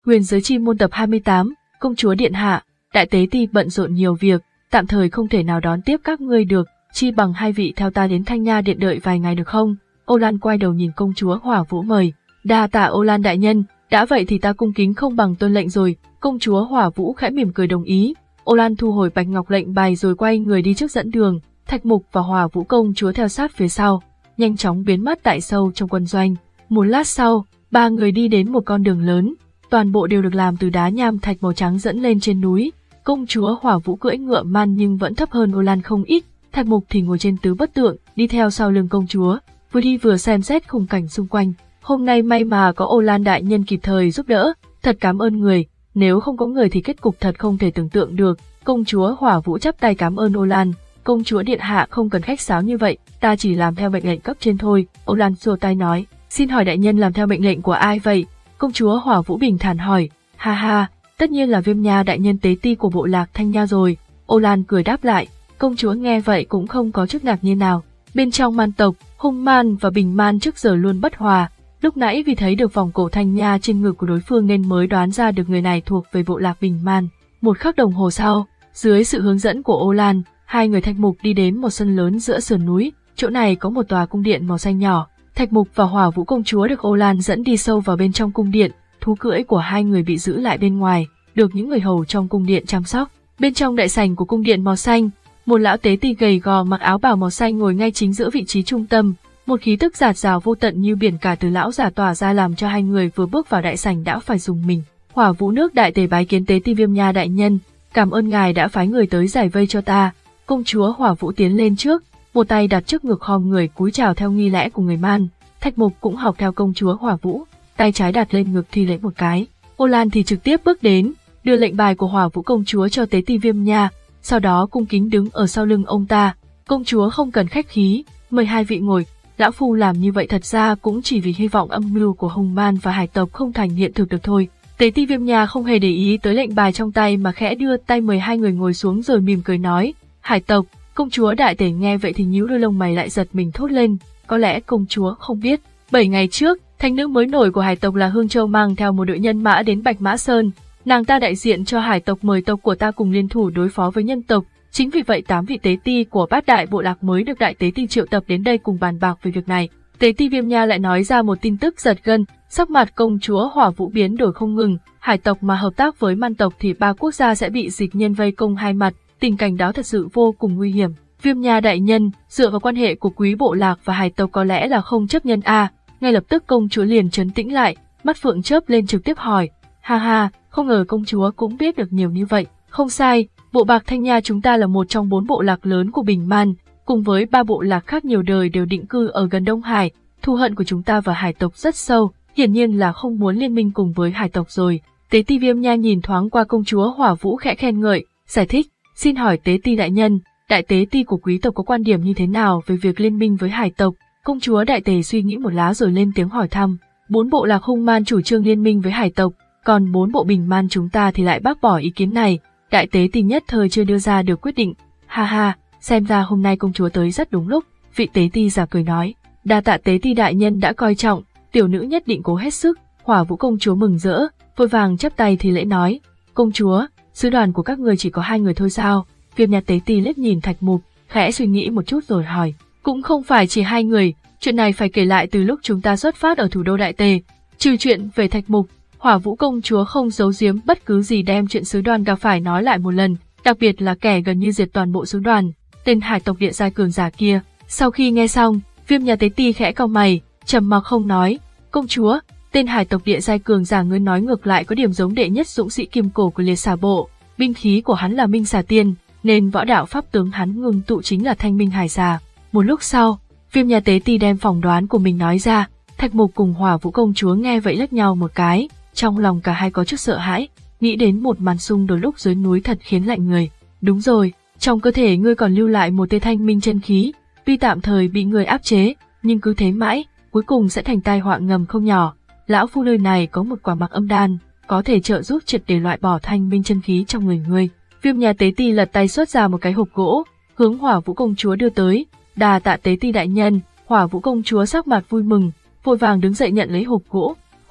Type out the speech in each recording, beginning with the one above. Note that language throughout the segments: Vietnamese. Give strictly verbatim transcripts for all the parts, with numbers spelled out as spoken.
Huyền giới chi môn tập hai mươi tám, công chúa điện hạ, đại tế ti bận rộn nhiều việc, tạm thời không thể nào đón tiếp các ngươi được, chi bằng hai vị theo ta đến Thanh Nha điện đợi vài ngày được không? Ô Lan quay đầu nhìn công chúa Hỏa Vũ mời. Đa tạ Ô Lan đại nhân, đã vậy thì ta cung kính không bằng tuân lệnh rồi. Công chúa Hỏa Vũ khẽ mỉm cười đồng ý. Ô Lan thu hồi bạch ngọc lệnh bài rồi quay người đi trước dẫn đường. Thạch Mục và Hỏa Vũ công chúa theo sát phía sau, nhanh chóng biến mất tại sâu trong quân doanh. Một lát sau, ba người đi đến một con đường lớn, toàn bộ đều được làm từ đá nham thạch màu trắng dẫn lên trên núi. Công chúa Hỏa Vũ cưỡi ngựa man nhưng vẫn thấp hơn Ô Lan không ít. Thạch Mục thì ngồi trên tứ bất tượng, đi theo sau lưng công chúa, vừa đi vừa xem xét khung cảnh xung quanh. Hôm nay may mà có Ô Lan đại nhân kịp thời giúp đỡ, thật cảm ơn người, nếu không có người thì kết cục thật không thể tưởng tượng được. Công chúa Hỏa Vũ chắp tay cảm ơn Ô Lan. Công chúa điện hạ không cần khách sáo như vậy, ta chỉ làm theo mệnh lệnh cấp trên thôi. Ô Lan xua tay nói, xin hỏi đại nhân làm theo mệnh lệnh của ai vậy? Công chúa Hỏa Vũ bình thản hỏi. Ha ha, tất nhiên là Viêm Nha đại nhân tế ti của bộ lạc Thanh Nha rồi. Ô Lan cười đáp lại. Công chúa nghe vậy cũng không có chút ngạc nhiên nào. Bên trong man tộc, Hung Man và Bình Man trước giờ luôn bất hòa. Lúc nãy vì thấy được vòng cổ Thanh Nha trên ngực của đối phương nên mới đoán ra được người này thuộc về bộ lạc Bình Man. Một khắc đồng hồ sau, dưới sự hướng dẫn của Ô Lan, hai người Thạch Mục đi đến một sân lớn giữa sườn núi. Chỗ này có một tòa cung điện màu xanh nhỏ. Thạch Mục và Hỏa Vũ công chúa được Ô Lan dẫn đi sâu vào bên trong cung điện. Thú cưỡi của hai người bị giữ lại bên ngoài, được những người hầu trong cung điện chăm sóc. Bên trong đại sảnh của cung điện màu xanh, một lão tế ti gầy gò mặc áo bào màu xanh ngồi ngay chính giữa vị trí trung tâm. Một khí tức dạt dào vô tận như biển cả từ lão giả tỏa ra làm cho hai người vừa bước vào đại sảnh đã phải dùng mình. Hỏa Vũ nước đại tề bái kiến tế ti Viêm Nha đại nhân, cảm ơn ngài đã phái người tới giải vây cho ta. Công chúa Hỏa Vũ tiến lên trước, một tay đặt trước ngực khom người cúi chào theo nghi lẽ của người Man. Thạch Mục cũng học theo công chúa Hỏa Vũ, tay trái đặt lên ngực thi lễ một cái. Ô Lan thì trực tiếp bước đến, đưa lệnh bài của Hỏa Vũ công chúa cho tế ti Viêm Nha, sau đó cung kính đứng ở sau lưng ông ta. Công chúa không cần khách khí, mời hai vị ngồi. Lão phu làm như vậy thật ra cũng chỉ vì hy vọng âm mưu của Hung Man và hải tộc không thành hiện thực được thôi. Tế ti Viêm Nha không hề để ý tới lệnh bài trong tay mà khẽ đưa tay mời hai người ngồi xuống rồi mỉm cười nói, hải tộc. Công chúa đại tể nghe vậy thì nhíu đôi lông mày lại giật mình thốt lên, có lẽ công chúa không biết, bảy ngày trước, thánh nữ mới nổi của hải tộc là Hương Châu mang theo một đội nhân mã đến Bạch Mã Sơn, nàng ta đại diện cho hải tộc mời tộc của ta cùng liên thủ đối phó với nhân tộc, chính vì vậy tám vị tế ti của bát đại bộ lạc mới được đại tế ti triệu tập đến đây cùng bàn bạc về việc này. Tế ti Viêm Nha lại nói ra một tin tức giật gân, sắc mặt công chúa Hỏa Vũ biến đổi không ngừng, hải tộc mà hợp tác với man tộc thì ba quốc gia sẽ bị dịch nhân vây công hai mặt. Tình cảnh đó thật sự vô cùng nguy hiểm. Viêm Nha đại nhân, dựa vào quan hệ của quý bộ lạc và hải tộc có lẽ là không chấp nhân a. À. Ngay lập tức công chúa liền trấn tĩnh lại, mắt phượng chớp lên trực tiếp hỏi, ha ha, không ngờ công chúa cũng biết được nhiều như vậy. Không sai, bộ bạc Thanh Nha chúng ta là một trong bốn bộ lạc lớn của Bình Man, cùng với ba bộ lạc khác nhiều đời đều định cư ở gần Đông Hải. Thù hận của chúng ta và hải tộc rất sâu, hiển nhiên là không muốn liên minh cùng với hải tộc rồi. Tế ti Viêm Nha nhìn thoáng qua công chúa Hỏa Vũ khẽ khen ngợi, giải thích. Xin hỏi tế ti đại nhân, đại tế ti của quý tộc có quan điểm như thế nào về việc liên minh với hải tộc? Công chúa đại tề suy nghĩ một lá rồi lên tiếng hỏi thăm. Bốn bộ lạc Hung Man chủ trương liên minh với hải tộc, còn bốn bộ Bình Man chúng ta thì lại bác bỏ ý kiến này. Đại tế ti nhất thời chưa đưa ra được quyết định. Ha ha, xem ra hôm nay công chúa tới rất đúng lúc. Vị tế ti giả cười nói, đa tạ tế ti đại nhân đã coi trọng, tiểu nữ nhất định cố hết sức. Hỏa Vũ công chúa mừng rỡ, vội vàng chắp tay thì lễ nói, công chúa, sứ đoàn của các người chỉ có hai người thôi sao? Viêm Nha tế ti liếc nhìn Thạch Mục, khẽ suy nghĩ một chút rồi hỏi, cũng không phải chỉ hai người, chuyện này phải kể lại từ lúc chúng ta xuất phát ở thủ đô Đại Tề. Trừ chuyện về Thạch Mục, Hỏa Vũ công chúa không giấu giếm bất cứ gì, đem chuyện sứ đoàn gặp phải nói lại một lần, đặc biệt là kẻ gần như diệt toàn bộ sứ đoàn, tên hải tộc địa giai cường giả kia. Sau khi nghe xong, Viêm Nha tế ti khẽ cau mày, trầm mặc không nói. Công chúa, tên hải tộc địa giai cường giả ngươi nói ngược lại có điểm giống đệ nhất dũng sĩ kim cổ của liệt xà bộ, binh khí của hắn là Minh Xà Tiên, nên võ đạo pháp tướng hắn ngưng tụ chính là Thanh Minh Hải Xà. Một lúc sau, Viêm Nha tế ti đem phỏng đoán của mình nói ra. Thạch Mục cùng Hỏa Vũ công chúa nghe vậy lắc nhau một cái, trong lòng cả hai có chút sợ hãi, nghĩ đến một màn xung đột lúc dưới núi thật khiến lạnh người. Đúng rồi, trong cơ thể ngươi còn lưu lại một tia Thanh Minh chân khí, tuy tạm thời bị người áp chế, nhưng cứ thế mãi, cuối cùng sẽ thành tai họa ngầm không nhỏ. Lão phu nơi này có một quả Mặc Âm đan, có thể trợ giúp triệt để loại bỏ Thanh Minh chân khí trong người ngươi. Viêm Nha tế ti lật tay xuất ra một cái hộp gỗ, hướng Hỏa Vũ công chúa đưa tới. Đà tạ tế ti đại nhân. Hỏa Vũ công chúa sắc mặt vui mừng, vội vàng đứng dậy nhận lấy hộp gỗ.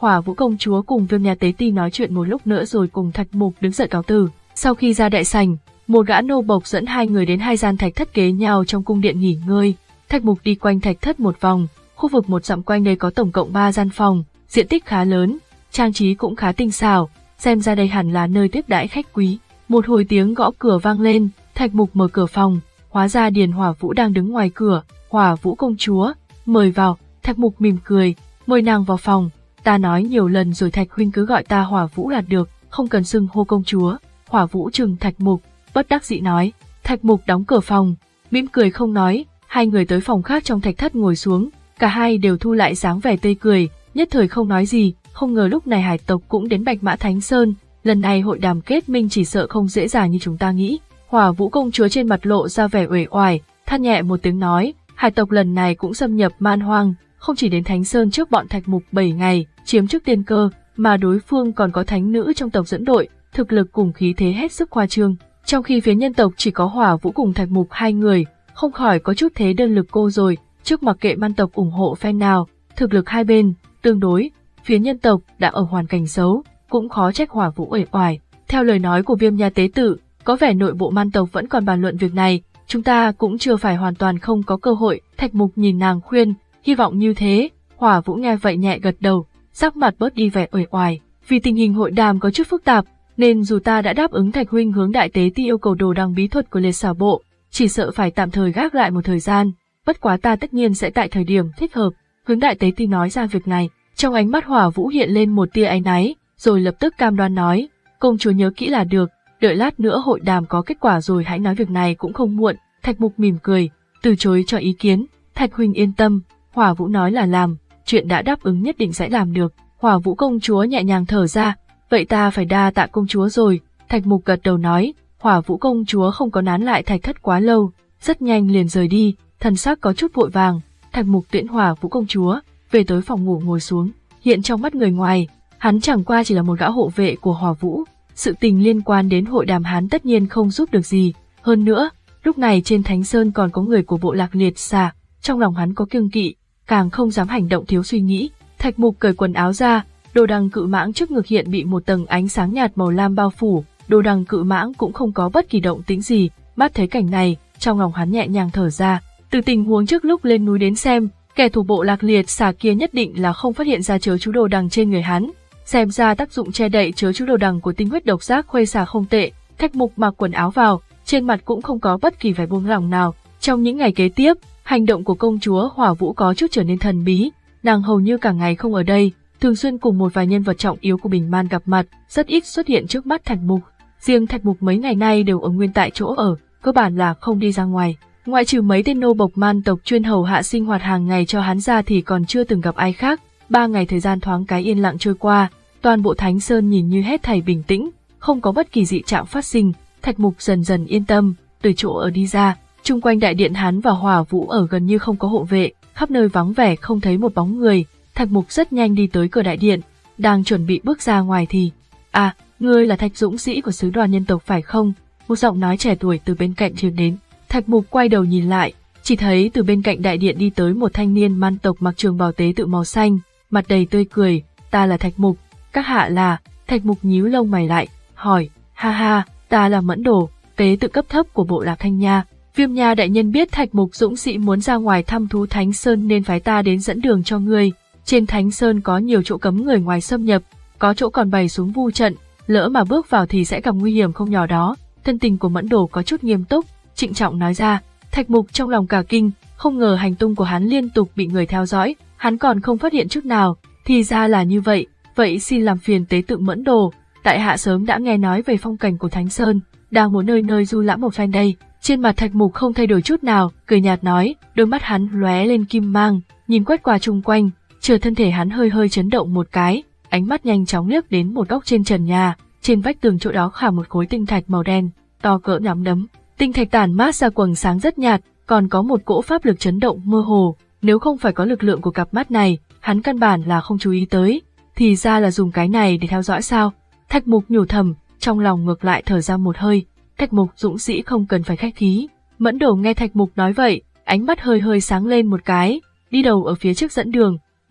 Hỏa Vũ công chúa cùng Viêm Nha Tế Ti nói chuyện một lúc nữa rồi cùng Thạch Mục đứng dậy cáo từ. Sau khi ra đại sảnh, một gã nô bộc dẫn hai người đến hai gian thạch thất kế nhau trong cung điện nghỉ ngơi. Thạch Mục đi quanh thạch thất một vòng, khu vực một dặm quanh đây có tổng cộng ba gian phòng, diện tích khá lớn, trang trí cũng khá tinh xảo, xem ra đây hẳn là nơi tiếp đãi khách quý. Một hồi tiếng gõ cửa vang lên, Thạch Mục mở cửa phòng, hóa ra Điền Hỏa Vũ đang đứng ngoài cửa. Hỏa Vũ công chúa, mời vào. Thạch Mục mỉm cười, mời nàng vào phòng. Ta nói nhiều lần rồi Thạch huynh cứ gọi ta Hỏa Vũ là được, không cần xưng hô công chúa. Hỏa Vũ trừng Thạch Mục, bất đắc dĩ nói. Thạch Mục đóng cửa phòng, mỉm cười không nói. Hai người tới phòng khác trong thạch thất ngồi xuống, cả hai đều thu lại dáng vẻ tươi cười, nhất thời không nói gì. Không ngờ lúc này hải tộc cũng đến Bạch Mã Thánh Sơn, lần này hội đàm kết minh chỉ sợ không dễ dàng như chúng ta nghĩ. Hỏa Vũ công chúa trên mặt lộ ra vẻ uể oải, than nhẹ một tiếng nói, hải tộc lần này cũng xâm nhập Man Hoang, không chỉ đến Thánh Sơn trước bọn Thạch Mục bảy ngày, chiếm trước tiên cơ, mà đối phương còn có thánh nữ trong tộc dẫn đội, thực lực cùng khí thế hết sức khoa trương. Trong khi phía nhân tộc chỉ có Hỏa Vũ cùng Thạch Mục hai người, không khỏi có chút thế đơn lực cô rồi. Trước mặc kệ man tộc ủng hộ phe nào, thực lực hai bên tương đối, phía nhân tộc đã ở hoàn cảnh xấu, cũng khó trách Hỏa Vũ uể oải. Theo lời nói của Viêm Nha Tế Tự, có vẻ nội bộ man tộc vẫn còn bàn luận việc này, chúng ta cũng chưa phải hoàn toàn không có cơ hội. Thạch Mục nhìn nàng khuyên, hy vọng như thế. Hỏa Vũ nghe vậy nhẹ gật đầu, sắc mặt bớt đi vẻ uể oải. Vì tình hình hội đàm có chút phức tạp, nên dù ta đã đáp ứng Thạch huynh hướng Đại Tế Ti yêu cầu đồ đằng bí thuật của liệt xảo bộ, chỉ sợ phải tạm thời gác lại một thời gian. Bất quá ta tất nhiên sẽ tại thời điểm thích hợp. Hướng Đại Tế Ti nói ra việc này, trong ánh mắt Hỏa Vũ hiện lên một tia áy náy, rồi lập tức cam đoan nói, công chúa nhớ kỹ là được, đợi lát nữa hội đàm có kết quả rồi hãy nói việc này cũng không muộn. Thạch Mục mỉm cười, từ chối cho ý kiến. Thạch huynh yên tâm, Hỏa Vũ nói là làm, chuyện đã đáp ứng nhất định sẽ làm được. Hỏa Vũ công chúa nhẹ nhàng thở ra, vậy ta phải đa tạ công chúa rồi. Thạch Mục gật đầu nói. Hỏa Vũ công chúa không có nán lại thạch thất quá lâu, rất nhanh liền rời đi, thần sắc có chút vội vàng. Thạch Mục tiễn Hỏa Vũ công chúa về tới phòng ngủ ngồi xuống. Hiện trong mắt người ngoài, hắn chẳng qua chỉ là một gã hộ vệ của Hỏa Vũ, sự tình liên quan đến hội đàm hắn tất nhiên không giúp được gì. Hơn nữa, lúc này trên Thánh Sơn còn có người của bộ lạc liệt xà, trong lòng hắn có kiêng kỵ, càng không dám hành động thiếu suy nghĩ. Thạch Mục cởi quần áo ra, đồ đằng cự mãng trước ngực hiện bị một tầng ánh sáng nhạt màu lam bao phủ. Đồ đằng cự mãng cũng không có bất kỳ động tĩnh gì, mắt thấy cảnh này, trong lòng hắn nhẹ nhàng thở ra. Từ tình huống trước lúc lên núi đến xem, kẻ thủ bộ lạc liệt xà kia nhất định là không phát hiện ra chớ chú đồ đằng trên người hắn. Xem ra tác dụng che đậy chớ chú đồ đằng của tinh huyết độc giác khuê xà không tệ. Thạch Mục mặc quần áo vào, trên mặt cũng không có bất kỳ vẻ buông lỏng nào. Trong những ngày kế tiếp, hành động của công chúa Hỏa Vũ có chút trở nên thần bí, nàng hầu như cả ngày không ở đây, thường xuyên cùng một vài nhân vật trọng yếu của Bình Man gặp mặt, rất ít xuất hiện trước mắt Thạch Mục. Riêng Thạch Mục mấy ngày nay đều ở nguyên tại chỗ ở, cơ bản là không đi ra ngoài. Ngoại trừ mấy tên nô bộc man tộc chuyên hầu hạ sinh hoạt hàng ngày cho hắn ra thì còn chưa từng gặp ai khác. Ba ngày thời gian thoáng cái yên lặng trôi qua, toàn bộ Thánh Sơn nhìn như hết thảy bình tĩnh, không có bất kỳ dị trạng phát sinh. Thạch Mục dần dần yên tâm, từ chỗ ở đi ra, chung quanh đại điện hắn và Hỏa Vũ ở gần như không có hộ vệ, khắp nơi vắng vẻ không thấy một bóng người. Thạch Mục rất nhanh đi tới cửa đại điện, đang chuẩn bị bước ra ngoài thì, à, ngươi là Thạch dũng sĩ của sứ đoàn nhân tộc phải không? Một giọng nói trẻ tuổi từ bên cạnh truyền đến. Thạch Mục quay đầu nhìn lại, chỉ thấy từ bên cạnh đại điện đi tới một thanh niên man tộc mặc trường bào tế tự màu xanh, mặt đầy tươi cười. Ta là Thạch Mục, các hạ là? Thạch Mục nhíu lông mày lại, hỏi. Ha ha, ta là Mẫn Đồ, tế tự cấp thấp của bộ lạc Thanh Nha. Viêm Nha đại nhân biết Thạch Mục dũng sĩ muốn ra ngoài thăm thú Thánh Sơn nên phái ta đến dẫn đường cho ngươi. Trên Thánh Sơn có nhiều chỗ cấm người ngoài xâm nhập, có chỗ còn bày xuống vu trận, lỡ mà bước vào thì sẽ gặp nguy hiểm không nhỏ đó. Thân tình của Mẫn Đồ có chút nghiêm túc, trịnh trọng nói ra. Thạch Mục trong lòng cả kinh, không ngờ hành tung của hắn liên tục bị người theo dõi, hắn còn không phát hiện chút nào, thì ra là như vậy. Vậy xin làm phiền tế tự Mẫn Đồ, tại hạ sớm đã nghe nói về phong cảnh của Thánh Sơn, đang muốn nơi nơi du lãm một phen đây. Trên mặt Thạch Mục không thay đổi chút nào, cười nhạt nói, đôi mắt hắn lóe lên kim mang, nhìn quét qua chung quanh, chợt thân thể hắn hơi hơi chấn động một cái, ánh mắt nhanh chóng liếc đến một góc trên trần nhà, trên vách tường chỗ đó khảm một khối tinh thạch màu đen, to cỡ nắm đấm. Tinh thạch tản mát ra quầng sáng rất nhạt, còn có một cỗ pháp lực chấn động mơ hồ, nếu không phải có lực lượng của cặp mắt này, hắn căn bản là không chú ý tới, thì ra là dùng cái này để theo dõi sao? Thạch Mục nhủ thầm, trong lòng ngược lại thở ra một hơi. Thạch Mục dũng sĩ không cần phải khách khí. Mẫn Đồ nghe Thạch Mục nói vậy, ánh mắt hơi hơi sáng lên một cái, đi đầu ở phía trước dẫn đường.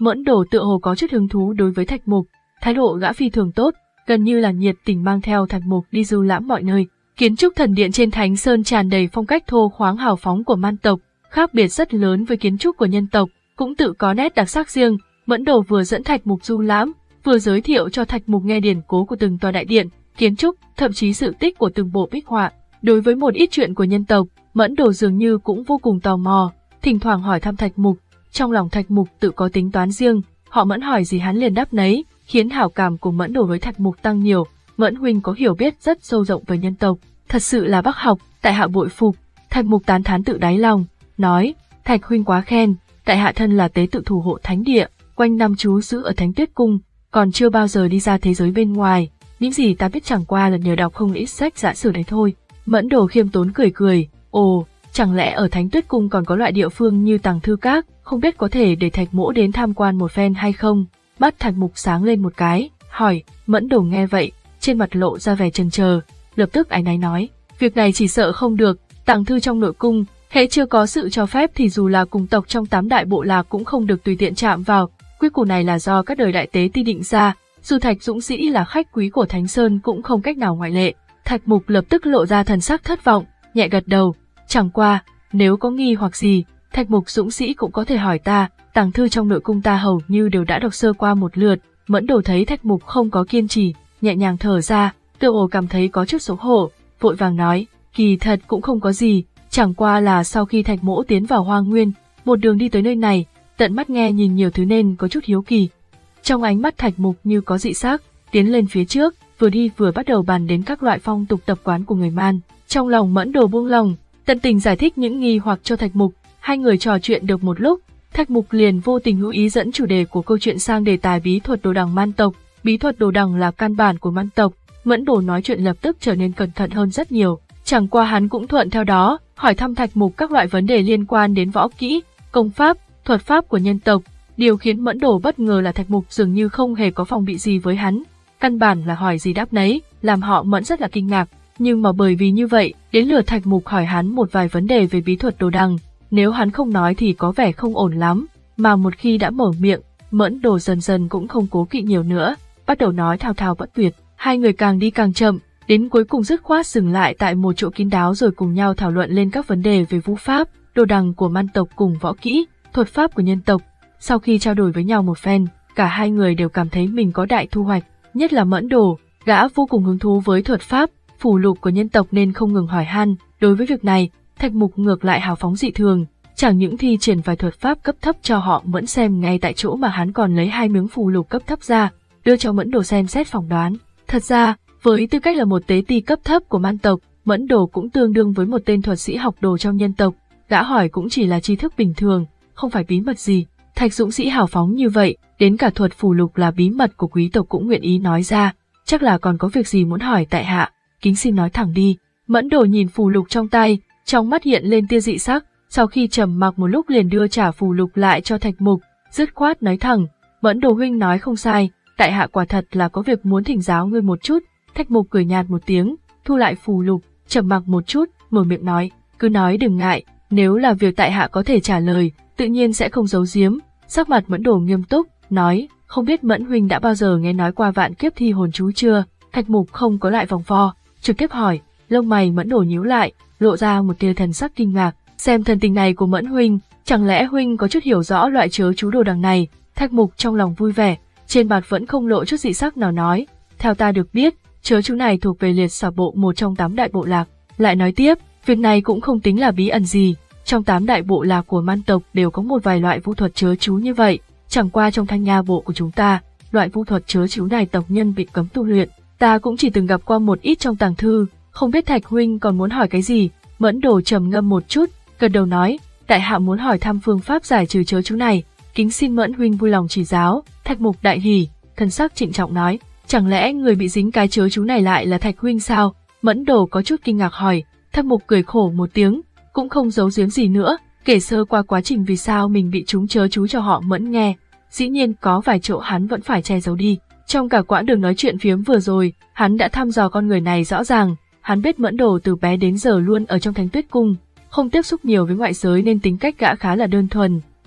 Mẫn Đồ tựa hồ có chút hứng thú đối với Thạch Mục, thái độ gã phi thường tốt, gần như là nhiệt tình mang theo Thạch Mục đi du lãm mọi nơi. Kiến trúc thần điện trên Thánh Sơn tràn đầy phong cách thô khoáng hào phóng của man tộc, khác biệt rất lớn với kiến trúc của nhân tộc, cũng tự có nét đặc sắc riêng. Mẫn Đồ vừa dẫn Thạch Mục du lãm, vừa giới thiệu cho Thạch Mục nghe điển cố của từng tòa đại điện, kiến trúc, thậm chí sự tích của từng bộ bích họa. Đối với một ít chuyện của nhân tộc, Mẫn Đồ dường như cũng vô cùng tò mò, thỉnh thoảng hỏi thăm Thạch Mục. Trong lòng Thạch Mục tự có tính toán riêng, họ Mẫn hỏi gì hắn liền đáp nấy, khiến hảo cảm của Mẫn Đồ với Thạch Mục tăng nhiều. Mẫn huynh có hiểu biết rất sâu rộng về nhân tộc, thật sự là bác học, tại hạ bội phục. Thạch Mục tán thán tự đáy lòng, nói, Thạch huynh quá khen, tại hạ thân là tế tự thủ hộ thánh địa, quanh năm trú giữ ở Thánh Tuyết Cung, còn chưa bao giờ đi ra thế giới bên ngoài, những gì ta biết chẳng qua là nhờ đọc không ít sách giả sử đấy thôi. Mẫn Đồ khiêm tốn cười cười, ồ, chẳng lẽ ở Thánh Tuyết Cung còn có loại địa phương như Tàng Thư Các, không biết có thể để Thạch mỗ đến tham quan một phen hay không? Mắt Thạch Mục sáng lên một cái, hỏi. Mẫn Đồ nghe vậy, trên mặt lộ ra vẻ chần chờ, lập tức áy náy nói, việc này chỉ sợ không được, tàng thư trong nội cung, hễ chưa có sự cho phép thì dù là cùng tộc trong tám đại bộ lạc cũng không được tùy tiện chạm vào, quy củ này là do các đời đại tế ti định ra, dù Thạch dũng sĩ là khách quý của Thánh Sơn cũng không cách nào ngoại lệ. Thạch Mục lập tức lộ ra thần sắc thất vọng, nhẹ gật đầu, chẳng qua, nếu có nghi hoặc gì, Thạch Mục dũng sĩ cũng có thể hỏi ta, tàng thư trong nội cung ta hầu như đều đã đọc sơ qua một lượt. Mẫn Đồ thấy Thạch Mục không có kiên trì, nhẹ nhàng thở ra, tựa hồ cảm thấy có chút xấu hổ, vội vàng nói, kỳ thật cũng không có gì, chẳng qua là sau khi Thạch mỗ tiến vào Hoang Nguyên, một đường đi tới nơi này, tận mắt nghe nhìn nhiều thứ nên có chút hiếu kỳ. Trong ánh mắt Thạch Mục như có dị sắc, tiến lên phía trước, vừa đi vừa bắt đầu bàn đến các loại phong tục tập quán của người Man. Trong lòng Mẫn Đồ buông lòng, tận tình giải thích những nghi hoặc cho Thạch Mục. Hai người trò chuyện được một lúc, Thạch Mục liền vô tình hữu ý dẫn chủ đề của câu chuyện sang đề tài bí thuật đồ đằng man tộc. Bí thuật đồ đằng là căn bản của man tộc. Mẫn Đồ nói chuyện lập tức trở nên cẩn thận hơn rất nhiều. Chẳng qua hắn cũng thuận theo đó, hỏi thăm Thạch Mục các loại vấn đề liên quan đến võ kỹ, công pháp, thuật pháp của nhân tộc. Điều khiến Mẫn Đồ bất ngờ là Thạch Mục dường như không hề có phòng bị gì với hắn, căn bản là hỏi gì đáp nấy, làm họ Mẫn rất là kinh ngạc. Nhưng mà bởi vì như vậy, đến lượt Thạch Mục hỏi hắn một vài vấn đề về bí thuật đồ đằng, nếu hắn không nói thì có vẻ không ổn lắm, mà một khi đã mở miệng, Mẫn Đồ dần dần cũng không cố kỵ nhiều nữa, bắt đầu nói thao thao bất tuyệt. Hai người càng đi càng chậm, đến cuối cùng dứt khoát dừng lại tại một chỗ kín đáo rồi cùng nhau thảo luận lên các vấn đề về vũ pháp, đồ đằng của man tộc cùng võ kỹ, thuật pháp của nhân tộc. Sau khi trao đổi với nhau một phen, cả hai người đều cảm thấy mình có đại thu hoạch, nhất là Mẫn Đồ, gã vô cùng hứng thú với thuật pháp, phù lục của nhân tộc nên không ngừng hỏi han. Đối với việc này, Thạch Mục ngược lại hào phóng dị thường, chẳng những thi triển vài thuật pháp cấp thấp cho họ Mẫn xem ngay tại chỗ mà hắn còn lấy hai miếng phù lục cấp thấp ra, đưa cho Mẫn Đồ xem xét phỏng đoán. Thật ra, với tư cách là một tế ti cấp thấp của man tộc, Mẫn Đồ cũng tương đương với một tên thuật sĩ học đồ trong nhân tộc, gã hỏi cũng chỉ là tri thức bình thường, không phải bí mật gì. Thạch dũng sĩ hào phóng như vậy, đến cả thuật phù lục là bí mật của quý tộc cũng nguyện ý nói ra, chắc là còn có việc gì muốn hỏi tại hạ, kính xin nói thẳng đi. Mẫn Đồ nhìn phù lục trong tay, trong mắt hiện lên tia dị sắc, sau khi trầm mặc một lúc liền đưa trả phù lục lại cho Thạch Mục, dứt khoát nói thẳng, Mẫn Đồ huynh nói không sai, tại hạ quả thật là có việc muốn thỉnh giáo ngươi một chút. Thạch Mục cười nhạt một tiếng, thu lại phù lục, trầm mặc một chút, mở miệng nói, cứ nói đừng ngại, nếu là việc tại hạ có thể trả lời, tự nhiên sẽ không giấu giếm. Sắc mặt Mẫn Đồ nghiêm túc, nói, không biết Mẫn huynh đã bao giờ nghe nói qua vạn kiếp thi hồn chú chưa? Thạch Mục không có lại vòng vo, trực tiếp hỏi. Lông mày Mẫn Đồ nhíu lại, lộ ra một tia thần sắc kinh ngạc, xem thần tình này của Mẫn huynh, chẳng lẽ huynh có chút hiểu rõ loại chớ chú đồ đằng này? Thạch Mục trong lòng vui vẻ, trên mặt vẫn không lộ chút dị sắc nào nói, theo ta được biết, chớ chú này thuộc về liệt xả bộ một trong tám đại bộ lạc. Lại nói tiếp, việc này cũng không tính là bí ẩn gì, trong tám đại bộ lạc của man tộc đều có một vài loại vũ thuật chớ chú như vậy, chẳng qua trong Thanh Nha bộ của chúng ta, loại vũ thuật chớ chú này tộc nhân bị cấm tu luyện, ta cũng chỉ từng gặp qua một ít trong tàng thư, không biết Thạch huynh còn muốn hỏi cái gì? Mẫn Đồ trầm ngâm một chút, gật đầu nói, tại hạ muốn hỏi thăm phương pháp giải trừ chớ chú này, kính xin Mẫn huynh vui lòng chỉ giáo. Thạch Mục đại hỉ, thần sắc trịnh trọng nói, chẳng lẽ người bị dính cái chớ chú này lại là Thạch huynh sao? Mẫn Đồ có chút kinh ngạc hỏi. Thạch Mục cười khổ một tiếng, cũng không giấu giếm gì nữa, kể sơ qua quá trình vì sao mình bị trúng chớ chú cho họ Mẫn nghe. Dĩ nhiên có vài chỗ hắn vẫn phải che giấu đi. Trong cả quãng đường nói chuyện phiếm vừa rồi, hắn đã thăm dò con người này rõ ràng. Hắn biết Mẫn Đồ từ bé đến giờ luôn ở trong Thánh Tuyết Cung, không tiếp xúc nhiều với ngoại giới nên tính cách gã khá là đơn thuần,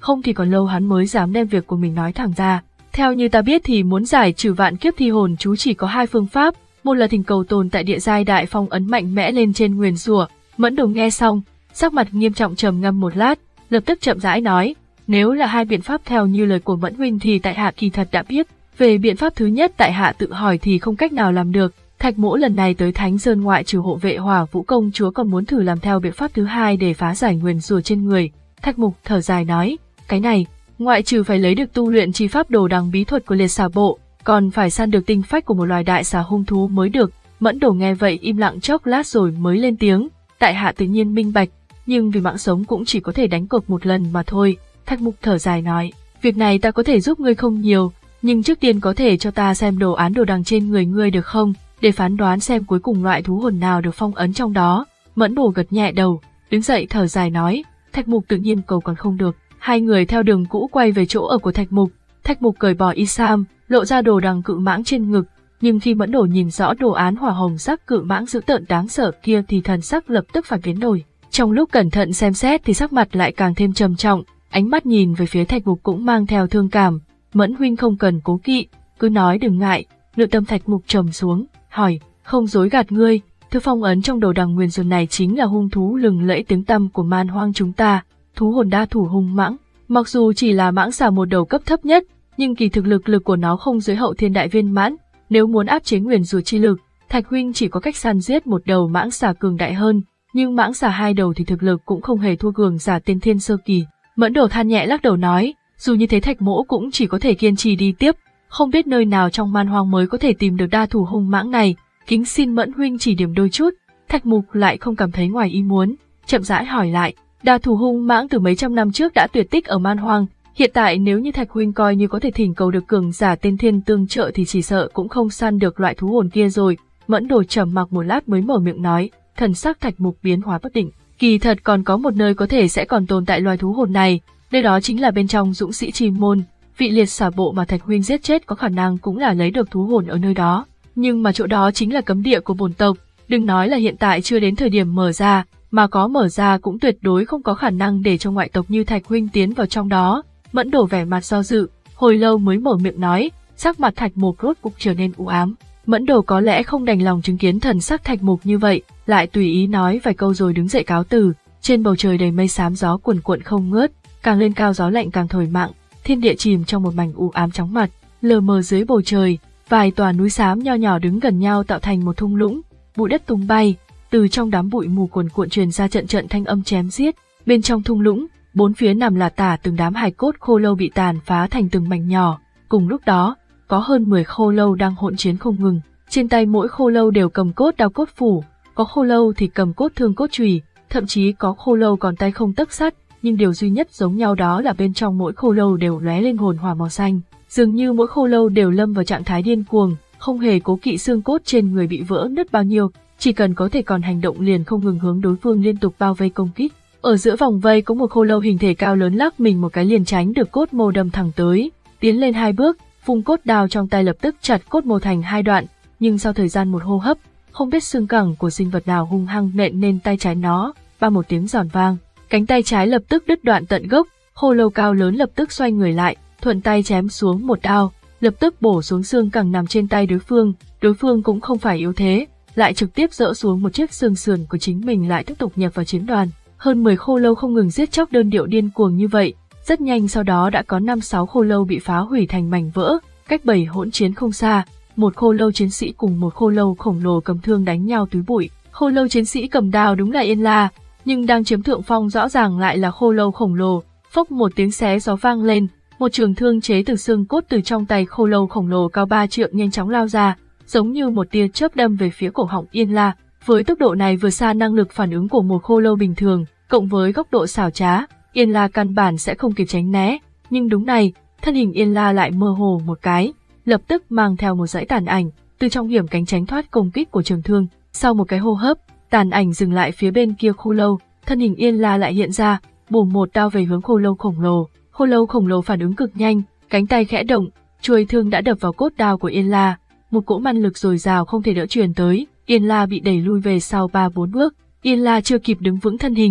không thì còn lâu hắn mới dám đem việc của mình nói thẳng ra. Theo như ta biết thì muốn giải trừ vạn kiếp thi hồn chú chỉ có hai phương pháp, một là thỉnh cầu tồn tại địa giai đại phong ấn mạnh mẽ lên trên nguyền rủa. Mẫn Đồ nghe xong, sắc mặt nghiêm trọng trầm ngâm một lát, lập tức chậm rãi nói, nếu là hai biện pháp theo như lời của Mẫn huynh thì tại hạ kỳ thật đã biết, về biện pháp thứ nhất tại hạ tự hỏi thì không cách nào làm được. Thạch Mỗ lần này tới Thánh Sơn ngoại trừ hộ vệ Hỏa Vũ công chúa còn muốn thử làm theo biện pháp thứ hai để phá giải nguyền rủa trên người. Thạch Mục thở dài nói, cái này, ngoại trừ phải lấy được tu luyện chi pháp đồ đằng bí thuật của liệt xà bộ, còn phải săn được tinh phách của một loài đại xà hung thú mới được. Mẫn Đồ nghe vậy im lặng chốc lát rồi mới lên tiếng, tại hạ tự nhiên minh bạch, nhưng vì mạng sống cũng chỉ có thể đánh cược một lần mà thôi. Thạch Mục thở dài nói, việc này ta có thể giúp ngươi không nhiều, nhưng trước tiên có thể cho ta xem đồ án đồ đằng trên người ngươi được không, để phán đoán xem cuối cùng loại thú hồn nào được phong ấn trong đó. Mẫn Đồ gật nhẹ đầu, đứng dậy thở dài nói, Thạch Mục tự nhiên cầu còn không được. Hai người theo đường cũ quay về chỗ ở của Thạch Mục. Thạch Mục cởi bỏ y sam, lộ ra đồ đằng cự mãng trên ngực, nhưng khi Mẫn Đồ nhìn rõ đồ án hỏa hồng sắc cự mãng dữ tợn đáng sợ kia thì thần sắc lập tức phải biến đổi. Trong lúc cẩn thận xem xét thì sắc mặt lại càng thêm trầm trọng, ánh mắt nhìn về phía Thạch Mục cũng mang theo thương cảm. Mẫn huynh không cần cố kỵ, cứ nói đừng ngại. Nội tâm Thạch Mục trầm xuống, hỏi, không dối gạt ngươi, thứ phong ấn trong đồ đằng nguyền rủa này chính là hung thú lừng lẫy tiếng tăm của man hoang chúng ta, thú hồn đa thủ hung mãng. Mặc dù chỉ là mãng xà một đầu cấp thấp nhất, nhưng kỳ thực lực lực của nó không dưới hậu thiên đại viên mãn. Nếu muốn áp chế nguyền rủa chi lực, Thạch huynh chỉ có cách săn giết một đầu mãng xà cường đại hơn, nhưng mãng xà hai đầu thì thực lực cũng không hề thua cường giả tiên thiên sơ kỳ. Mẫn Đồ than nhẹ lắc đầu nói, dù như thế Thạch Mỗ cũng chỉ có thể kiên trì đi tiếp, không biết nơi nào trong man hoang mới có thể tìm được đa thủ hung mãng này, kính xin Mẫn huynh chỉ điểm đôi chút. Thạch Mục lại không cảm thấy ngoài ý muốn, chậm rãi hỏi lại, đa thủ hung mãng từ mấy trăm năm trước đã tuyệt tích ở man hoang, hiện tại nếu như Thạch huynh coi như có thể thỉnh cầu được cường giả tiên thiên tương trợ thì chỉ sợ cũng không săn được loại thú hồn kia rồi. Mẫn Đồ trầm mặc một lát mới mở miệng nói, thần sắc Thạch Mục biến hóa bất định, kỳ thật còn có một nơi có thể sẽ còn tồn tại loài thú hồn này, nơi đó chính là bên trong Dũng Sĩ Chi môn. Vị liệt xà bộ mà Thạch huynh giết chết có khả năng cũng là lấy được thú hồn ở nơi đó, nhưng mà chỗ đó chính là cấm địa của bổn tộc, đừng nói là hiện tại chưa đến thời điểm mở ra, mà có mở ra cũng tuyệt đối không có khả năng để cho ngoại tộc như Thạch huynh tiến vào trong đó. Mẫn Đồ vẻ mặt do dự, hồi lâu mới mở miệng nói, sắc mặt Thạch Mục rốt cục trở nên u ám. Mẫn Đồ có lẽ không đành lòng chứng kiến thần sắc Thạch Mục như vậy, lại tùy ý nói vài câu rồi đứng dậy cáo từ. Trên bầu trời đầy mây xám gió cuồn cuộn không ngớt, càng lên cao gió lạnh càng thổi mạng, thiên địa chìm trong một mảnh u ám chóng mặt. Lờ mờ dưới bầu trời, vài tòa núi xám nho nhỏ đứng gần nhau tạo thành một thung lũng, bụi đất tung bay, từ trong đám bụi mù cuồn cuộn truyền ra trận trận thanh âm chém giết. Bên trong thung lũng, bốn phía nằm là tả từng đám hài cốt khô lâu bị tàn phá thành từng mảnh nhỏ. Cùng lúc đó, có hơn mười khô lâu đang hỗn chiến không ngừng. Trên tay mỗi khô lâu đều cầm cốt đao cốt phủ, có khô lâu thì cầm cốt thương cốt chùy, thậm chí có khô lâu còn tay không tấc sắt, nhưng điều duy nhất giống nhau đó là bên trong mỗi khô lâu đều lóe lên hồn hỏa màu xanh. Dường như mỗi khô lâu đều lâm vào trạng thái điên cuồng, không hề cố kỵ xương cốt trên người bị vỡ nứt bao nhiêu, chỉ cần có thể còn hành động liền không ngừng hướng đối phương liên tục bao vây công kích. Ở giữa vòng vây có một khô lâu hình thể cao lớn lắc mình một cái liền tránh được cốt mâu đâm thẳng tới, tiến lên hai bước, vung cốt đao trong tay lập tức chặt cốt mâu thành hai đoạn, nhưng sau thời gian một hô hấp, không biết xương cẳng của sinh vật nào hung hăng nện lên tay trái nó, ba một tiếng giòn vang, cánh tay trái lập tức đứt đoạn tận gốc. Khô lâu cao lớn lập tức xoay người lại, thuận tay chém xuống một đao, lập tức bổ xuống xương cẳng nằm trên tay đối phương. Đối phương cũng không phải yếu thế, lại trực tiếp dỡ xuống một chiếc xương sườn của chính mình lại tiếp tục nhập vào chiến đoàn. Hơn mười khô lâu không ngừng giết chóc đơn điệu điên cuồng như vậy, rất nhanh sau đó đã có năm sáu khô lâu bị phá hủy thành mảnh vỡ. Cách bảy hỗn chiến không xa, một khô lâu chiến sĩ cùng một khô lâu khổng lồ cầm thương đánh nhau túi bụi. Khô lâu chiến sĩ cầm đao đúng là Yên La, nhưng đang chiếm thượng phong rõ ràng lại là khô lâu khổng lồ. Phốc một tiếng xé gió vang lên, một trường thương chế từ xương cốt từ trong tay khô lâu khổng lồ cao ba trượng nhanh chóng lao ra, giống như một tia chớp đâm về phía cổ họng Yên La. Với tốc độ này vừa xa năng lực phản ứng của một khô lâu bình thường, cộng với góc độ xảo trá, Yên La căn bản sẽ không kịp tránh né. Nhưng đúng này, thân hình Yên La lại mơ hồ một cái, lập tức mang theo một dãy tàn ảnh, từ trong hiểm cánh tránh thoát công kích của trường thương. Sau một cái hô hấp, tàn ảnh dừng lại phía bên kia khô lâu, thân hình Yên La lại hiện ra, bổ một đao về hướng khô lâu khổng lồ. Khô lâu khổng lồ phản ứng cực nhanh, cánh tay khẽ động, chuôi thương đã đập vào cốt đao của Yên La, một cỗ man lực dồi dào không thể đỡ truyền tới, Yên La bị đẩy lui về sau ba bốn bước. Yên La chưa kịp đứng vững thân hình,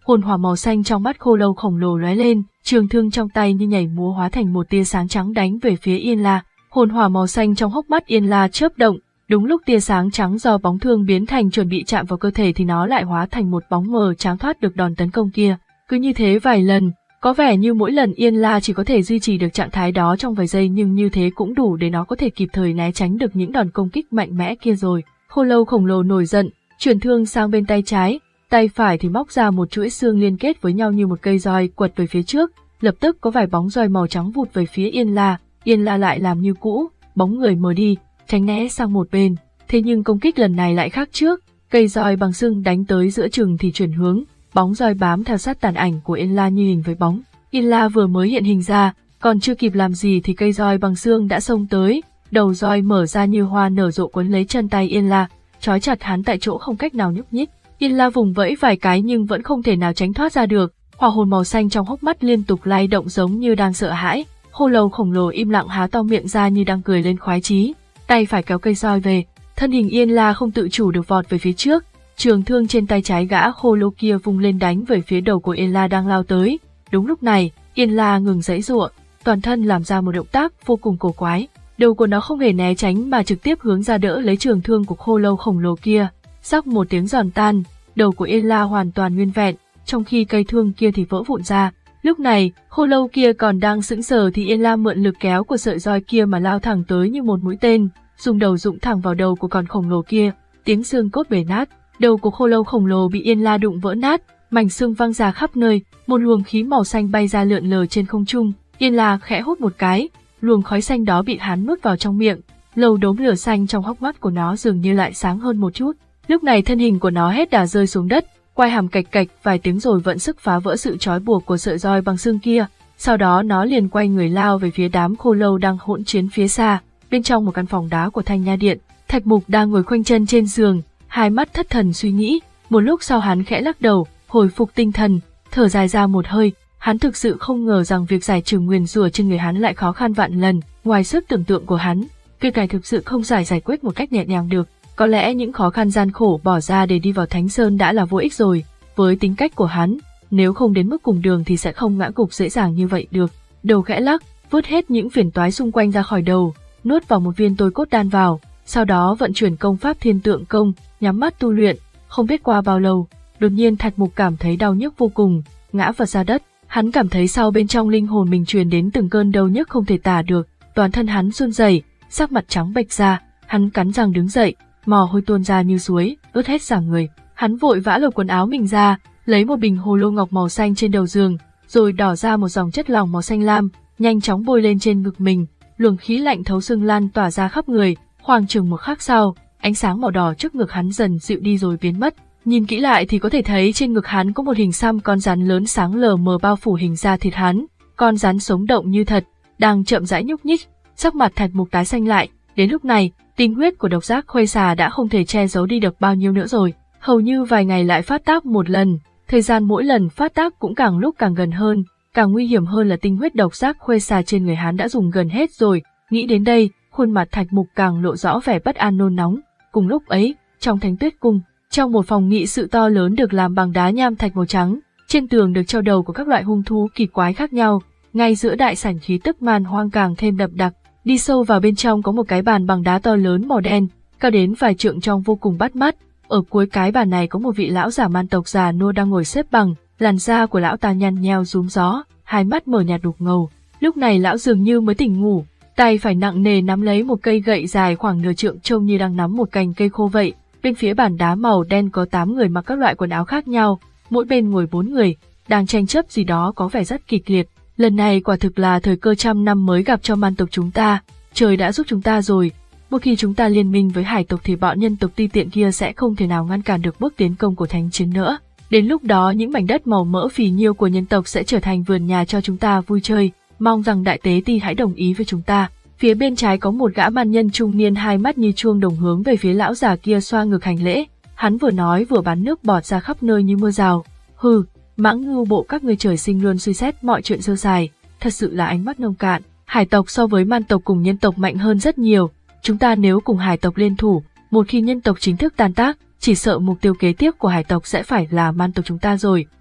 hồn hỏa màu xanh trong mắt khô lâu khổng lồ lóe lên, trường thương trong tay như nhảy múa hóa thành một tia sáng trắng đánh về phía Yên La. Hồn hỏa màu xanh trong hốc mắt Yên La chớp động, đúng lúc tia sáng trắng do bóng thương biến thành chuẩn bị chạm vào cơ thể thì nó lại hóa thành một bóng mờ trắng thoát được đòn tấn công kia. Cứ như thế vài lần, có vẻ như mỗi lần Yên La chỉ có thể duy trì được trạng thái đó trong vài giây, nhưng như thế cũng đủ để nó có thể kịp thời né tránh được những đòn công kích mạnh mẽ kia rồi. Khô lâu khổng lồ nổi giận, chuyển thương sang bên tay trái, tay phải thì móc ra một chuỗi xương liên kết với nhau như một cây roi quật về phía trước, lập tức có vài bóng roi màu trắng vụt về phía Yên La. Yên La lại làm như cũ, bóng người mờ đi, tránh né sang một bên. Thế nhưng công kích lần này lại khác trước, cây roi bằng xương đánh tới giữa chừng thì chuyển hướng, bóng roi bám theo sát tàn ảnh của Yên La như hình với bóng. Yên La vừa mới hiện hình ra, còn chưa kịp làm gì thì cây roi bằng xương đã xông tới, đầu roi mở ra như hoa nở rộ quấn lấy chân tay Yên La, trói chặt hắn tại chỗ không cách nào nhúc nhích. Yên La vùng vẫy vài cái nhưng vẫn không thể nào tránh thoát ra được, hỏa hồn màu xanh trong hốc mắt liên tục lay động giống như đang sợ hãi. Khô lâu khổng lồ im lặng há to miệng ra như đang cười lên khoái chí, tay phải kéo cây roi về, thân hình Yên La không tự chủ được vọt về phía trước, trường thương trên tay trái gã khô lâu kia vung lên đánh về phía đầu của Yên La đang lao tới. Đúng lúc này, Yên La ngừng giãy giụa, toàn thân làm ra một động tác vô cùng cổ quái, đầu của nó không hề né tránh mà trực tiếp hướng ra đỡ lấy trường thương của khô lâu khổng lồ kia. Rắc một tiếng giòn tan, đầu của Yên La hoàn toàn nguyên vẹn, trong khi cây thương kia thì vỡ vụn ra. Lúc này, khô lâu kia còn đang sững sờ thì Yên La mượn lực kéo của sợi roi kia mà lao thẳng tới như một mũi tên, dùng đầu dũng thẳng vào đầu của con khổng lồ kia, tiếng xương cốt bể nát. Đầu của khô lâu khổng lồ bị Yên La đụng vỡ nát, mảnh xương văng ra khắp nơi, một luồng khí màu xanh bay ra lượn lờ trên không trung. Yên La khẽ hút một cái, luồng khói xanh đó bị hắn nuốt vào trong miệng, lầu đốm lửa xanh trong hốc mắt của nó dường như lại sáng hơn một chút. Lúc này thân hình của nó hết đà rơi xuống đất, quai hàm cạch cạch vài tiếng rồi vận sức phá vỡ sự trói buộc của sợi roi bằng xương kia. Sau đó nó liền quay người lao về phía đám khô lâu đang hỗn chiến phía xa. Bên trong một căn phòng đá của Thanh Nha Điện, Thạch Mục đang ngồi khoanh chân trên giường, hai mắt thất thần suy nghĩ. Một lúc sau hắn khẽ lắc đầu, hồi phục tinh thần, thở dài ra một hơi. Hắn thực sự không ngờ rằng việc giải trừ nguyền rủa trên người hắn lại khó khăn vạn lần, ngoài sức tưởng tượng của hắn. Việc này thực sự không giải giải quyết một cách nhẹ nhàng được. Có lẽ những khó khăn gian khổ bỏ ra để đi vào Thánh Sơn đã là vô ích rồi. Với tính cách của hắn, nếu không đến mức cùng đường thì sẽ không ngã gục dễ dàng như vậy được. Đầu khẽ lắc, vứt hết những phiền toái xung quanh ra khỏi đầu, nuốt vào một viên tôi cốt đan vào, sau đó vận chuyển công pháp Thiên Tượng Công, nhắm mắt tu luyện. Không biết qua bao lâu, đột nhiên Thạch Mục cảm thấy đau nhức vô cùng, ngã vật ra đất. Hắn cảm thấy sau bên trong linh hồn mình truyền đến từng cơn đau nhức không thể tả được, toàn thân hắn run rẩy, sắc mặt trắng bệch ra. Hắn cắn răng đứng dậy, mồ hôi tuôn ra như suối, ướt hết cả người. Hắn vội vã lột quần áo mình ra, lấy một bình hồ lô ngọc màu xanh trên đầu giường, rồi đỏ ra một dòng chất lỏng màu xanh lam, nhanh chóng bôi lên trên ngực mình. Luồng khí lạnh thấu xương lan tỏa ra khắp người. Khoảng chừng một khắc sau, ánh sáng màu đỏ trước ngực hắn dần dịu đi rồi biến mất. Nhìn kỹ lại thì có thể thấy trên ngực hắn có một hình xăm con rắn lớn sáng lờ mờ bao phủ hình da thịt hắn. Con rắn sống động như thật, đang chậm rãi nhúc nhích. Sắc mặt Thạch Mục tái xanh lại. Đến lúc này, tinh huyết của độc giác khuê xà đã không thể che giấu đi được bao nhiêu nữa rồi. Hầu như vài ngày lại phát tác một lần, thời gian mỗi lần phát tác cũng càng lúc càng gần hơn. Càng nguy hiểm hơn là tinh huyết độc giác khuê xà trên người hắn đã dùng gần hết rồi. Nghĩ đến đây, khuôn mặt Thạch Mục càng lộ rõ vẻ bất an nôn nóng. Cùng lúc ấy, trong Thánh Tuyết Cung, trong một phòng nghị sự to lớn được làm bằng đá nham thạch màu trắng, trên tường được treo đầu của các loại hung thú kỳ quái khác nhau. Ngay giữa đại sảnh khí tức man hoang càng thêm đậm đặc. Đi sâu vào bên trong có một cái bàn bằng đá to lớn màu đen, cao đến vài trượng trong vô cùng bắt mắt. Ở cuối cái bàn này có một vị lão giả man tộc già nua đang ngồi xếp bằng, làn da của lão ta nhăn nheo rúm gió, hai mắt mở nhạt đục ngầu. Lúc này lão dường như mới tỉnh ngủ, tay phải nặng nề nắm lấy một cây gậy dài khoảng nửa trượng trông như đang nắm một cành cây khô vậy. Bên phía bàn đá màu đen có tám người mặc các loại quần áo khác nhau, mỗi bên ngồi bốn người, đang tranh chấp gì đó có vẻ rất kịch liệt. Lần này quả thực là thời cơ trăm năm mới gặp cho man tộc chúng ta, trời đã giúp chúng ta rồi. Một khi chúng ta liên minh với hải tộc thì bọn nhân tộc ti tiện kia sẽ không thể nào ngăn cản được bước tiến công của thánh chiến nữa. Đến lúc đó những mảnh đất màu mỡ phì nhiêu của nhân tộc sẽ trở thành vườn nhà cho chúng ta vui chơi. Mong rằng đại tế ti hãy đồng ý với chúng ta. Phía bên trái có một gã man nhân trung niên hai mắt như chuông đồng hướng về phía lão già kia xoa ngực hành lễ. Hắn vừa nói vừa bắn nước bọt ra khắp nơi như mưa rào. Hừ, mãng ngưu bộ các ngươi trời sinh luôn suy xét mọi chuyện sơ sài, thật sự là ánh mắt nông cạn. Hải tộc so với man tộc cùng nhân tộc mạnh hơn rất nhiều. Chúng ta nếu cùng hải tộc liên thủ, một khi nhân tộc chính thức tan tác, chỉ sợ mục tiêu kế tiếp của hải tộc sẽ phải là man tộc chúng ta rồi.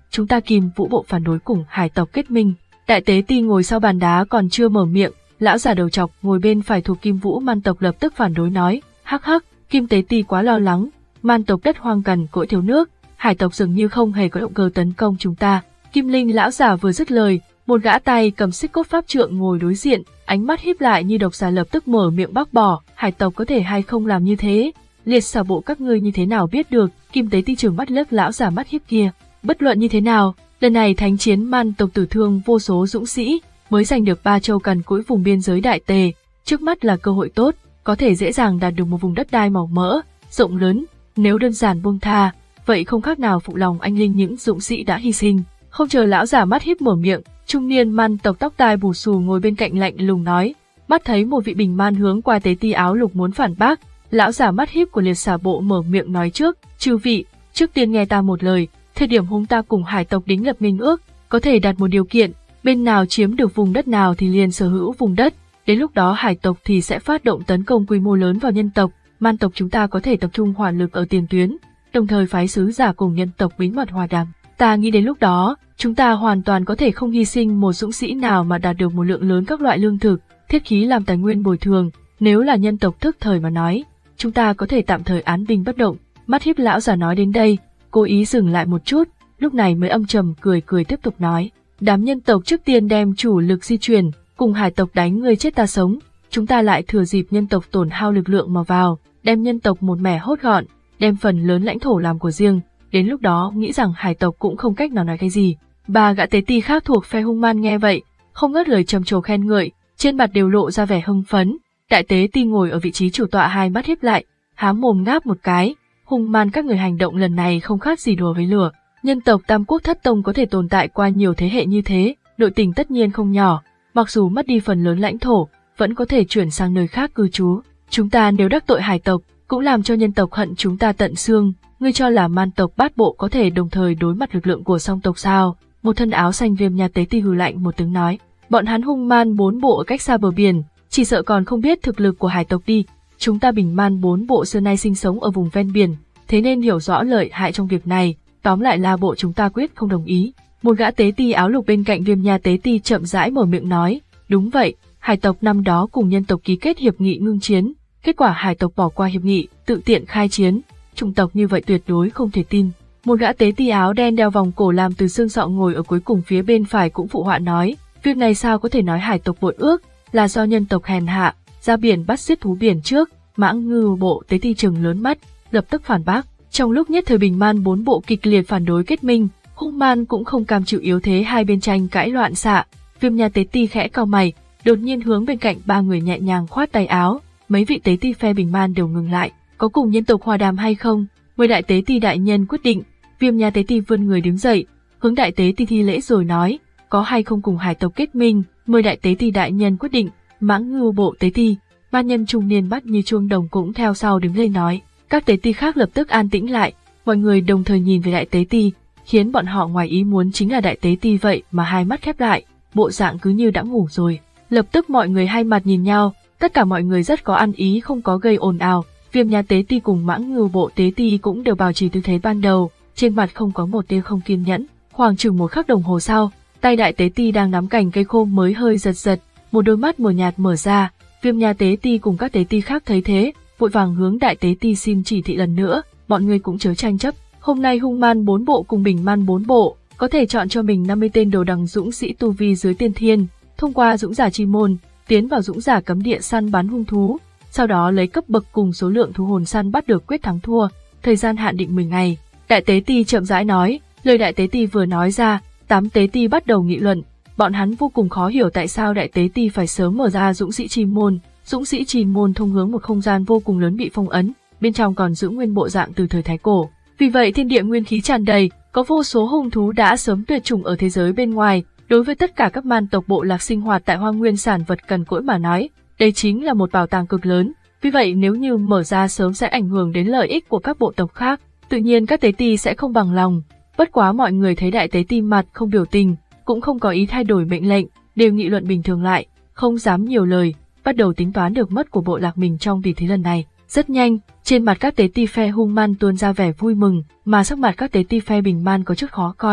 chúng ta Kim Vũ bộ phản đối cùng hải tộc kết minh. Đại tế ti ngồi sau bàn đá còn chưa mở miệng, lão già đầu trọc ngồi bên phải thuộc Kim Vũ man tộc lập tức phản đối nói, hắc hắc, Kim tế ti quá lo lắng, man tộc đất hoang cằn cỗi thiếu nước, hải tộc dường như không hề có động cơ tấn công chúng ta. Kim Linh lão già vừa dứt lời, một gã tay cầm xích cốt pháp trượng ngồi đối diện, ánh mắt híp lại như độc xà lập tức mở miệng bác bỏ, hải tộc có thể hay không làm như thế, liệt xà bộ các ngươi như thế nào biết được. Kim tế ti trừng mắt lướt lão già mắt híp kia, bất luận như thế nào, lần này thánh chiến man tộc tử thương vô số dũng sĩ, mới giành được ba châu cằn cỗi vùng biên giới đại tề, trước mắt là cơ hội tốt, có thể dễ dàng đạt được một vùng đất đai màu mỡ, rộng lớn, nếu đơn giản buông tha, vậy không khác nào phụ lòng anh linh những dũng sĩ đã hy sinh. Không chờ lão già mắt híp mở miệng, trung niên man tộc tóc tai bù xù ngồi bên cạnh lạnh lùng nói, mắt thấy một vị bình man hướng qua tế ti áo lục muốn phản bác, lão già mắt híp của liệt xà bộ mở miệng nói trước, chư vị, trước tiên nghe ta một lời, thời điểm hung ta cùng hải tộc đính lập minh ước, có thể đặt một điều kiện, bên nào chiếm được vùng đất nào thì liền sở hữu vùng đất, đến lúc đó hải tộc thì sẽ phát động tấn công quy mô lớn vào nhân tộc, man tộc chúng ta có thể tập trung hỏa lực ở tiền tuyến, đồng thời phái sứ giả cùng nhân tộc bí mật hòa đàm. Ta nghĩ đến lúc đó, chúng ta hoàn toàn có thể không hy sinh một dũng sĩ nào mà đạt được một lượng lớn các loại lương thực, thiết khí làm tài nguyên bồi thường, nếu là nhân tộc thức thời mà nói, chúng ta có thể tạm thời án binh bất động. Mắt híp lão già nói đến đây, cố ý dừng lại một chút, lúc này mới âm trầm cười cười tiếp tục nói, đám nhân tộc trước tiên đem chủ lực di chuyển, cùng hải tộc đánh người chết ta sống, chúng ta lại thừa dịp nhân tộc tổn hao lực lượng mà vào, đem nhân tộc một mẻ hốt gọn, đem phần lớn lãnh thổ làm của riêng, đến lúc đó nghĩ rằng hải tộc cũng không cách nào nói cái gì. Ba gã tế ti khác thuộc phe hung man nghe vậy, không ngớt lời trầm trồ khen ngợi, trên mặt đều lộ ra vẻ hưng phấn. Đại tế ti ngồi ở vị trí chủ tọa hai mắt híp lại, há mồm ngáp một cái, hung man các người hành động lần này không khác gì đùa với lửa. Nhân tộc Tam Quốc Thất Tông có thể tồn tại qua nhiều thế hệ như thế, nội tình tất nhiên không nhỏ, mặc dù mất đi phần lớn lãnh thổ, vẫn có thể chuyển sang nơi khác cư trú. Chúng ta nếu đắc tội hải tộc, cũng làm cho nhân tộc hận chúng ta tận xương, ngươi cho là man tộc bát bộ có thể đồng thời đối mặt lực lượng của song tộc sao? Một thân áo xanh viêm nha tế ti hừ lạnh một tiếng nói, bọn hắn hung man bốn bộ ở cách xa bờ biển, chỉ sợ còn không biết thực lực của hải tộc đi, chúng ta bình man bốn bộ xưa nay sinh sống ở vùng ven biển, thế nên hiểu rõ lợi hại trong việc này, tóm lại là bộ chúng ta quyết không đồng ý. Một gã tế ti áo lục bên cạnh viêm nha tế ti chậm rãi mở miệng nói, đúng vậy, hải tộc năm đó cùng nhân tộc ký kết hiệp nghị ngưng chiến, kết quả hải tộc bỏ qua hiệp nghị, tự tiện khai chiến, chủng tộc như vậy tuyệt đối không thể tin. Một gã tế ti áo đen đeo vòng cổ làm từ xương sọ ngồi ở cuối cùng phía bên phải cũng phụ họa nói, việc này sao có thể nói hải tộc bội ước, là do nhân tộc hèn hạ, ra biển bắt giết thú biển trước. Mãng Ngư bộ tế ti trừng lớn mắt, lập tức phản bác. Trong lúc nhất thời bình man bốn bộ kịch liệt phản đối kết minh, hung man cũng không cam chịu yếu thế hai bên tranh cãi loạn xạ. Viêm nha tế ti khẽ cau mày, đột nhiên hướng bên cạnh ba người nhẹ nhàng khoát tay áo, mấy vị tế ti phe bình man đều ngừng lại, có cùng nhân tộc hòa đàm hay không? Mời đại tế ti đại nhân quyết định. Viêm nha tế ti vươn người đứng dậy, hướng đại tế ti thi lễ rồi nói, có hay không cùng hải tộc kết minh, mời đại tế ti đại nhân quyết định. Mãng Ngư bộ tế ti, man nhân trung niên mắt như chuông đồng cũng theo sau đứng lên nói, các tế ti khác lập tức an tĩnh lại, mọi người đồng thời nhìn về đại tế ti, khiến bọn họ ngoài ý muốn chính là đại tế ti vậy mà hai mắt khép lại, bộ dạng cứ như đã ngủ rồi. Lập tức mọi người hai mặt nhìn nhau, tất cả mọi người rất có ăn ý không có gây ồn ào. Viêm nha tế ti cùng Mãng Ngư bộ tế ti cũng đều bảo trì tư thế ban đầu, trên mặt không có một tia không kiên nhẫn. Khoảng chừng một khắc đồng hồ sau, tay đại tế ti đang nắm cành cây khô mới hơi giật giật, một đôi mắt mờ nhạt mở ra. Viêm nha tế ti cùng các tế ti khác thấy thế, vội vàng hướng đại tế ti xin chỉ thị lần nữa, bọn người cũng chớ tranh chấp. Hôm nay hung man bốn bộ cùng bình man bốn bộ, có thể chọn cho mình năm mươi tên đồ đằng dũng sĩ tu vi dưới tiên thiên, thông qua dũng giả chi môn, tiến vào dũng giả cấm địa săn bắn hung thú, sau đó lấy cấp bậc cùng số lượng thú hồn săn bắt được quyết thắng thua, thời gian hạn định mười ngày. Đại tế ti chậm rãi nói, lời đại tế ti vừa nói ra, tám tế ti bắt đầu nghị luận, bọn hắn vô cùng khó hiểu tại sao đại tế ti phải sớm mở ra dũng sĩ chi môn. Dũng sĩ chi môn thông hướng một không gian vô cùng lớn bị phong ấn, bên trong còn giữ nguyên bộ dạng từ thời Thái Cổ. Vì vậy thiên địa nguyên khí tràn đầy, có vô số hung thú đã sớm tuyệt chủng ở thế giới bên ngoài. Đối với tất cả các man tộc bộ lạc sinh hoạt tại hoang nguyên sản vật cằn cỗi mà nói, đây chính là một bảo tàng cực lớn. Vì vậy nếu như mở ra sớm sẽ ảnh hưởng đến lợi ích của các bộ tộc khác, tự nhiên các tế ti sẽ không bằng lòng. Bất quá mọi người thấy đại tế ti mặt không biểu tình, cũng không có ý thay đổi mệnh lệnh, đều nghị luận bình thường lại, không dám nhiều lời, bắt đầu tính toán được mất của bộ lạc mình trong tỷ thí lần này. Rất nhanh, trên mặt các tế ti phe hung man tuôn ra vẻ vui mừng, mà sắc mặt các tế ti phe bình man có chút khó coi.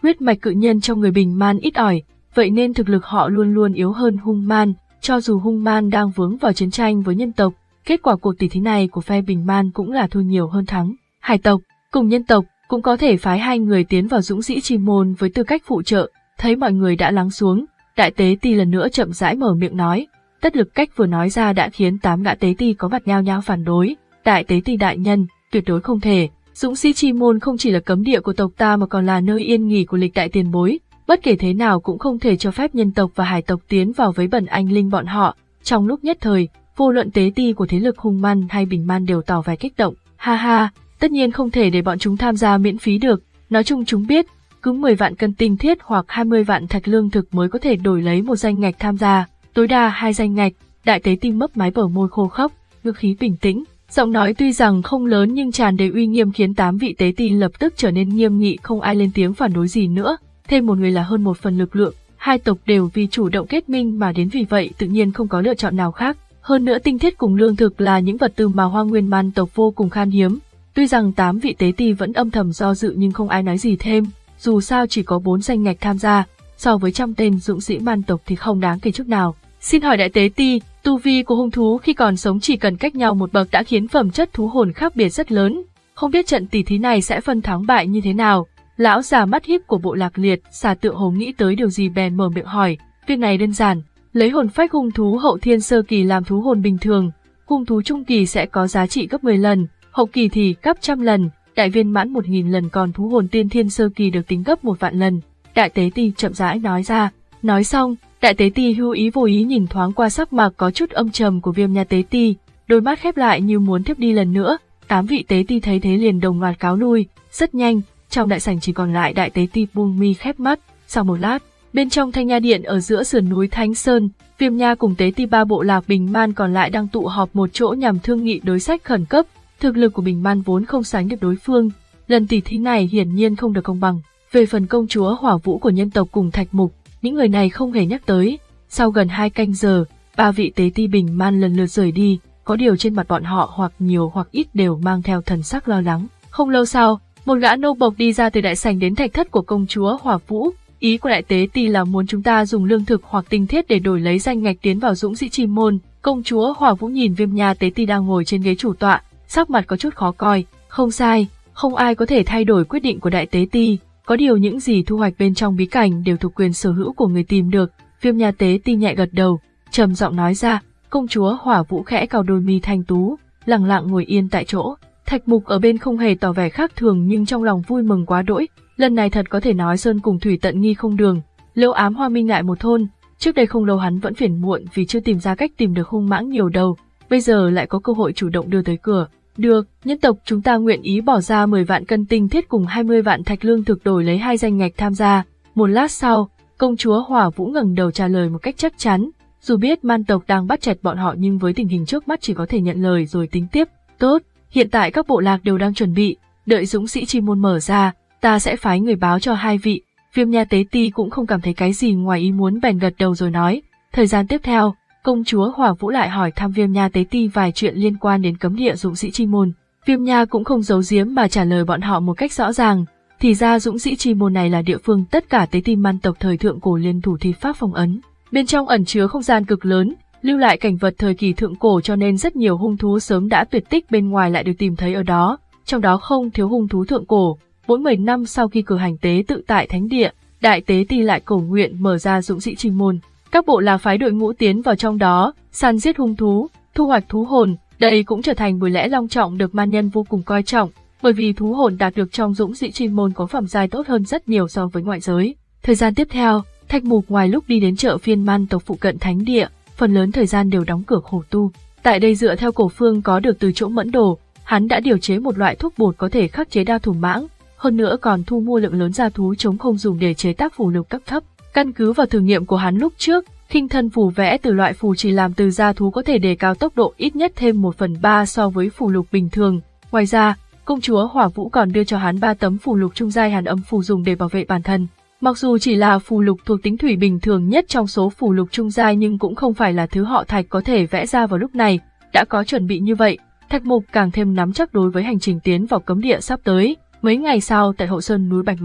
Huyết mạch cự nhân trong người Bình Man ít ỏi, vậy nên thực lực họ luôn luôn yếu hơn Hung Man. Cho dù Hung Man đang vướng vào chiến tranh với nhân tộc, kết quả cuộc tỷ thí này của phe Bình Man cũng là thua nhiều hơn thắng. Hải tộc cùng nhân tộc cũng có thể phái hai người tiến vào Dũng Sĩ Chi Môn với tư cách phụ trợ. Thấy mọi người đã lắng xuống, Đại Tế Ti lần nữa chậm rãi mở miệng nói. Tất lực cách vừa nói ra đã khiến tám gã tế ti có mặt nhao nhao phản đối. Đại Tế Ti đại nhân, tuyệt đối không thể. Dũng Sĩ Chi Môn không chỉ là cấm địa của tộc ta mà còn là nơi yên nghỉ của lịch đại tiền bối. Bất kể thế nào cũng không thể cho phép nhân tộc và hải tộc tiến vào với bẩn anh linh bọn họ. Trong lúc nhất thời, vô luận tế ti của thế lực Hung Man hay Bình Man đều tỏ vẻ kích động. Ha ha, tất nhiên không thể để bọn chúng tham gia miễn phí được. Nói chung chúng biết, cứ mười vạn cân tinh thiết hoặc hai mươi vạn thạch lương thực mới có thể đổi lấy một danh ngạch tham gia, tối đa hai danh ngạch. Đại Tế Ti mấp máy bờ môi khô khốc, ngữ khí bình tĩnh. Giọng nói tuy rằng không lớn nhưng tràn đầy uy nghiêm khiến tám vị tế ti lập tức trở nên nghiêm nghị, không ai lên tiếng phản đối gì nữa. Thêm một người là hơn một phần lực lượng, hai tộc đều vì chủ động kết minh mà đến, vì vậy tự nhiên không có lựa chọn nào khác. Hơn nữa tinh thiết cùng lương thực là những vật tư mà Hoang Nguyên Man tộc vô cùng khan hiếm. Tuy rằng tám vị tế ti vẫn âm thầm do dự nhưng không ai nói gì thêm, dù sao chỉ có bốn danh ngạch tham gia, so với trăm tên dũng sĩ man tộc thì không đáng kể chút nào. Xin hỏi Đại Tế Ti, tu vi của hung thú khi còn sống chỉ cần cách nhau một bậc đã khiến phẩm chất thú hồn khác biệt rất lớn, không biết trận tỷ thí này sẽ phân thắng bại như thế nào? Lão già mắt híp của bộ Lạc Liệt xà tựa hồ nghĩ tới điều gì bèn mở miệng hỏi. Việc này đơn giản, lấy hồn phách hung thú hậu thiên sơ kỳ làm thú hồn bình thường, hung thú trung kỳ sẽ có giá trị gấp mười lần, hậu kỳ thì gấp trăm lần, đại viên mãn một nghìn lần, còn thú hồn tiên thiên sơ kỳ được tính gấp một vạn lần. Đại Tế Ti chậm rãi nói ra. Nói xong, Đại Tế Ti hữu ý vô ý nhìn thoáng qua sắc mặt có chút âm trầm của Viêm Nha Tế Ti, đôi mắt khép lại như muốn thiếp đi lần nữa. Tám vị tế ti thấy thế liền đồng loạt cáo lui. Rất nhanh, trong đại sảnh chỉ còn lại Đại Tế Ti buông mi khép mắt. Sau một lát, bên trong Thanh Nha Điện ở giữa sườn núi Thánh Sơn, Viêm Nha cùng tế ti ba bộ lạc Bình Man còn lại đang tụ họp một chỗ nhằm thương nghị đối sách khẩn cấp. Thực lực của Bình Man vốn không sánh được đối phương, lần tỷ thí này hiển nhiên không được công bằng. Về phần công chúa Hỏa Vũ của nhân tộc cùng Thạch Mục, những người này không hề nhắc tới. Sau gần hai canh giờ, ba vị tế ti Bình Man lần lượt rời đi, có điều trên mặt bọn họ hoặc nhiều hoặc ít đều mang theo thần sắc lo lắng. Không lâu sau, một gã nô bộc đi ra từ đại sảnh đến thạch thất của công chúa Hỏa Vũ. Ý của Đại Tế Ti là muốn chúng ta dùng lương thực hoặc tinh thiết để đổi lấy danh ngạch tiến vào Dũng Sĩ Chi Môn. Công chúa Hỏa Vũ nhìn Viêm Nha Tế Ti đang ngồi trên ghế chủ tọa, sắc mặt có chút khó coi. Không sai, không ai có thể thay đổi quyết định của Đại Tế Ti. Có điều những gì thu hoạch bên trong bí cảnh đều thuộc quyền sở hữu của người tìm được. Viêm Nha Tế Ti nhẹ gật đầu, trầm giọng nói ra. Công chúa Hỏa Vũ khẽ cau đôi mi thanh tú, lặng lặng ngồi yên tại chỗ. Thạch Mục ở bên không hề tỏ vẻ khác thường nhưng trong lòng vui mừng quá đỗi. Lần này thật có thể nói sơn cùng thủy tận nghi không đường. Liễu Ám Hoa Minh lại một thôn. Trước đây không lâu hắn vẫn phiền muộn vì chưa tìm ra cách tìm được hung mãng nhiều đầu, bây giờ lại có cơ hội chủ động đưa tới cửa. Được, nhân tộc chúng ta nguyện ý bỏ ra mười vạn cân tinh thiết cùng hai mươi vạn thạch lương thực đổi lấy hai danh ngạch tham gia. Một lát sau, công chúa Hỏa Vũ ngẩng đầu trả lời một cách chắc chắn. Dù biết man tộc đang bắt chẹt bọn họ nhưng với tình hình trước mắt chỉ có thể nhận lời rồi tính tiếp. Tốt, hiện tại các bộ lạc đều đang chuẩn bị, đợi Dũng Sĩ Chi Môn mở ra, ta sẽ phái người báo cho hai vị. Viêm Nha Tế Ti cũng không cảm thấy cái gì ngoài ý muốn bèn gật đầu rồi nói. Thời gian tiếp theo, công chúa Hỏa Vũ lại hỏi thăm Viêm Nha Tế Ti vài chuyện liên quan đến cấm địa Dũng Sĩ Chi Môn. Viêm Nha cũng không giấu giếm mà trả lời bọn họ một cách rõ ràng. Thì ra Dũng Sĩ Chi Môn này là địa phương tất cả tế ti man tộc thời thượng cổ liên thủ thi pháp phong ấn. Bên trong ẩn chứa không gian cực lớn, lưu lại cảnh vật thời kỳ thượng cổ cho nên rất nhiều hung thú sớm đã tuyệt tích bên ngoài lại được tìm thấy ở đó. Trong đó không thiếu hung thú thượng cổ. Mỗi mười năm sau khi cử hành tế tự tại thánh địa, Đại Tế Ti lại cầu nguyện mở ra Dũng Sĩ Chi Môn. Các bộ lạc phái đội ngũ tiến vào trong đó, săn giết hung thú, thu hoạch thú hồn. Đây cũng trở thành buổi lễ long trọng được man nhân vô cùng coi trọng, bởi vì thú hồn đạt được trong Dũng Sĩ Chi Môn có phẩm giai tốt hơn rất nhiều so với ngoại giới. Thời gian tiếp theo, Thạch Mục ngoài lúc đi đến chợ phiên man tộc phụ cận thánh địa, phần lớn thời gian đều đóng cửa khổ tu. Tại đây dựa theo cổ phương có được từ chỗ Mẫn Đồ, hắn đã điều chế một loại thuốc bột có thể khắc chế đao thủ mãng, hơn nữa còn thu mua lượng lớn gia thú chống không dùng để chế tác phù lục cấp thấp. Căn cứ vào thử nghiệm của hắn lúc trước, khinh thân phù vẽ từ loại phù chỉ làm từ gia thú có thể đề cao tốc độ ít nhất thêm một phần ba so với phù lục bình thường. Ngoài ra, công chúa Hỏa Vũ còn đưa cho hắn ba tấm phù lục trung giai hàn âm phù dùng để bảo vệ bản thân. Mặc dù chỉ là phù lục thuộc tính thủy bình thường nhất trong số phù lục trung giai nhưng cũng không phải là thứ họ Thạch có thể vẽ ra vào lúc này. Đã có chuẩn bị như vậy, Thạch Mục càng thêm nắm chắc đối với hành trình tiến vào cấm địa sắp tới. Mấy ngày sau tại hậu sơn núi Bạch Mã,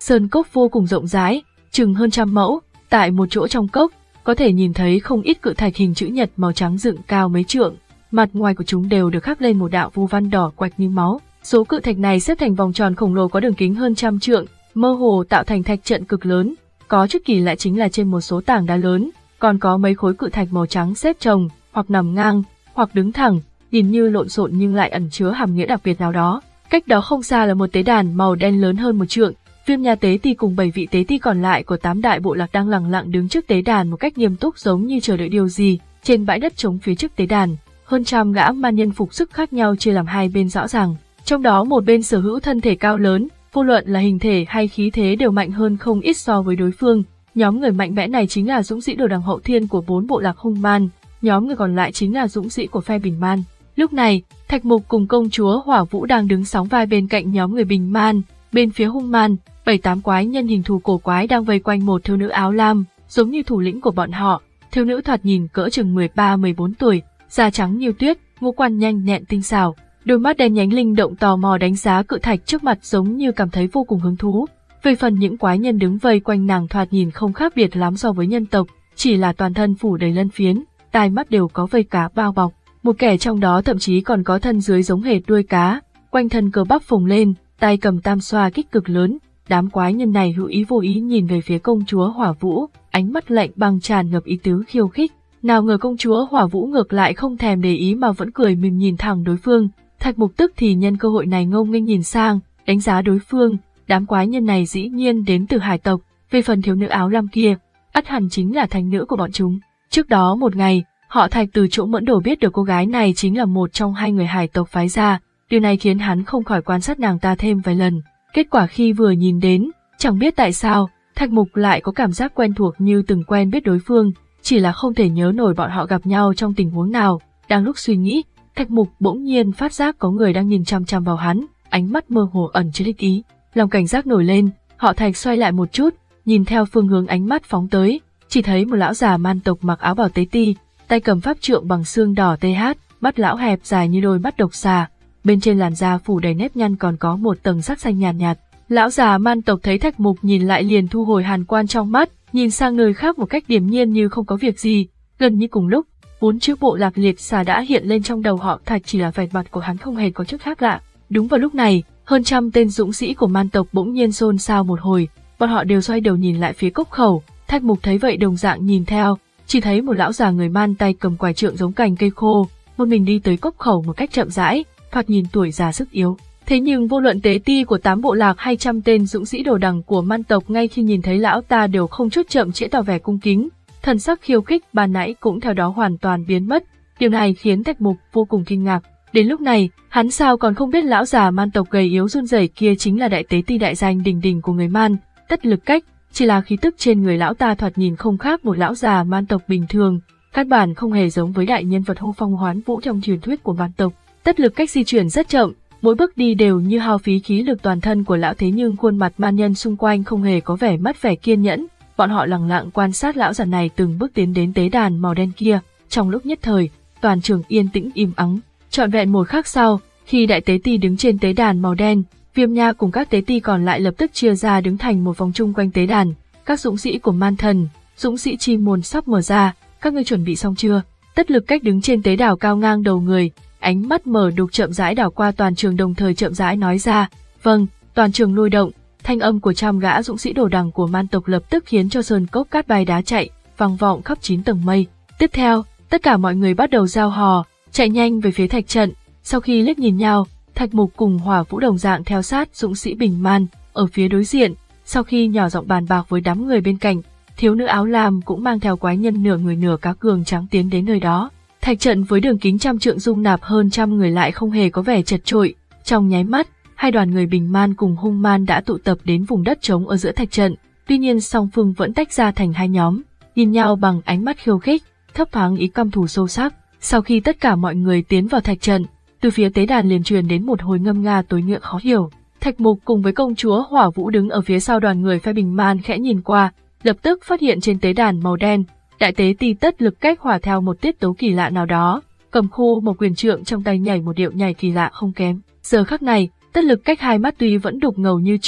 Sơn cốc vô cùng rộng rãi, chừng hơn trăm mẫu, tại một chỗ trong cốc, có thể nhìn thấy không ít cự thạch hình chữ nhật màu trắng dựng cao mấy trượng, mặt ngoài của chúng đều được khắc lên một đạo phù văn đỏ quạch như máu. Số cự thạch này xếp thành vòng tròn khổng lồ có đường kính hơn trăm trượng, mơ hồ tạo thành thạch trận cực lớn. Có chút kỳ lạ chính là trên một số tảng đá lớn, còn có mấy khối cự thạch màu trắng xếp chồng, hoặc nằm ngang, hoặc đứng thẳng, nhìn như lộn xộn nhưng lại ẩn chứa hàm nghĩa đặc biệt nào đó. Cách đó không xa là một tế đàn màu đen lớn hơn một trượng. Viêm Nha tế ti cùng bảy vị tế ti còn lại của tám đại bộ lạc đang lặng lặng đứng trước tế đàn một cách nghiêm túc, giống như chờ đợi điều gì. Trên bãi đất trống phía trước tế đàn, hơn trăm gã man nhân phục sức khác nhau chia làm hai bên rõ ràng. Trong đó một bên sở hữu thân thể cao lớn, vô luận là hình thể hay khí thế đều mạnh hơn không ít so với đối phương. Nhóm người mạnh mẽ này chính là dũng sĩ đồ đằng hậu thiên của bốn bộ lạc hung man, nhóm người còn lại chính là dũng sĩ của phe Bình Man. Lúc này, Thạch Mục cùng công chúa Hỏa Vũ đang đứng sóng vai bên cạnh nhóm người Bình Man. Bên phía hung man, bảy tám quái nhân hình thù cổ quái đang vây quanh một thiếu nữ áo lam, giống như thủ lĩnh của bọn họ. Thiếu nữ thoạt nhìn cỡ chừng mười ba mười bốn tuổi, da trắng như tuyết, ngũ quan nhanh nhẹn tinh xảo, đôi mắt đen nhánh linh động tò mò đánh giá cự thạch trước mặt, giống như cảm thấy vô cùng hứng thú. Về phần những quái nhân đứng vây quanh nàng thoạt nhìn không khác biệt lắm so với nhân tộc, chỉ là toàn thân phủ đầy lân phiến, tai mắt đều có vây cá bao bọc. Một kẻ trong đó thậm chí còn có thân dưới giống hệt đuôi cá, quanh thân cơ bắp phồng lên, tay cầm tam xoa kích cực lớn. Đám quái nhân này hữu ý vô ý nhìn về phía công chúa Hỏa Vũ, ánh mắt lạnh băng tràn ngập ý tứ khiêu khích. Nào ngờ công chúa Hỏa Vũ ngược lại không thèm để ý mà vẫn cười mỉm nhìn thẳng đối phương. Thạch Mục tức thì nhân cơ hội này ngông nghênh nhìn sang, đánh giá đối phương. Đám quái nhân này dĩ nhiên đến từ hải tộc, về phần thiếu nữ áo lam kia, ắt hẳn chính là thánh nữ của bọn chúng. Trước đó một ngày, họ Thạch từ chỗ Mẫn Đồ biết được cô gái này chính là một trong hai người hải tộc phái ra, điều này khiến hắn không khỏi quan sát nàng ta thêm vài lần. Kết quả khi vừa nhìn đến, chẳng biết tại sao, Thạch Mục lại có cảm giác quen thuộc như từng quen biết đối phương, chỉ là không thể nhớ nổi bọn họ gặp nhau trong tình huống nào. Đang lúc suy nghĩ, Thạch Mục bỗng nhiên phát giác có người đang nhìn chăm chăm vào hắn, ánh mắt mơ hồ ẩn chứa địch ý. Lòng cảnh giác nổi lên, họ Thạch xoay lại một chút, nhìn theo phương hướng ánh mắt phóng tới, chỉ thấy một lão già man tộc mặc áo bào tế ti, tay cầm pháp trượng bằng xương đỏ th, mắt lão hẹp dài như đôi mắt độc xà, bên trên làn da phủ đầy nếp nhăn còn có một tầng sắc xanh nhàn nhạt, nhạt. Lão già man tộc thấy Thạch Mục nhìn lại liền thu hồi hàn quan trong mắt, nhìn sang nơi khác một cách điềm nhiên như không có việc gì. Gần như cùng lúc, bốn chữ bộ lạc liệt xà đã hiện lên trong đầu họ Thạch, chỉ là vẻ mặt của hắn không hề có chút khác lạ. Đúng vào lúc này, hơn trăm tên dũng sĩ của man tộc bỗng nhiên xôn xao một hồi, bọn họ đều xoay đầu nhìn lại phía cốc khẩu. Thạch Mục thấy vậy đồng dạng nhìn theo, chỉ thấy một lão già người man tay cầm quải trượng giống cành cây khô, một mình đi tới cốc khẩu một cách chậm rãi, thoạt nhìn tuổi già sức yếu. Thế nhưng vô luận tế ti của tám bộ lạc hay trăm tên dũng sĩ đồ đằng của man tộc ngay khi nhìn thấy lão ta đều không chút chậm trễ tỏ vẻ cung kính, thần sắc khiêu khích ban nãy cũng theo đó hoàn toàn biến mất. Điều này khiến Thạch Mục vô cùng kinh ngạc. Đến lúc này, hắn sao còn không biết lão già man tộc gầy yếu run rẩy kia chính là đại tế ti đại danh đỉnh đỉnh của người man, Tất Lực Cách. Chỉ là khí tức trên người lão ta thoạt nhìn không khác một lão già man tộc bình thường, căn bản không hề giống với đại nhân vật hô phong hoán vũ trong truyền thuyết của man tộc. Tất Lực Cách di chuyển rất chậm, mỗi bước đi đều như hao phí khí lực toàn thân của lão, thế nhưng khuôn mặt man nhân xung quanh không hề có vẻ mất vẻ kiên nhẫn. Bọn họ lặng lặng quan sát lão già này từng bước tiến đến tế đàn màu đen kia. Trong lúc nhất thời, toàn trường yên tĩnh im ắng. Trọn vẹn một khắc sau, khi đại tế ti đứng trên tế đàn màu đen, Viêm Nha cùng các tế ti còn lại lập tức chia ra đứng thành một vòng chung quanh tế đàn. Các dũng sĩ của man thần, dũng sĩ chi môn sắp mở ra, các ngươi chuẩn bị xong chưa? Tất Lực Cách đứng trên tế đảo cao ngang đầu người, ánh mắt mở đục chậm rãi đảo qua toàn trường, đồng thời chậm rãi nói ra, vâng. Toàn trường lôi động, thanh âm của trăm gã dũng sĩ đồ đằng của man tộc lập tức khiến cho sơn cốc cát bay đá chạy, vang vọng khắp chín tầng mây. Tiếp theo, tất cả mọi người bắt đầu giao hò, chạy nhanh về phía thạch trận. Sau khi liếc nhìn nhau, Thạch Mục cùng Hỏa Vũ đồng dạng theo sát dũng sĩ Bình Man ở phía đối diện. Sau khi nhỏ giọng bàn bạc với đám người bên cạnh, thiếu nữ áo lam cũng mang theo quái nhân nửa người nửa cá cường trắng tiến đến nơi đó. Thạch trận với đường kính trăm trượng dung nạp hơn trăm người lại không hề có vẻ chật chội. Trong nháy mắt, hai đoàn người Bình Man cùng Hung Man đã tụ tập đến vùng đất trống ở giữa thạch trận. Tuy nhiên song phương vẫn tách ra thành hai nhóm, nhìn nhau bằng ánh mắt khiêu khích, thấp thoáng ý căm thù sâu sắc. Sau khi tất cả mọi người tiến vào thạch trận, từ phía tế đàn liền truyền đến một hồi ngâm nga tối nghĩa khó hiểu. Thạch Mục cùng với công chúa Hỏa Vũ đứng ở phía sau đoàn người phe Bình Man khẽ nhìn qua, lập tức phát hiện trên tế đàn màu đen, đại tế ti Tất Lực Cách hòa theo một tiết tấu kỳ lạ nào đó, cầm khô một quyền trượng trong tay nhảy một điệu nhảy kỳ lạ không kém. Giờ khắc này, Tất Lực Cách hai mắt tuy vẫn đục ngầu như trước,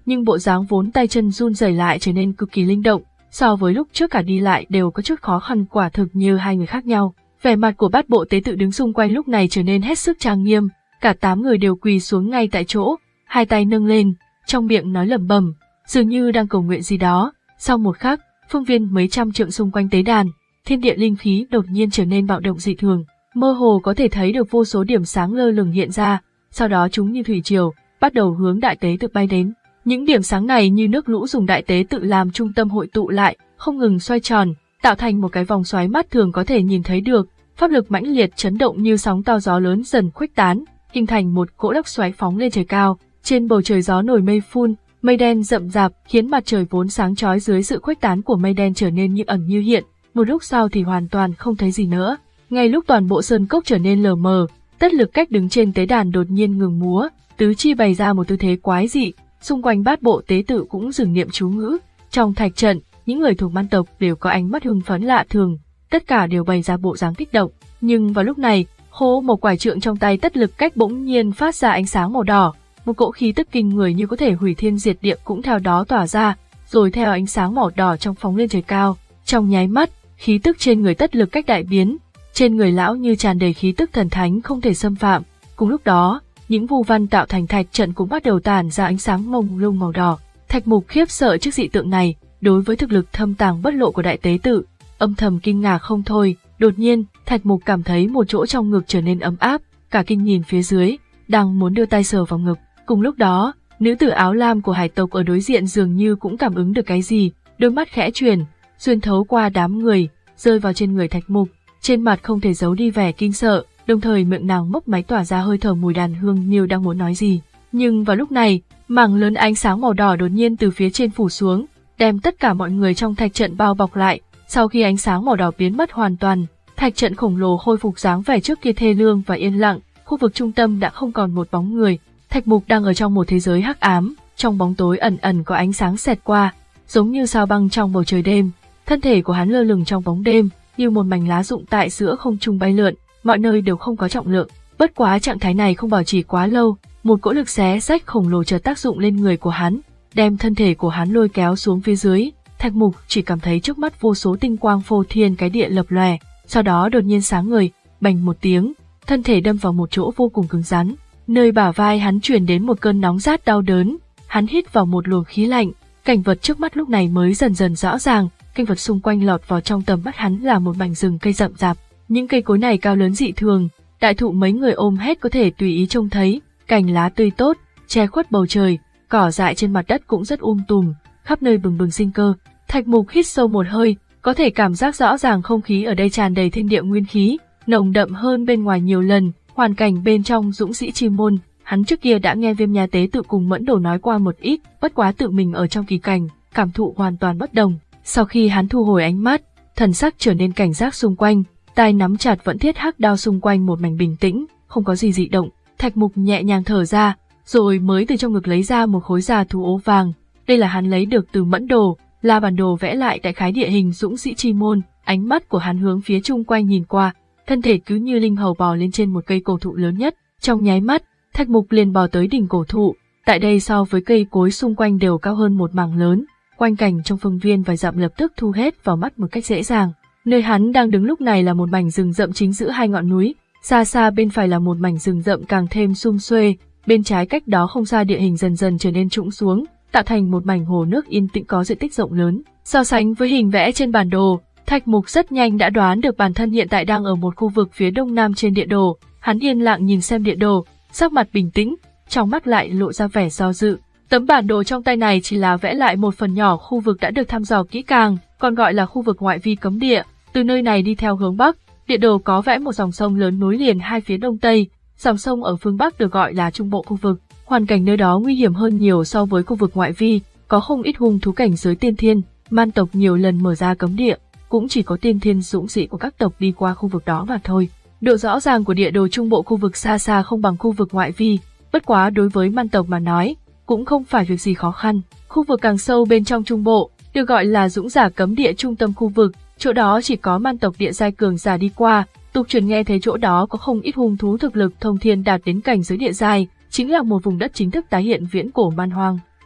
nhưng bộ dáng vốn tay chân run rẩy lại trở nên cực kỳ linh động, so với lúc trước cả đi lại đều có chút khó khăn, quả thực như hai người khác nhau. Vẻ mặt của bát bộ tế tự đứng xung quanh lúc này trở nên hết sức trang nghiêm, cả tám người đều quỳ xuống ngay tại chỗ, hai tay nâng lên, trong miệng nói lẩm bẩm, dường như đang cầu nguyện gì đó. Sau một khắc, phương viên mấy trăm trượng xung quanh tế đàn, thiên địa linh khí đột nhiên trở nên bạo động dị thường, mơ hồ có thể thấy được vô số điểm sáng lơ lửng hiện ra, sau đó chúng như thủy triều, bắt đầu hướng đại tế tự bay đến. Những điểm sáng này như nước lũ dùng đại tế tự làm trung tâm hội tụ lại, không ngừng xoay tròn, tạo thành một cái vòng xoáy mắt thường có thể nhìn thấy được, pháp lực mãnh liệt chấn động như sóng to gió lớn dần khuếch tán, hình thành một cỗ lốc xoáy phóng lên trời cao. Trên bầu trời gió nổi mây phun, mây đen rậm rạp khiến mặt trời vốn sáng chói dưới sự khuếch tán của mây đen trở nên như ẩn như hiện, một lúc sau thì hoàn toàn không thấy gì nữa. Ngay lúc toàn bộ sơn cốc trở nên lờ mờ, Tất Lực Cách đứng trên tế đàn đột nhiên ngừng múa, tứ chi bày ra một tư thế quái dị, xung quanh bát bộ tế tự cũng dừng niệm chú ngữ. Trong thạch trận, những người thuộc man tộc đều có ánh mắt hưng phấn lạ thường, tất cả đều bày ra bộ dáng kích động. Nhưng vào lúc này, khô một quải trượng trong tay Tất Lực Cách bỗng nhiên phát ra ánh sáng màu đỏ, một cỗ khí tức kinh người như có thể hủy thiên diệt địa cũng theo đó tỏa ra, rồi theo ánh sáng màu đỏ trong phóng lên trời cao. Trong nháy mắt, khí tức trên người Tất Lực Cách đại biến, trên người lão như tràn đầy khí tức thần thánh không thể xâm phạm. Cùng lúc đó, những vu văn tạo thành thạch trận cũng bắt đầu tản ra ánh sáng mông lung màu đỏ. Thạch Mục khiếp sợ trước dị tượng này, đối với thực lực thâm tàng bất lộ của đại tế tự, âm thầm kinh ngạc không thôi. Đột nhiên, Thạch Mục cảm thấy một chỗ trong ngực trở nên ấm áp, cả kinh nhìn phía dưới, đang muốn đưa tay sờ vào ngực. Cùng lúc đó, nữ tử áo lam của hải tộc ở đối diện dường như cũng cảm ứng được cái gì, đôi mắt khẽ chuyển, xuyên thấu qua đám người, rơi vào trên người Thạch Mục, trên mặt không thể giấu đi vẻ kinh sợ, đồng thời miệng nàng mốc máy tỏa ra hơi thở mùi đàn hương như đang muốn nói gì. Nhưng vào lúc này, mảng lớn ánh sáng màu đỏ đột nhiên từ phía trên phủ xuống, đem tất cả mọi người trong thạch trận bao bọc lại. Sau khi ánh sáng màu đỏ biến mất hoàn toàn, thạch trận khổng lồ khôi phục dáng vẻ trước kia thê lương và yên lặng, khu vực trung tâm đã không còn một bóng người. Thạch Mục đang ở trong một thế giới hắc ám, trong bóng tối ẩn ẩn có ánh sáng xẹt qua, giống như sao băng trong bầu trời đêm. Thân thể của hắn lơ lửng trong bóng đêm, như một mảnh lá rụng tại giữa không trung bay lượn, mọi nơi đều không có trọng lượng. Bất quá trạng thái này không bảo trì quá lâu, một cỗ lực xé rách khổng lồ chợt tác dụng lên người của hắn, đem thân thể của hắn lôi kéo xuống phía dưới. Thạch Mục chỉ cảm thấy trước mắt vô số tinh quang phô thiên cái địa lập lòe, sau đó đột nhiên sáng người, bành một tiếng, thân thể đâm vào một chỗ vô cùng cứng rắn. Nơi bả vai hắn truyền đến một cơn nóng rát đau đớn, hắn hít vào một luồng khí lạnh, cảnh vật trước mắt lúc này mới dần dần rõ ràng, cảnh vật xung quanh lọt vào trong tầm mắt hắn là một mảnh rừng cây rậm rạp, những cây cối này cao lớn dị thường, đại thụ mấy người ôm hết có thể tùy ý trông thấy, cành lá tươi tốt, che khuất bầu trời, cỏ dại trên mặt đất cũng rất um tùm, khắp nơi bừng bừng sinh cơ. Thạch Mục hít sâu một hơi, có thể cảm giác rõ ràng không khí ở đây tràn đầy thiên địa nguyên khí, nồng đậm hơn bên ngoài nhiều lần. Hoàn cảnh bên trong dũng sĩ chi môn, hắn trước kia đã nghe Viêm Nha Tế Tự cùng Mẫn Đồ nói qua một ít, bất quá tự mình ở trong kỳ cảnh, cảm thụ hoàn toàn bất đồng. Sau khi hắn thu hồi ánh mắt, thần sắc trở nên cảnh giác xung quanh, tay nắm chặt vẫn thiết hắc đao xung quanh một mảnh bình tĩnh, không có gì dị động. Thạch Mục nhẹ nhàng thở ra, rồi mới từ trong ngực lấy ra một khối da thú ố vàng. Đây là hắn lấy được từ Mẫn Đồ, là bản đồ vẽ lại đại khái địa hình dũng sĩ chi môn. Ánh mắt của hắn hướng phía chung quanh nhìn qua, thân thể cứ như linh hầu bò lên trên một cây cổ thụ lớn nhất. Trong nháy mắt, Thạch Mục liền bò tới đỉnh cổ thụ. Tại đây so với cây cối xung quanh đều cao hơn một mảng lớn, quanh cảnh trong phương viên vài dặm lập tức thu hết vào mắt một cách dễ dàng. Nơi hắn đang đứng lúc này là một mảnh rừng rậm chính giữa hai ngọn núi, xa xa bên phải là một mảnh rừng rậm càng thêm sum xuê, bên trái cách đó không xa địa hình dần dần trở nên trũng xuống, tạo thành một mảnh hồ nước yên tĩnh có diện tích rộng lớn. So sánh với hình vẽ trên bản đồ, Thạch Mục rất nhanh đã đoán được bản thân hiện tại đang ở một khu vực phía đông nam trên địa đồ. Hắn yên lặng nhìn xem địa đồ, sắc mặt bình tĩnh, trong mắt lại lộ ra vẻ do dự. Tấm bản đồ trong tay này chỉ là vẽ lại một phần nhỏ khu vực đã được thăm dò kỹ càng, còn gọi là khu vực ngoại vi cấm địa. Từ nơi này đi theo hướng bắc, địa đồ có vẽ một dòng sông lớn nối liền hai phía đông tây. Dòng sông ở phương bắc được gọi là trung bộ khu vực. Hoàn cảnh nơi đó nguy hiểm hơn nhiều so với khu vực ngoại vi, có không ít hung thú cảnh giới tiên thiên, man tộc nhiều lần mở ra cấm địa, cũng chỉ có tiên thiên dũng sĩ của các tộc đi qua khu vực đó mà thôi. Độ rõ ràng của địa đồ trung bộ khu vực xa xa không bằng khu vực ngoại vi, bất quá đối với man tộc mà nói, cũng không phải việc gì khó khăn. Khu vực càng sâu bên trong trung bộ, được gọi là dũng giả cấm địa trung tâm khu vực, chỗ đó chỉ có man tộc địa giai cường giả đi qua. Tục truyền nghe thấy chỗ đó có không ít hung thú thực lực thông thiên đạt đến cảnh giới địa giai, chính là một vùng đất chính thức tái hiện viễn cổ man hoang.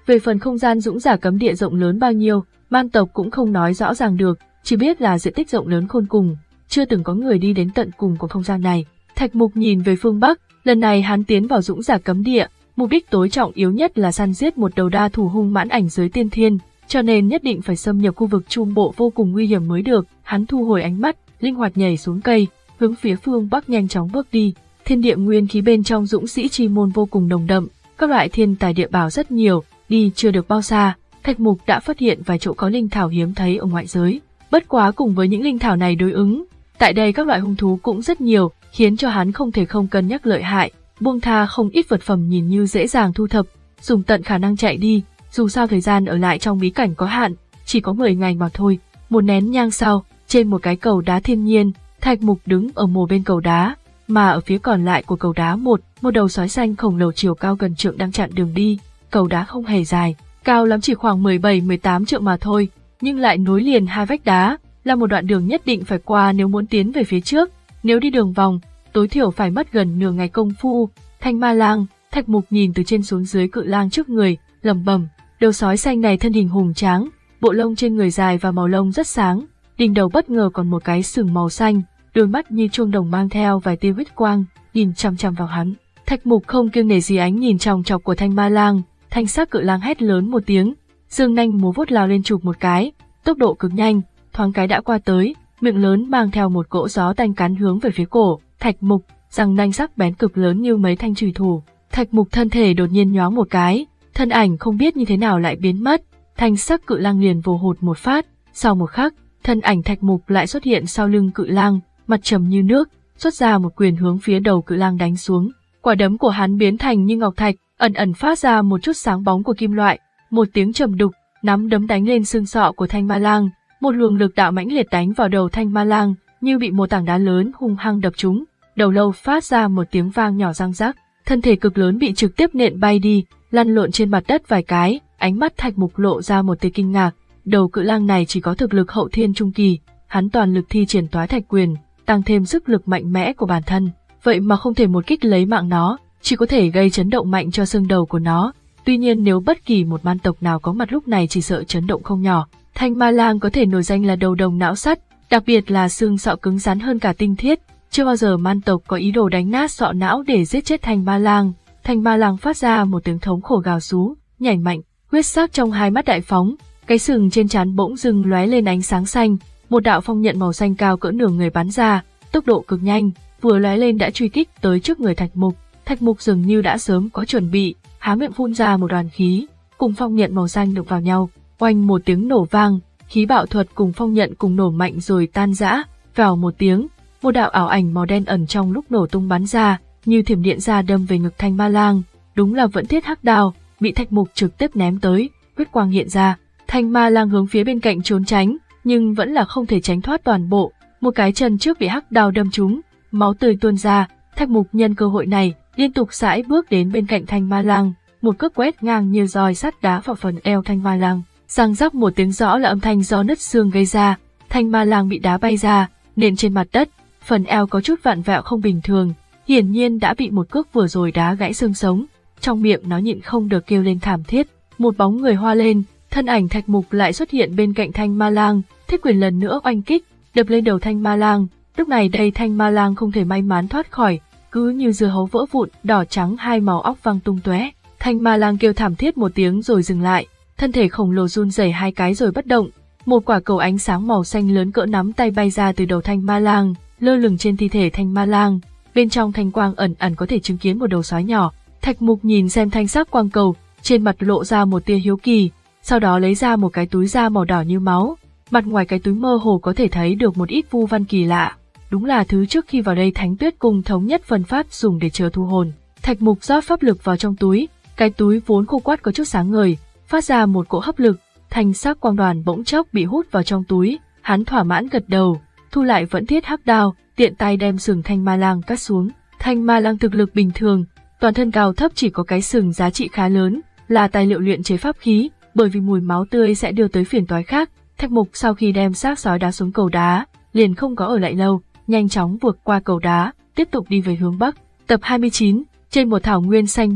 Về phần không gian dũng giả cấm địa rộng lớn bao nhiêu, man tộc cũng không nói rõ ràng được, chỉ biết là diện tích rộng lớn khôn cùng, chưa từng có người đi đến tận cùng của không gian này. Thạch Mục nhìn về phương Bắc, lần này hắn tiến vào dũng giả cấm địa, mục đích tối trọng yếu nhất là săn giết một đầu đa thủ hung mãn ảnh giới tiên thiên, cho nên nhất định phải xâm nhập khu vực trung bộ vô cùng nguy hiểm mới được. Hắn thu hồi ánh mắt, linh hoạt nhảy xuống cây, hướng phía phương Bắc nhanh chóng bước đi. Thiên địa nguyên khí bên trong dũng sĩ chi môn vô cùng nồng đậm, các loại thiên tài địa bảo rất nhiều, đi chưa được bao xa, Thạch Mục đã phát hiện vài chỗ có linh thảo hiếm thấy ở ngoại giới. Bất quá cùng với những linh thảo này đối ứng, tại đây các loại hung thú cũng rất nhiều, khiến cho hắn không thể không cân nhắc lợi hại, buông tha không ít vật phẩm nhìn như dễ dàng thu thập, dùng tận khả năng chạy đi, dù sao thời gian ở lại trong bí cảnh có hạn, chỉ có mười ngày mà thôi. Một nén nhang sau, trên một cái cầu đá thiên nhiên, Thạch Mục đứng ở một bên cầu đá, mà ở phía còn lại của cầu đá một, một đầu sói xanh khổng lồ chiều cao gần trượng đang chặn đường đi. Cầu đá không hề dài, cao lắm chỉ khoảng mười bảy mười tám trượng mà thôi, nhưng lại nối liền hai vách đá, là một đoạn đường nhất định phải qua nếu muốn tiến về phía trước. Nếu đi đường vòng, tối thiểu phải mất gần nửa ngày công phu. Thanh ma lang, Thạch Mục nhìn từ trên xuống dưới cự lang trước người, lẩm bẩm, đầu sói xanh này thân hình hùng tráng, bộ lông trên người dài và màu lông rất sáng, đỉnh đầu bất ngờ còn một cái sừng màu xanh, đôi mắt như chuông đồng mang theo vài tia huyết quang, nhìn chằm chằm vào hắn. Thạch Mục không kiêng nể gì ánh nhìn chòng chọc của thanh ma lang, thanh sắc cự lang hét lớn một tiếng, dương nanh múa vuốt lao lên chụp một cái, tốc độ cực nhanh, thoáng cái đã qua tới, miệng lớn mang theo một cỗ gió tanh cắn hướng về phía cổ Thạch Mục, răng nanh sắc bén cực lớn như mấy thanh chùy thủ. Thạch Mục thân thể đột nhiên nhoáng một cái, thân ảnh không biết như thế nào lại biến mất, thanh sắc cự lang liền vồ hụt một phát. Sau một khắc, thân ảnh Thạch Mục lại xuất hiện sau lưng cự lang, mặt trầm như nước, xuất ra một quyền hướng phía đầu cự lang đánh xuống. Quả đấm của hắn biến thành như ngọc thạch, ẩn ẩn phát ra một chút sáng bóng của kim loại. Một tiếng trầm đục, nắm đấm đánh lên xương sọ của thanh ma lang, một luồng lực đạo mãnh liệt đánh vào đầu thanh ma lang, như bị một tảng đá lớn hung hăng đập trúng. Đầu lâu phát ra một tiếng vang nhỏ răng rắc, thân thể cực lớn bị trực tiếp nện bay đi, lăn lộn trên mặt đất vài cái. Ánh mắt Thạch Mục lộ ra một tia kinh ngạc. Đầu cự lang này chỉ có thực lực hậu thiên trung kỳ, hắn toàn lực thi triển toái thạch quyền, tăng thêm sức lực mạnh mẽ của bản thân, vậy mà không thể một kích lấy mạng nó, chỉ có thể gây chấn động mạnh cho xương đầu của nó. Tuy nhiên nếu bất kỳ một man tộc nào có mặt lúc này chỉ sợ chấn động không nhỏ. Thanh ma lang có thể nổi danh là đầu đồng não sắt, đặc biệt là xương sọ cứng rắn hơn cả tinh thiết. Chưa bao giờ man tộc có ý đồ đánh nát sọ não để giết chết thanh ma lang. Thanh ma lang phát ra một tiếng thống khổ gào rú, nhảy mạnh, huyết sắc trong hai mắt đại phóng, cái sừng trên trán bỗng dưng lóe lên ánh sáng xanh, một đạo phong nhận màu xanh cao cỡ nửa người bắn ra, tốc độ cực nhanh, vừa lóe lên đã truy kích tới trước người Thạch Mục. Thạch Mục dường như đã sớm có chuẩn bị, há miệng phun ra một đoàn khí, cùng phong nhận màu xanh đụng vào nhau, oanh một tiếng nổ vang, khí bạo thuật cùng phong nhận cùng nổ mạnh rồi tan rã. Vào một tiếng, một đạo ảo ảnh màu đen ẩn trong lúc nổ tung bắn ra, như thiểm điện ra đâm về ngực thanh ma lang. Đúng là vẫn thiết hắc đao, bị Thạch Mục trực tiếp ném tới, huyết quang hiện ra. Thanh ma lang hướng phía bên cạnh trốn tránh, nhưng vẫn là không thể tránh thoát toàn bộ. Một cái chân trước bị hắc đao đâm trúng, máu tươi tuôn ra. Thạch Mục nhân cơ hội này liên tục sải bước đến bên cạnh thanh ma lang, một cước quét ngang như roi sắt đá vào phần eo thanh ma lang. Răng rắc một tiếng rõ là âm thanh do nứt xương gây ra, thanh ma lang bị đá bay ra, nện trên mặt đất, phần eo có chút vặn vẹo không bình thường, hiển nhiên đã bị một cước vừa rồi đá gãy xương sống. Trong miệng nó nhịn không được kêu lên thảm thiết. Một bóng người hoa lên, thân ảnh Thạch Mục lại xuất hiện bên cạnh thanh ma lang, thiết quyền lần nữa oanh kích, đập lên đầu thanh ma lang. Lúc này đây thanh ma lang không thể may mắn thoát khỏi, cứ như dưa hấu vỡ vụn, đỏ trắng hai màu óc văng tung tóe. Thanh ma lang kêu thảm thiết một tiếng rồi dừng lại, thân thể khổng lồ run rẩy hai cái rồi bất động. Một quả cầu ánh sáng màu xanh lớn cỡ nắm tay bay ra từ đầu thanh ma lang, lơ lửng trên thi thể thanh ma lang. Bên trong thanh quang ẩn ẩn có thể chứng kiến một đầu sói nhỏ. Thạch Mục nhìn xem thanh sắc quang cầu, trên mặt lộ ra một tia hiếu kỳ, sau đó lấy ra một cái túi da màu đỏ như máu. Mặt ngoài cái túi mơ hồ có thể thấy được một ít vu văn kỳ lạ. Đúng là thứ trước khi vào đây Thánh Tuyết Cung thống nhất phân phát dùng để chờ thu hồn. Thạch Mục rót pháp lực vào trong túi, cái túi vốn khô quắt có chút sáng ngời, phát ra một cỗ hấp lực, thanh sắc quang đoàn bỗng chốc bị hút vào trong túi. Hắn thỏa mãn gật đầu, thu lại vẫn thiết hắc đao, tiện tay đem sừng thanh ma lang cắt xuống. Thanh ma lang thực lực bình thường, toàn thân cao thấp, chỉ có cái sừng giá trị khá lớn, là tài liệu luyện chế pháp khí, bởi vì mùi máu tươi sẽ đưa tới phiền toái khác. Thạch Mục sau khi đem xác sói đá xuống cầu đá, liền không có ở lại lâu, nhanh chóng vượt qua cầu đá, tiếp tục đi về hướng bắc. Tập hai mươi chín, trên một thảo nguyên xanh biếc,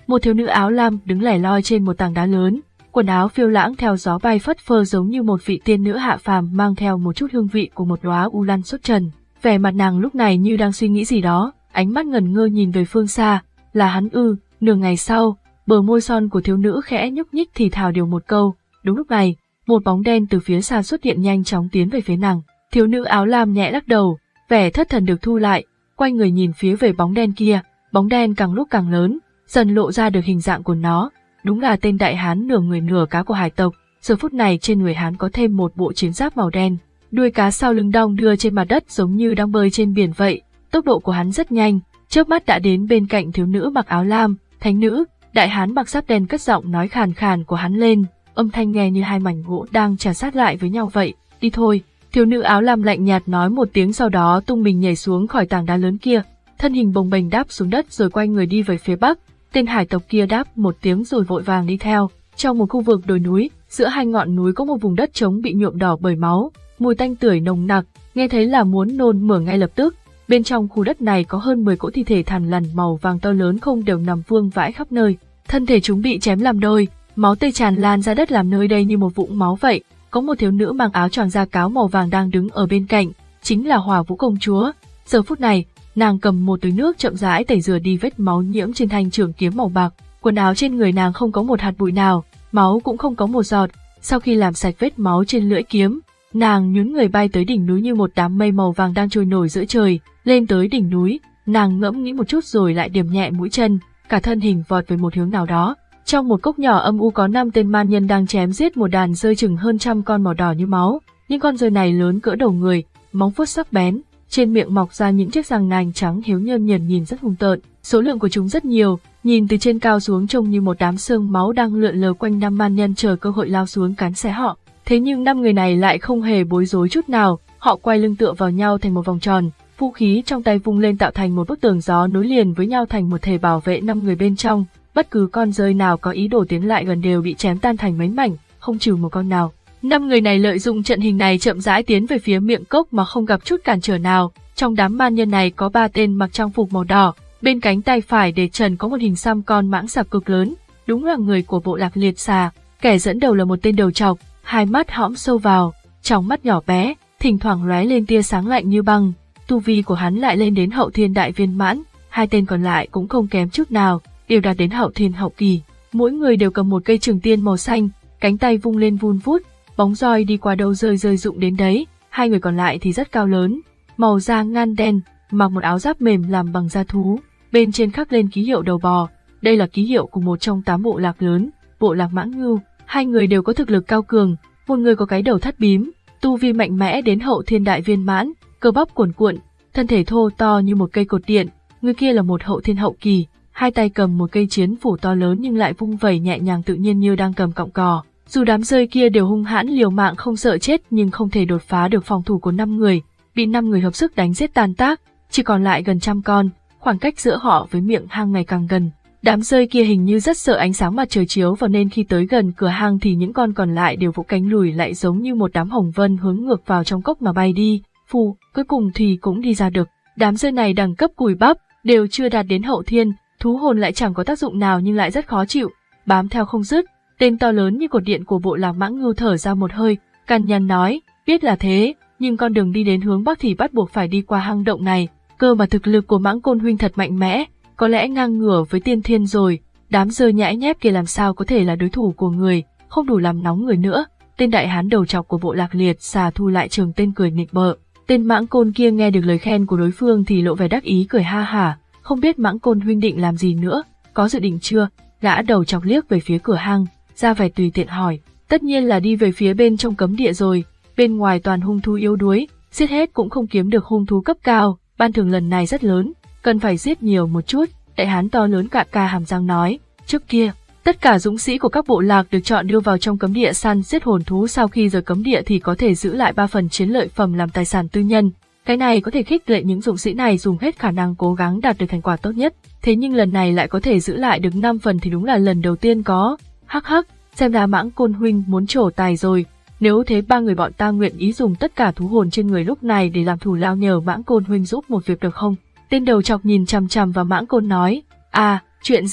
Một thiếu nữ áo lam đứng lẻ loi trên một tảng đá lớn, quần áo phiêu lãng theo gió bay phất phơ giống như một vị tiên nữ hạ phàm mang theo một chút hương vị của một đóa u lan xuất trần. Vẻ mặt nàng lúc này như đang suy nghĩ gì đó, ánh mắt ngẩn ngơ nhìn về phương xa, là hắn ư? Nửa ngày sau, bờ môi son của thiếu nữ khẽ nhúc nhích thì thào điều một câu. Đúng lúc này, một bóng đen từ phía xa xuất hiện nhanh chóng tiến về phía nàng. Thiếu nữ áo lam nhẹ lắc đầu, vẻ thất thần được thu lại, quay người nhìn phía về bóng đen kia. Bóng đen càng lúc càng lớn, dần lộ ra được hình dạng của nó. Đúng là tên đại hán nửa người nửa cá của hải tộc. Giờ phút này trên người hắn có thêm một bộ chiến giáp màu đen, đuôi cá sau lưng đong đưa trên mặt đất giống như đang bơi trên biển vậy. Tốc độ của hắn rất nhanh, chớp mắt đã đến bên cạnh thiếu nữ mặc áo lam. Thánh nữ, đại hán mặc giáp đen cất giọng nói khàn khàn của hắn lên, âm thanh nghe như hai mảnh gỗ đang chà sát lại với nhau vậy. Đi thôi. Thiếu nữ áo lam lạnh nhạt nói một tiếng, sau đó tung mình nhảy xuống khỏi tảng đá lớn kia, thân hình bồng bềnh đáp xuống đất rồi quay người đi về phía bắc. Tên hải tộc kia đáp một tiếng rồi vội vàng đi theo. Trong một khu vực đồi núi, giữa hai ngọn núi có một vùng đất trống bị nhuộm đỏ bởi máu, mùi tanh tưởi nồng nặc, nghe thấy là muốn nôn mửa ngay lập tức. Bên trong khu đất này có hơn mười cỗ thi thể thằn lằn màu vàng to lớn không đều nằm vương vãi khắp nơi. Thân thể chúng bị chém làm đôi, máu tươi tràn lan ra đất làm nơi đây như một vũng máu vậy. Có một thiếu nữ mang áo choàng da cáo màu vàng đang đứng ở bên cạnh, chính là Hỏa Vũ công chúa. Giờ phút này, nàng cầm một túi nước chậm rãi tẩy rửa đi vết máu nhiễm trên thanh trường kiếm màu bạc. Quần áo trên người nàng không có một hạt bụi nào, máu cũng không có một giọt. Sau khi làm sạch vết máu trên lưỡi kiếm, nàng nhún người bay tới đỉnh núi như một đám mây màu vàng đang trôi nổi giữa trời. Lên tới đỉnh núi, nàng ngẫm nghĩ một chút rồi lại điểm nhẹ mũi chân, cả thân hình vọt về một hướng nào đó. Trong một cốc nhỏ âm u có năm tên man nhân đang chém giết một đàn dơi chừng hơn trăm con màu đỏ như máu. Những con dơi này lớn cỡ đầu người, móng vuốt sắc bén, trên miệng mọc ra những chiếc răng nanh trắng hiếu nhơn nhờn nhìn rất hung tợn. Số lượng của chúng rất nhiều, nhìn từ trên cao xuống trông như một đám xương máu đang lượn lờ quanh năm man nhân chờ cơ hội lao xuống cắn xé họ. Thế nhưng năm người này lại không hề bối rối chút nào, họ quay lưng tựa vào nhau thành một vòng tròn, vũ khí trong tay vung lên tạo thành một bức tường gió nối liền với nhau thành một thể bảo vệ năm người bên trong. Bất cứ con dơi nào có ý đồ tiến lại gần đều bị chém tan thành mấy mảnh, không trừ một con nào. Năm người này lợi dụng trận hình này chậm rãi tiến về phía miệng cốc mà không gặp chút cản trở nào. Trong đám man nhân này có ba tên mặc trang phục màu đỏ, bên cánh tay phải để trần có một hình xăm con mãng xà cực lớn, đúng là người của bộ lạc liệt xà. Kẻ dẫn đầu là một tên đầu trọc, hai mắt hõm sâu vào, trong mắt nhỏ bé, thỉnh thoảng lóe lên tia sáng lạnh như băng. Tu vi của hắn lại lên đến hậu thiên đại viên mãn, hai tên còn lại cũng không kém chút nào, đều đạt đến hậu thiên hậu kỳ. Mỗi người đều cầm một cây trường tiên màu xanh, cánh tay vung lên vun vút, bóng roi đi qua đâu rơi rơi rụng đến đấy. Hai người còn lại thì rất cao lớn, màu da ngan đen, mặc một áo giáp mềm làm bằng da thú, bên trên khắc lên ký hiệu đầu bò. Đây là ký hiệu của một trong tám bộ lạc lớn, bộ lạc Mãng Ngưu. Hai người đều có thực lực cao cường, một người có cái đầu thắt bím, tu vi mạnh mẽ đến hậu thiên đại viên mãn, cơ bắp cuồn cuộn, thân thể thô to như một cây cột điện. Người kia là một hậu thiên hậu kỳ, hai tay cầm một cây chiến phủ to lớn nhưng lại vung vẩy nhẹ nhàng tự nhiên như đang cầm cọng cỏ. Dù đám rơi kia đều hung hãn liều mạng không sợ chết nhưng không thể đột phá được phòng thủ của năm người, bị năm người hợp sức đánh giết tan tác, chỉ còn lại gần trăm con, khoảng cách giữa họ với miệng hang ngày càng gần. Đám rơi kia hình như rất sợ ánh sáng mặt trời chiếu vào nên khi tới gần cửa hang thì những con còn lại đều vỗ cánh lùi lại giống như một đám hồng vân hướng ngược vào trong cốc mà bay đi. Phù, cuối cùng thì cũng đi ra được. Đám rơi này đẳng cấp cùi bắp, đều chưa đạt đến hậu thiên, thú hồn lại chẳng có tác dụng nào nhưng lại rất khó chịu, bám theo không dứt. Tên to lớn như cột điện của bộ lạc Mãng Ngưu thở ra một hơi, cằn nhằn nói, biết là thế, nhưng con đường đi đến hướng bắc thì bắt buộc phải đi qua hang động này. Cơ mà thực lực của Mãng Côn huynh thật mạnh mẽ, có lẽ ngang ngửa với tiên thiên rồi. Đám rơi nhãi nhép kia làm sao có thể là đối thủ của người, không đủ làm nóng người nữa. Tên đại hán đầu trọc của bộ lạc liệt xà thu lại trường tên cười nghịch bợ. Tên Mãng Côn kia nghe được lời khen của đối phương thì lộ vẻ đắc ý cười ha hả, không biết Mãng Côn huynh định làm gì nữa, có dự định chưa? Gã đầu trọc liếc về phía cửa hang, ra vẻ tùy tiện hỏi. Tất nhiên là đi về phía bên trong cấm địa rồi, bên ngoài toàn hung thú yếu đuối, giết hết cũng không kiếm được hung thú cấp cao, ban thưởng lần này rất lớn, cần phải giết nhiều một chút. Đại hán to lớn cạn ca hàm răng nói, trước kia, tất cả dũng sĩ của các bộ lạc được chọn đưa vào trong cấm địa săn giết hồn thú, sau khi rời cấm địa thì có thể giữ lại ba phần chiến lợi phẩm làm tài sản tư nhân. Cái này có thể khích lệ những dũng sĩ này dùng hết khả năng cố gắng đạt được thành quả tốt nhất. Thế nhưng lần này lại có thể giữ lại được năm phần thì đúng là lần đầu tiên có. Hắc hắc, xem ra Mãng Côn huynh muốn trổ tài rồi. Nếu thế ba người bọn ta nguyện ý dùng tất cả thú hồn trên người lúc này để làm thù lao nhờ Mãng Côn huynh giúp một việc được không? Tên đầu chọc nhìn chằm chằm vào Mãng Côn nói, à, chuyện gì,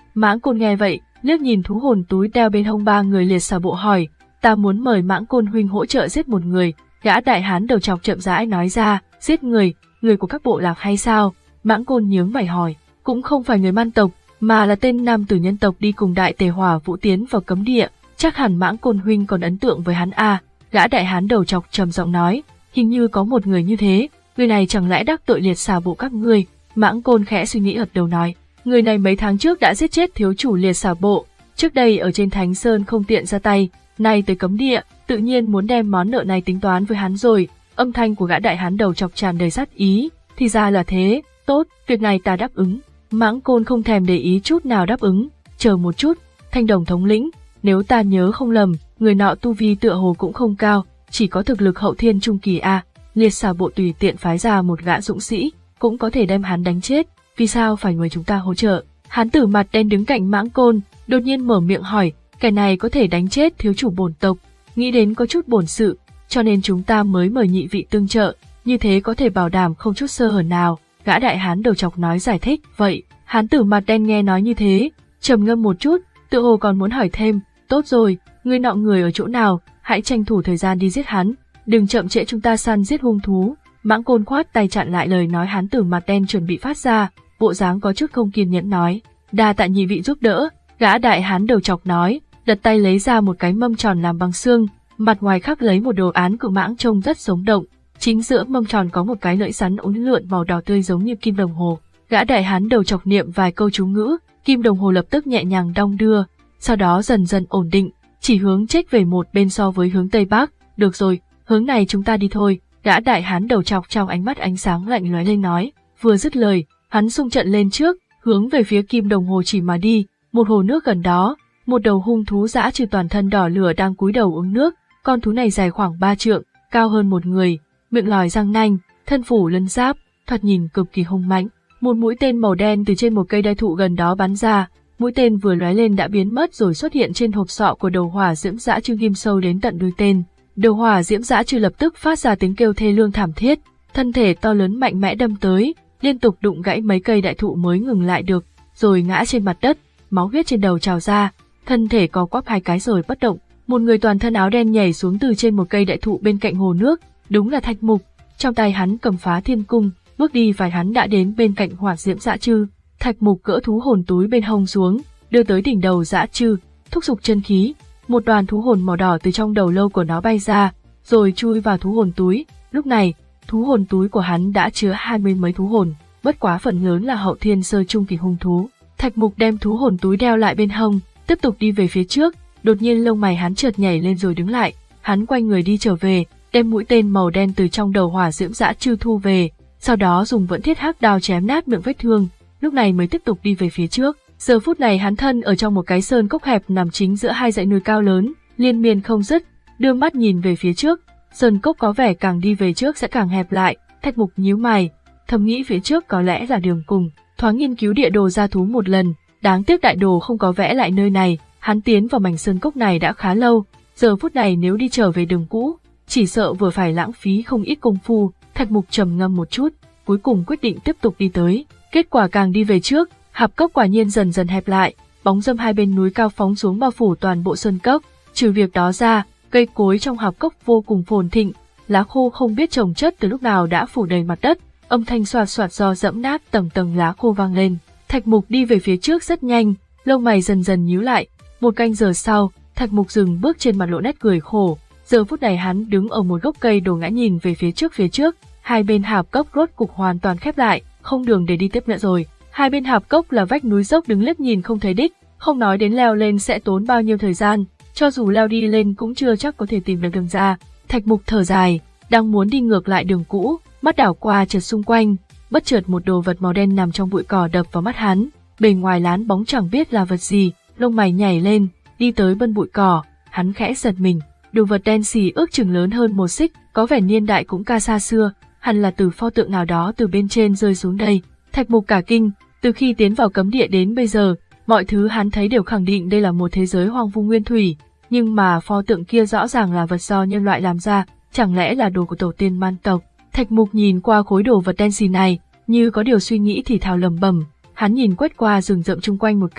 Mãng Côn nghe vậy, liếc nhìn thú hồn túi đeo bên hông ba người liệt xà bộ hỏi, ta muốn mời Mãng Côn huynh hỗ trợ giết một người. Gã đại hán đầu trọc chậm rãi nói ra, giết người, người của các bộ lạc hay sao? Mãng Côn nhướng mày hỏi, cũng không phải người Man tộc, mà là tên nam tử nhân tộc đi cùng đại tề Hỏa Vũ tiến vào cấm địa, chắc hẳn Mãng Côn huynh còn ấn tượng với hắn a. Gã đại hán đầu trọc trầm giọng nói, hình như có một người như thế, người này chẳng lẽ đắc tội liệt xà bộ các ngươi? Mãng Côn khẽ suy nghĩ gật đầu nói, người này mấy tháng trước đã giết chết thiếu chủ liệt xà bộ, trước đây ở trên Thánh Sơn không tiện ra tay, nay tới cấm địa, tự nhiên muốn đem món nợ này tính toán với hắn rồi. Âm thanh của gã đại hán đầu chọc tràn đầy sát ý, thì ra là thế, tốt, việc này ta đáp ứng. Mãng Côn không thèm để ý chút nào đáp ứng, chờ một chút, Thanh Đồng thống lĩnh, nếu ta nhớ không lầm, người nọ tu vi tựa hồ cũng không cao, chỉ có thực lực hậu thiên trung kỳ a. Liệt xà bộ tùy tiện phái ra một gã dũng sĩ, cũng có thể đem hắn đánh chết, vì sao phải người chúng ta hỗ trợ? Hán tử mặt đen đứng cạnh Mãng Côn, đột nhiên mở miệng hỏi, kẻ này có thể đánh chết thiếu chủ bổn tộc, nghĩ đến có chút bổn sự, cho nên chúng ta mới mời nhị vị tương trợ, như thế có thể bảo đảm không chút sơ hở nào. Gã đại hán đầu chọc nói giải thích, vậy, hán tử mặt đen nghe nói như thế, trầm ngâm một chút, tự hồ còn muốn hỏi thêm, tốt rồi, người nọ người ở chỗ nào, hãy tranh thủ thời gian đi giết hắn, đừng chậm trễ chúng ta săn giết hung thú. Mãng Côn khoát tay chặn lại lời nói hán tử mặt đen chuẩn bị phát ra, bộ dáng có chút không kiên nhẫn nói, đa tạ nhị vị giúp đỡ. Gã đại hán đầu chọc nói, đặt tay lấy ra một cái mâm tròn làm bằng xương, mặt ngoài khắc lấy một đồ án cự mãng trông rất sống động, chính giữa mâm tròn có một cái lưỡi rắn uốn lượn màu đỏ tươi giống như kim đồng hồ. Gã đại hán đầu chọc niệm vài câu chú ngữ, kim đồng hồ lập tức nhẹ nhàng đong đưa, sau đó dần dần ổn định, chỉ hướng chếch về một bên so với hướng tây bắc. Được rồi, hướng này chúng ta đi thôi. Gã đại hán đầu chọc trong ánh mắt ánh sáng lạnh lóe lên nói, vừa dứt lời, hắn xung trận lên trước, hướng về phía kim đồng hồ chỉ mà đi. Một hồ nước gần đó, một đầu hung thú dã trừ toàn thân đỏ lửa đang cúi đầu uống nước, con thú này dài khoảng ba trượng, cao hơn một người, miệng lòi răng nanh, thân phủ lân giáp, thoạt nhìn cực kỳ hung mãnh. Một mũi tên màu đen từ trên một cây đại thụ gần đó bắn ra, mũi tên vừa lóe lên đã biến mất rồi xuất hiện trên hộp sọ của đầu hỏa diễm dã trư ghim sâu đến tận đuôi tên. Đầu hỏa diễm dã trư lập tức phát ra tiếng kêu thê lương thảm thiết, thân thể to lớn mạnh mẽ đâm tới, liên tục đụng gãy mấy cây đại thụ mới ngừng lại được, rồi ngã trên mặt đất, máu huyết trên đầu trào ra, thân thể co quắp hai cái rồi bất động. Một người toàn thân áo đen nhảy xuống từ trên một cây đại thụ bên cạnh hồ nước, đúng là Thạch Mục, trong tay hắn cầm phá thiên cung, bước đi vài hắn đã đến bên cạnh hỏa diễm dã trư. Thạch Mục gỡ thú hồn túi bên hông xuống, đưa tới đỉnh đầu dã trư, thúc giục chân khí, một đoàn thú hồn màu đỏ từ trong đầu lâu của nó bay ra, rồi chui vào thú hồn túi. Lúc này, thú hồn túi của hắn đã chứa hai mươi mấy thú hồn, bất quá phần lớn là hậu thiên sơ trung kỳ hung thú. Thạch Mục đem thú hồn túi đeo lại bên hông, tiếp tục đi về phía trước, đột nhiên lông mày hắn chợt nhảy lên rồi đứng lại, hắn quay người đi trở về, đem mũi tên màu đen từ trong đầu hỏa diễm dã trư thu về, sau đó dùng vẫn thiết hắc đao chém nát miệng vết thương, lúc này mới tiếp tục đi về phía trước. Giờ phút này hắn thân ở trong một cái sơn cốc hẹp nằm chính giữa hai dãy núi cao lớn, liên miên không dứt, đưa mắt nhìn về phía trước, sơn cốc có vẻ càng đi về trước sẽ càng hẹp lại. Thạch Mục nhíu mày, thầm nghĩ phía trước có lẽ là đường cùng, thoáng nghiên cứu địa đồ gia thú một lần, đáng tiếc đại đồ không có vẽ lại nơi này. Hắn tiến vào mảnh sơn cốc này đã khá lâu, giờ phút này nếu đi trở về đường cũ, chỉ sợ vừa phải lãng phí không ít công phu. Thạch Mục trầm ngâm một chút, cuối cùng quyết định tiếp tục đi tới. Kết quả càng đi về trước, hạp cốc quả nhiên dần dần hẹp lại, bóng râm hai bên núi cao phóng xuống bao phủ toàn bộ sơn cốc. Trừ việc đó ra, cây cối trong hạp cốc vô cùng phồn thịnh, lá khô không biết trồng chất từ lúc nào đã phủ đầy mặt đất, âm thanh xoạt xoạt do dẫm nát tầng tầng lá khô vang lên. Thạch Mục đi về phía trước rất nhanh, lông mày dần dần nhíu lại. Một canh giờ sau, Thạch Mục dừng bước trên mặt lộ nét cười khổ. Giờ phút này hắn đứng ở một gốc cây đổ ngã nhìn về phía trước phía trước, hai bên hạp cốc rốt cục hoàn toàn khép lại, không đường để đi tiếp nữa rồi. Hai bên hạp cốc là vách núi dốc đứng liếc nhìn không thấy đích, không nói đến leo lên sẽ tốn bao nhiêu thời gian, cho dù leo đi lên cũng chưa chắc có thể tìm được đường ra. Thạch Mục thở dài, đang muốn đi ngược lại đường cũ, mắt đảo qua chợt xung quanh, bất chợt một đồ vật màu đen nằm trong bụi cỏ đập vào mắt hắn, bề ngoài lán bóng chẳng biết là vật gì, lông mày nhảy lên, đi tới bên bụi cỏ, hắn khẽ giật mình, đồ vật đen xì ước chừng lớn hơn một xích, có vẻ niên đại cũng ca xa xưa, hẳn là từ pho tượng nào đó từ bên trên rơi xuống đây. Thạch Mục cả kinh, từ khi tiến vào cấm địa đến bây giờ, mọi thứ hắn thấy đều khẳng định đây là một thế giới hoang vu nguyên thủy, nhưng mà pho tượng kia rõ ràng là vật do nhân loại làm ra, chẳng lẽ là đồ của tổ tiên Man tộc. Thạch Mục nhìn qua khối đồ vật đen xì này, như có điều suy nghĩ thì thào lẩm bẩm, hắn nhìn quét qua rừng rậm chung quanh một cái,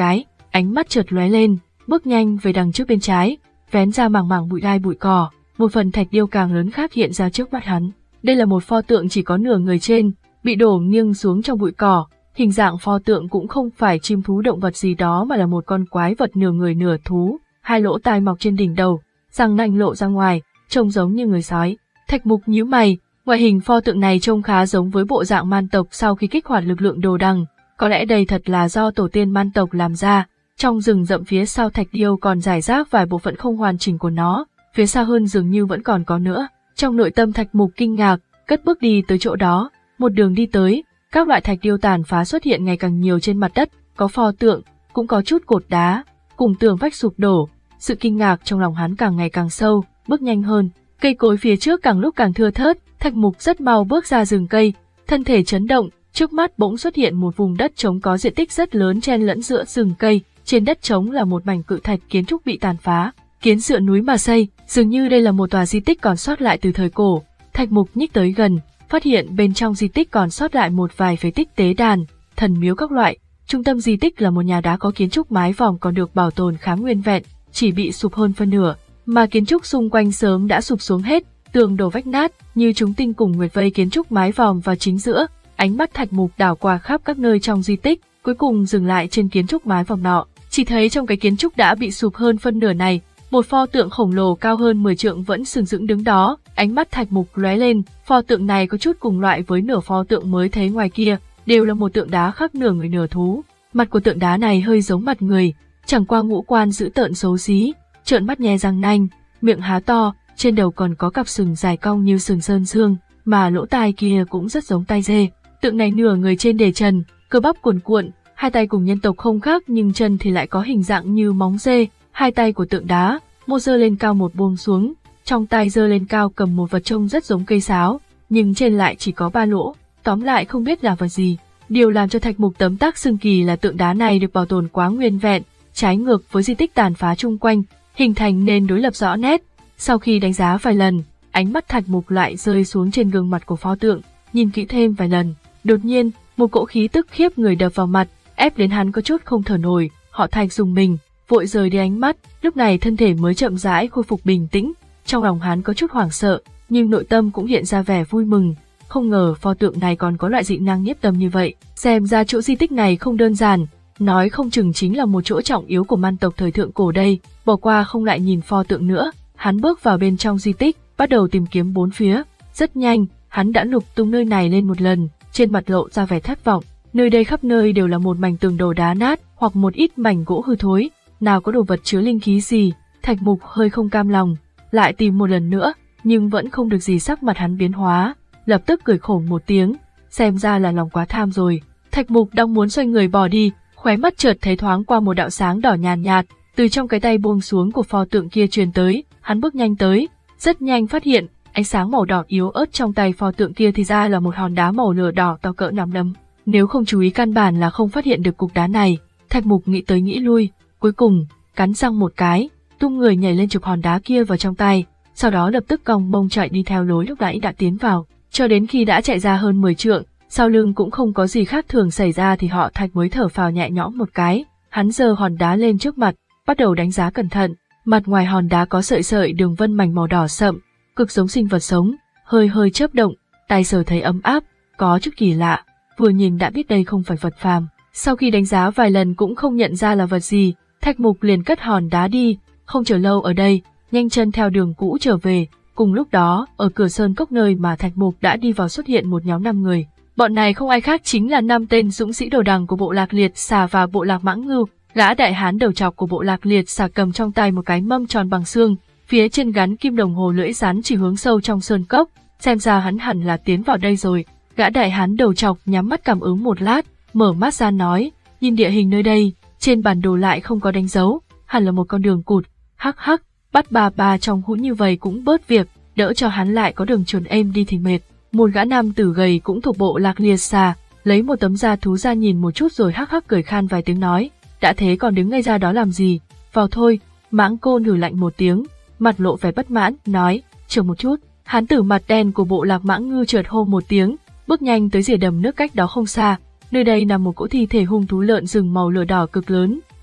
ánh mắt chợt lóe lên, bước nhanh về đằng trước bên trái, vén ra mảng mảng bụi gai bụi cỏ, một phần thạch điêu càng lớn khác hiện ra trước mắt hắn. Đây là một pho tượng chỉ có nửa người trên, bị đổ nghiêng xuống trong bụi cỏ. Hình dạng pho tượng cũng không phải chim thú động vật gì đó mà là một con quái vật nửa người nửa thú, hai lỗ tai mọc trên đỉnh đầu, răng nanh lộ ra ngoài, trông giống như người sói. Thạch Mục nhíu mày, ngoại hình pho tượng này trông khá giống với bộ dạng man tộc sau khi kích hoạt lực lượng đồ đằng, có lẽ đây thật là do tổ tiên man tộc làm ra. Trong rừng rậm phía sau thạch điêu còn rải rác vài bộ phận không hoàn chỉnh của nó, phía xa hơn dường như vẫn còn có nữa. Trong nội tâm Thạch Mục kinh ngạc, cất bước đi tới chỗ đó, một đường đi tới. Các loại thạch điêu tàn phá xuất hiện ngày càng nhiều trên mặt đất, có pho tượng, cũng có chút cột đá, cùng tường vách sụp đổ. Sự kinh ngạc trong lòng hắn càng ngày càng sâu, bước nhanh hơn. Cây cối phía trước càng lúc càng thưa thớt, Thạch Mục rất mau bước ra rừng cây, thân thể chấn động, trước mắt bỗng xuất hiện một vùng đất trống có diện tích rất lớn chen lẫn giữa rừng cây. Trên đất trống là một mảnh cự thạch kiến trúc bị tàn phá, kiến dựa núi mà xây, dường như đây là một tòa di tích còn sót lại từ thời cổ. Thạch Mục nhích tới gần, phát hiện bên trong di tích còn sót lại một vài phế tích tế đàn, thần miếu các loại. Trung tâm di tích là một nhà đá có kiến trúc mái vòm còn được bảo tồn khá nguyên vẹn, chỉ bị sụp hơn phân nửa, mà kiến trúc xung quanh sớm đã sụp xuống hết, tường đổ vách nát, như chúng tinh cùng nguyệt vây kiến trúc mái vòm vào chính giữa. Ánh mắt Thạch Mục đảo qua khắp các nơi trong di tích, cuối cùng dừng lại trên kiến trúc mái vòm nọ. Chỉ thấy trong cái kiến trúc đã bị sụp hơn phân nửa này, một pho tượng khổng lồ cao hơn mười trượng vẫn sừng sững đứng đó. Ánh mắt Thạch Mục lóe lên, pho tượng này có chút cùng loại với nửa pho tượng mới thấy ngoài kia, đều là một tượng đá khác nửa người nửa thú. Mặt của tượng đá này hơi giống mặt người, chẳng qua ngũ quan dữ tợn xấu xí, trợn mắt nhe răng nanh, miệng há to, trên đầu còn có cặp sừng dài cong như sừng sơn dương, mà lỗ tai kia cũng rất giống tai dê. Tượng này nửa người trên để trần, cơ bắp cuồn cuộn, hai tay cùng nhân tộc không khác nhưng chân thì lại có hình dạng như móng dê. Hai tay của tượng đá, một giơ lên cao một buông xuống, trong tay giơ lên cao cầm một vật trông rất giống cây sáo, nhưng trên lại chỉ có ba lỗ, tóm lại không biết là vật gì. Điều làm cho Thạch Mục tấm tắc xưng kỳ là tượng đá này được bảo tồn quá nguyên vẹn, trái ngược với di tích tàn phá chung quanh, hình thành nên đối lập rõ nét. Sau khi đánh giá vài lần, ánh mắt Thạch Mục lại rơi xuống trên gương mặt của pho tượng, nhìn kỹ thêm vài lần, đột nhiên, một cỗ khí tức khiếp người đập vào mặt, ép đến hắn có chút không thở nổi. Họ Thạch dùng mình, vội rời đi ánh mắt, lúc này thân thể mới chậm rãi khôi phục bình tĩnh. Trong lòng hắn có chút hoảng sợ, nhưng nội tâm cũng hiện ra vẻ vui mừng. Không ngờ pho tượng này còn có loại dị năng nhiếp tâm như vậy. Xem ra chỗ di tích này không đơn giản, nói không chừng chính là một chỗ trọng yếu của man tộc thời thượng cổ đây. Bỏ qua không lại nhìn pho tượng nữa, hắn bước vào bên trong di tích, bắt đầu tìm kiếm bốn phía. Rất nhanh, hắn đã lục tung nơi này lên một lần, trên mặt lộ ra vẻ thất vọng. Nơi đây khắp nơi đều là một mảnh tường đổ đá nát hoặc một ít mảnh gỗ hư thối, nào có đồ vật chứa linh khí gì. Thạch Mục hơi không cam lòng, lại tìm một lần nữa, nhưng vẫn không được gì. Sắc mặt hắn biến hóa, lập tức cười khổ một tiếng, xem ra là lòng quá tham rồi. Thạch Mục đang muốn xoay người bỏ đi, khóe mắt chợt thấy thoáng qua một đạo sáng đỏ nhàn nhạt, từ trong cái tay buông xuống của pho tượng kia truyền tới. Hắn bước nhanh tới, rất nhanh phát hiện ánh sáng màu đỏ yếu ớt trong tay pho tượng kia thì ra là một hòn đá màu lửa đỏ to cỡ nắm đấm. Nếu không chú ý căn bản là không phát hiện được cục đá này. Thạch Mục nghĩ tới nghĩ lui, cuối cùng cắn răng một cái, tung người nhảy lên chụp hòn đá kia vào trong tay, sau đó lập tức cong bông chạy đi theo lối lúc nãy đã tiến vào. Cho đến khi đã chạy ra hơn mười trượng, sau lưng cũng không có gì khác thường xảy ra thì họ Thạch mới thở phào nhẹ nhõm một cái. Hắn giơ hòn đá lên trước mặt, bắt đầu đánh giá cẩn thận. Mặt ngoài hòn đá có sợi sợi đường vân mảnh màu đỏ sậm, cực giống sinh vật sống, hơi hơi chớp động, tay sờ thấy ấm áp, có chút kỳ lạ. Vừa nhìn đã biết đây không phải vật phàm. Sau khi đánh giá vài lần cũng không nhận ra là vật gì, Thạch Mục liền cất hòn đá đi, không chờ lâu ở đây, nhanh chân theo đường cũ trở về. Cùng lúc đó, ở cửa sơn cốc nơi mà Thạch Mục đã đi vào xuất hiện một nhóm năm người. Bọn này không ai khác chính là năm tên dũng sĩ đầu đằng của bộ lạc Liệt Xà và bộ lạc Mãng Ngưu. Gã đại hán đầu trọc của bộ lạc Liệt Xà cầm trong tay một cái mâm tròn bằng xương, phía trên gắn kim đồng hồ lưỡi rắn chỉ hướng sâu trong sơn cốc, xem ra hắn hẳn là tiến vào đây rồi. Gã đại hán đầu trọc nhắm mắt cảm ứng một lát, mở mắt ra nói, nhìn địa hình nơi đây, trên bản đồ lại không có đánh dấu, hẳn là một con đường cụt. Hắc hắc, bắt bà bà trong hũ như vậy cũng bớt việc, đỡ cho hắn lại có đường chuồn êm đi thì mệt. Một gã nam tử gầy cũng thuộc bộ lạc Liệt Xà, lấy một tấm da thú ra nhìn một chút rồi hắc hắc cười khan vài tiếng nói, đã thế còn đứng ngây ra đó làm gì, vào thôi. Mãng Côn hừ lạnh một tiếng, mặt lộ vẻ bất mãn, nói, chờ một chút. Hán tử mặt đen của bộ lạc Mãng Ngưu chợt hô một tiếng, bước nhanh tới rìa đầm nước cách đó không xa. Nơi đây nằm một cỗ thi thể hung thú lợn rừng màu lửa đỏ cực lớn,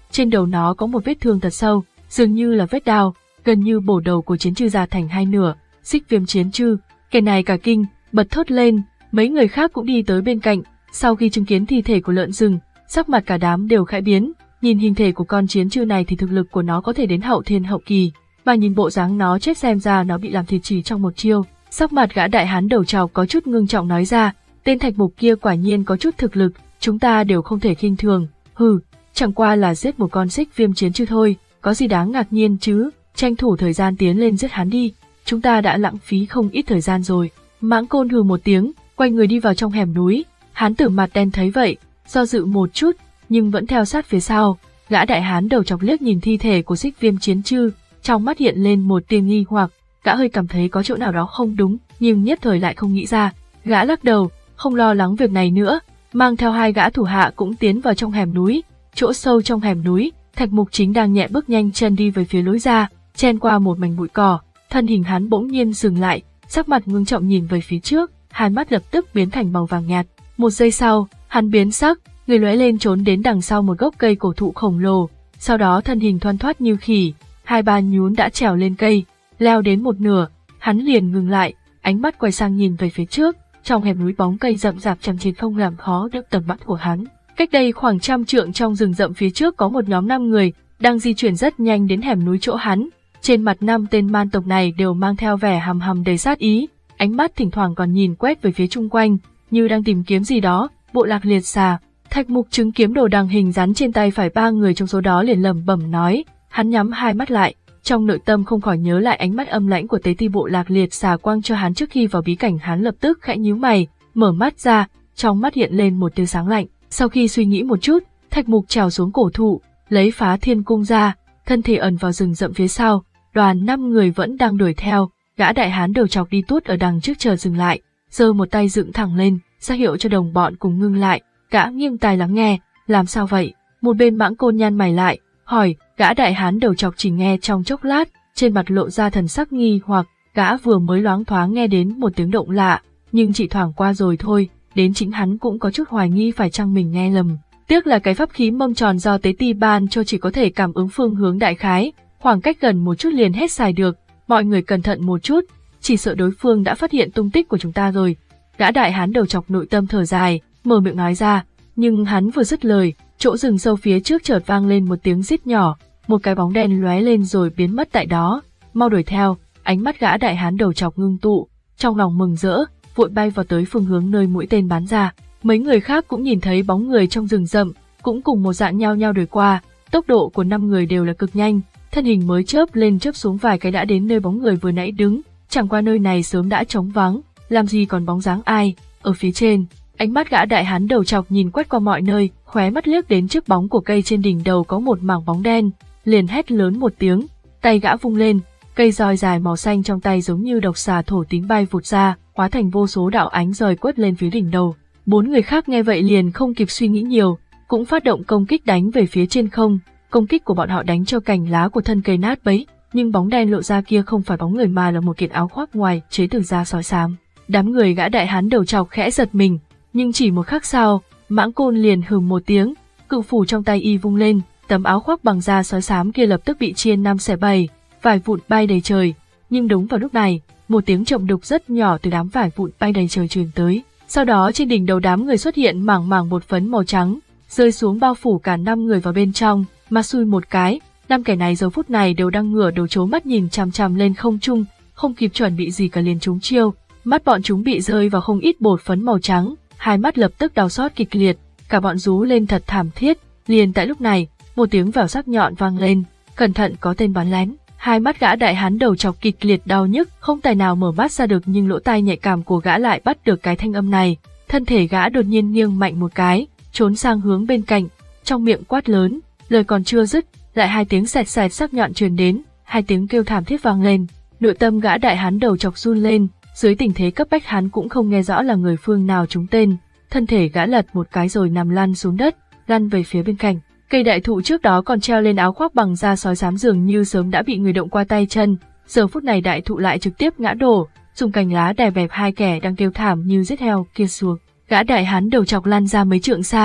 trên đầu nó có một vết thương thật sâu, dường như là vết đao, gần như bổ đầu của chiến trư ra thành hai nửa. Xích Viêm chiến trư, kẻ này cả kinh, bật thốt lên, mấy người khác cũng đi tới bên cạnh, sau khi chứng kiến thi thể của lợn rừng, sắc mặt cả đám đều khẽ biến, nhìn hình thể của con chiến trư này thì thực lực của nó có thể đến hậu thiên hậu kỳ, mà nhìn bộ dáng nó chết xem ra nó bị làm thịt chỉ trong một chiêu. Sắc mặt gã đại hán đầu trọc có chút ngưng trọng nói ra, tên Thạch Mục kia quả nhiên có chút thực lực, chúng ta đều không thể khinh thường. Hừ, chẳng qua là giết một con Xích Viêm chiến trư thôi, có gì đáng ngạc nhiên chứ, tranh thủ thời gian tiến lên giết hắn đi, chúng ta đã lãng phí không ít thời gian rồi. Mãng Côn hừ một tiếng, quay người đi vào trong hẻm núi. Hán tử mặt đen thấy vậy, do dự một chút, nhưng vẫn theo sát phía sau. Gã đại hán đầu chọc liếc nhìn thi thể của Xích Viêm chiến trư, trong mắt hiện lên một tia nghi hoặc, gã hơi cảm thấy có chỗ nào đó không đúng, nhưng nhất thời lại không nghĩ ra. Gã lắc đầu, không lo lắng việc này nữa, mang theo hai gã thủ hạ cũng tiến vào trong hẻm núi. Chỗ sâu trong hẻm núi, Thạch Mục chính đang nhẹ bước nhanh chân đi về phía lối ra, chen qua một mảnh bụi cỏ, thân hình hắn bỗng nhiên dừng lại, sắc mặt ngưng trọng nhìn về phía trước, hai mắt lập tức biến thành màu vàng nhạt. Một giây sau, hắn biến sắc, người lóe lên trốn đến đằng sau một gốc cây cổ thụ khổng lồ, sau đó thân hình thoăn thoắt như khỉ, hai ba nhún đã trèo lên cây, leo đến một nửa, hắn liền ngừng lại, ánh mắt quay sang nhìn về phía trước, trong hẻm núi bóng cây rậm rạp chằng chịt không làm khó được tầm mắt của hắn. Cách đây khoảng trăm trượng trong rừng rậm phía trước có một nhóm năm người đang di chuyển rất nhanh đến hẻm núi chỗ hắn. Trên mặt năm tên man tộc này đều mang theo vẻ hầm hầm đầy sát ý, ánh mắt thỉnh thoảng còn nhìn quét về phía chung quanh, như đang tìm kiếm gì đó. Bộ lạc liệt xà. Thạch Mục chứng kiếm đồ đằng hình rắn trên tay phải ba người trong số đó liền lẩm bẩm nói, hắn nhắm hai mắt lại, trong nội tâm không khỏi nhớ lại ánh mắt âm lãnh của tế ti bộ lạc liệt xà quang cho hắn trước khi vào bí cảnh. Hắn lập tức khẽ nhíu mày, mở mắt ra, trong mắt hiện lên một tia sáng lạnh. Sau khi suy nghĩ một chút, Thạch Mục trèo xuống cổ thụ, lấy Phá Thiên cung ra, thân thể ẩn vào rừng rậm phía sau. Đoàn năm người vẫn đang đuổi theo, gã đại hán đầu chọc đi tuốt ở đằng trước chờ dừng lại, giơ một tay dựng thẳng lên, ra hiệu cho đồng bọn cùng ngưng lại. Gã nghiêng tai lắng nghe, làm sao vậy? Một bên Mãng Côn nhăn mày lại, hỏi. Gã đại hán đầu chọc chỉ nghe trong chốc lát, trên mặt lộ ra thần sắc nghi hoặc. Gã vừa mới loáng thoáng nghe đến một tiếng động lạ, nhưng chỉ thoảng qua rồi thôi, đến chính hắn cũng có chút hoài nghi phải chăng mình nghe lầm. Tiếc là cái pháp khí mâm tròn do tế ti ban cho chỉ có thể cảm ứng phương hướng đại khái, khoảng cách gần một chút liền hết xài được. Mọi người cẩn thận một chút, chỉ sợ đối phương đã phát hiện tung tích của chúng ta rồi. Gã đại hán đầu chọc nội tâm thở dài, mở miệng nói ra, nhưng hắn vừa dứt lời, chỗ rừng sâu phía trước chợt vang lên một tiếng rít nhỏ, một cái bóng đen lóe lên rồi biến mất tại đó. Mau đuổi theo. Ánh mắt gã đại hán đầu chọc ngưng tụ, trong lòng mừng rỡ, vội bay vào tới phương hướng nơi mũi tên bắn ra. Mấy người khác cũng nhìn thấy bóng người trong rừng rậm, cũng cùng một dạng nhao nhao đuổi qua. Tốc độ của năm người đều là cực nhanh, thân hình mới chớp lên chớp xuống vài cái đã đến nơi bóng người vừa nãy đứng. Chẳng qua nơi này sớm đã trống vắng, làm gì còn bóng dáng ai. Ở phía trên, ánh mắt gã đại hán đầu chọc nhìn quét qua mọi nơi, khóe mắt liếc đến trước bóng của cây trên đỉnh đầu có một mảng bóng đen, liền hét lớn một tiếng, tay gã vung lên, cây roi dài màu xanh trong tay giống như độc xà thổ tính bay vụt ra, hóa thành vô số đạo ánh roi quất lên phía đỉnh đầu. Bốn người khác nghe vậy liền không kịp suy nghĩ nhiều, cũng phát động công kích đánh về phía trên không. Công kích của bọn họ đánh cho cành lá của thân cây nát bấy, nhưng bóng đen lộ ra kia không phải bóng người mà là một kiện áo khoác ngoài chế từ da sói xám. Đám người gã đại hán đầu chọc khẽ giật mình, nhưng chỉ một khắc sau, Mãng Côn liền hừm một tiếng, cự phủ trong tay y vung lên, tấm áo khoác bằng da sói xám kia lập tức bị chia năm xẻ bảy, vải vụn bay đầy trời. Nhưng đúng vào lúc này, một tiếng trầm đục rất nhỏ từ đám vải vụn bay đầy trời truyền tới. Sau đó trên đỉnh đầu đám người xuất hiện mảng mảng bột phấn màu trắng, rơi xuống bao phủ cả năm người vào bên trong. Mà xui một cái, năm kẻ này giờ phút này đều đang ngửa đầu trố mắt nhìn chằm chằm lên không trung, không kịp chuẩn bị gì cả liền trúng chiêu. Mắt bọn chúng bị rơi vào không ít bột phấn màu trắng, hai mắt lập tức đau xót kịch liệt, cả bọn rú lên thật thảm thiết. Liền tại lúc này, một tiếng vèo sắc nhọn vang lên, cẩn thận có tên bắn lén. Hai mắt gã đại hán đầu chọc kịch liệt đau nhức, không tài nào mở mắt ra được, nhưng lỗ tai nhạy cảm của gã lại bắt được cái thanh âm này. Thân thể gã đột nhiên nghiêng mạnh một cái, trốn sang hướng bên cạnh, trong miệng quát lớn, lời còn chưa dứt, lại hai tiếng sẹt sẹt sắc nhọn truyền đến, hai tiếng kêu thảm thiết vang lên. Nội tâm gã đại hán đầu chọc run lên, dưới tình thế cấp bách hắn cũng không nghe rõ là người phương nào trúng tên, thân thể gã lật một cái rồi nằm lăn xuống đất, lăn về phía bên cạnh. Cây đại thụ trước đó còn treo lên áo khoác bằng da sói xám dường như sớm đã bị người động qua tay chân, giờ phút này đại thụ lại trực tiếp ngã đổ, dùng cành lá đè bẹp hai kẻ đang kêu thảm như giết heo kia xuống. Gã đại hán đầu chọc lăn ra mấy trượng xa,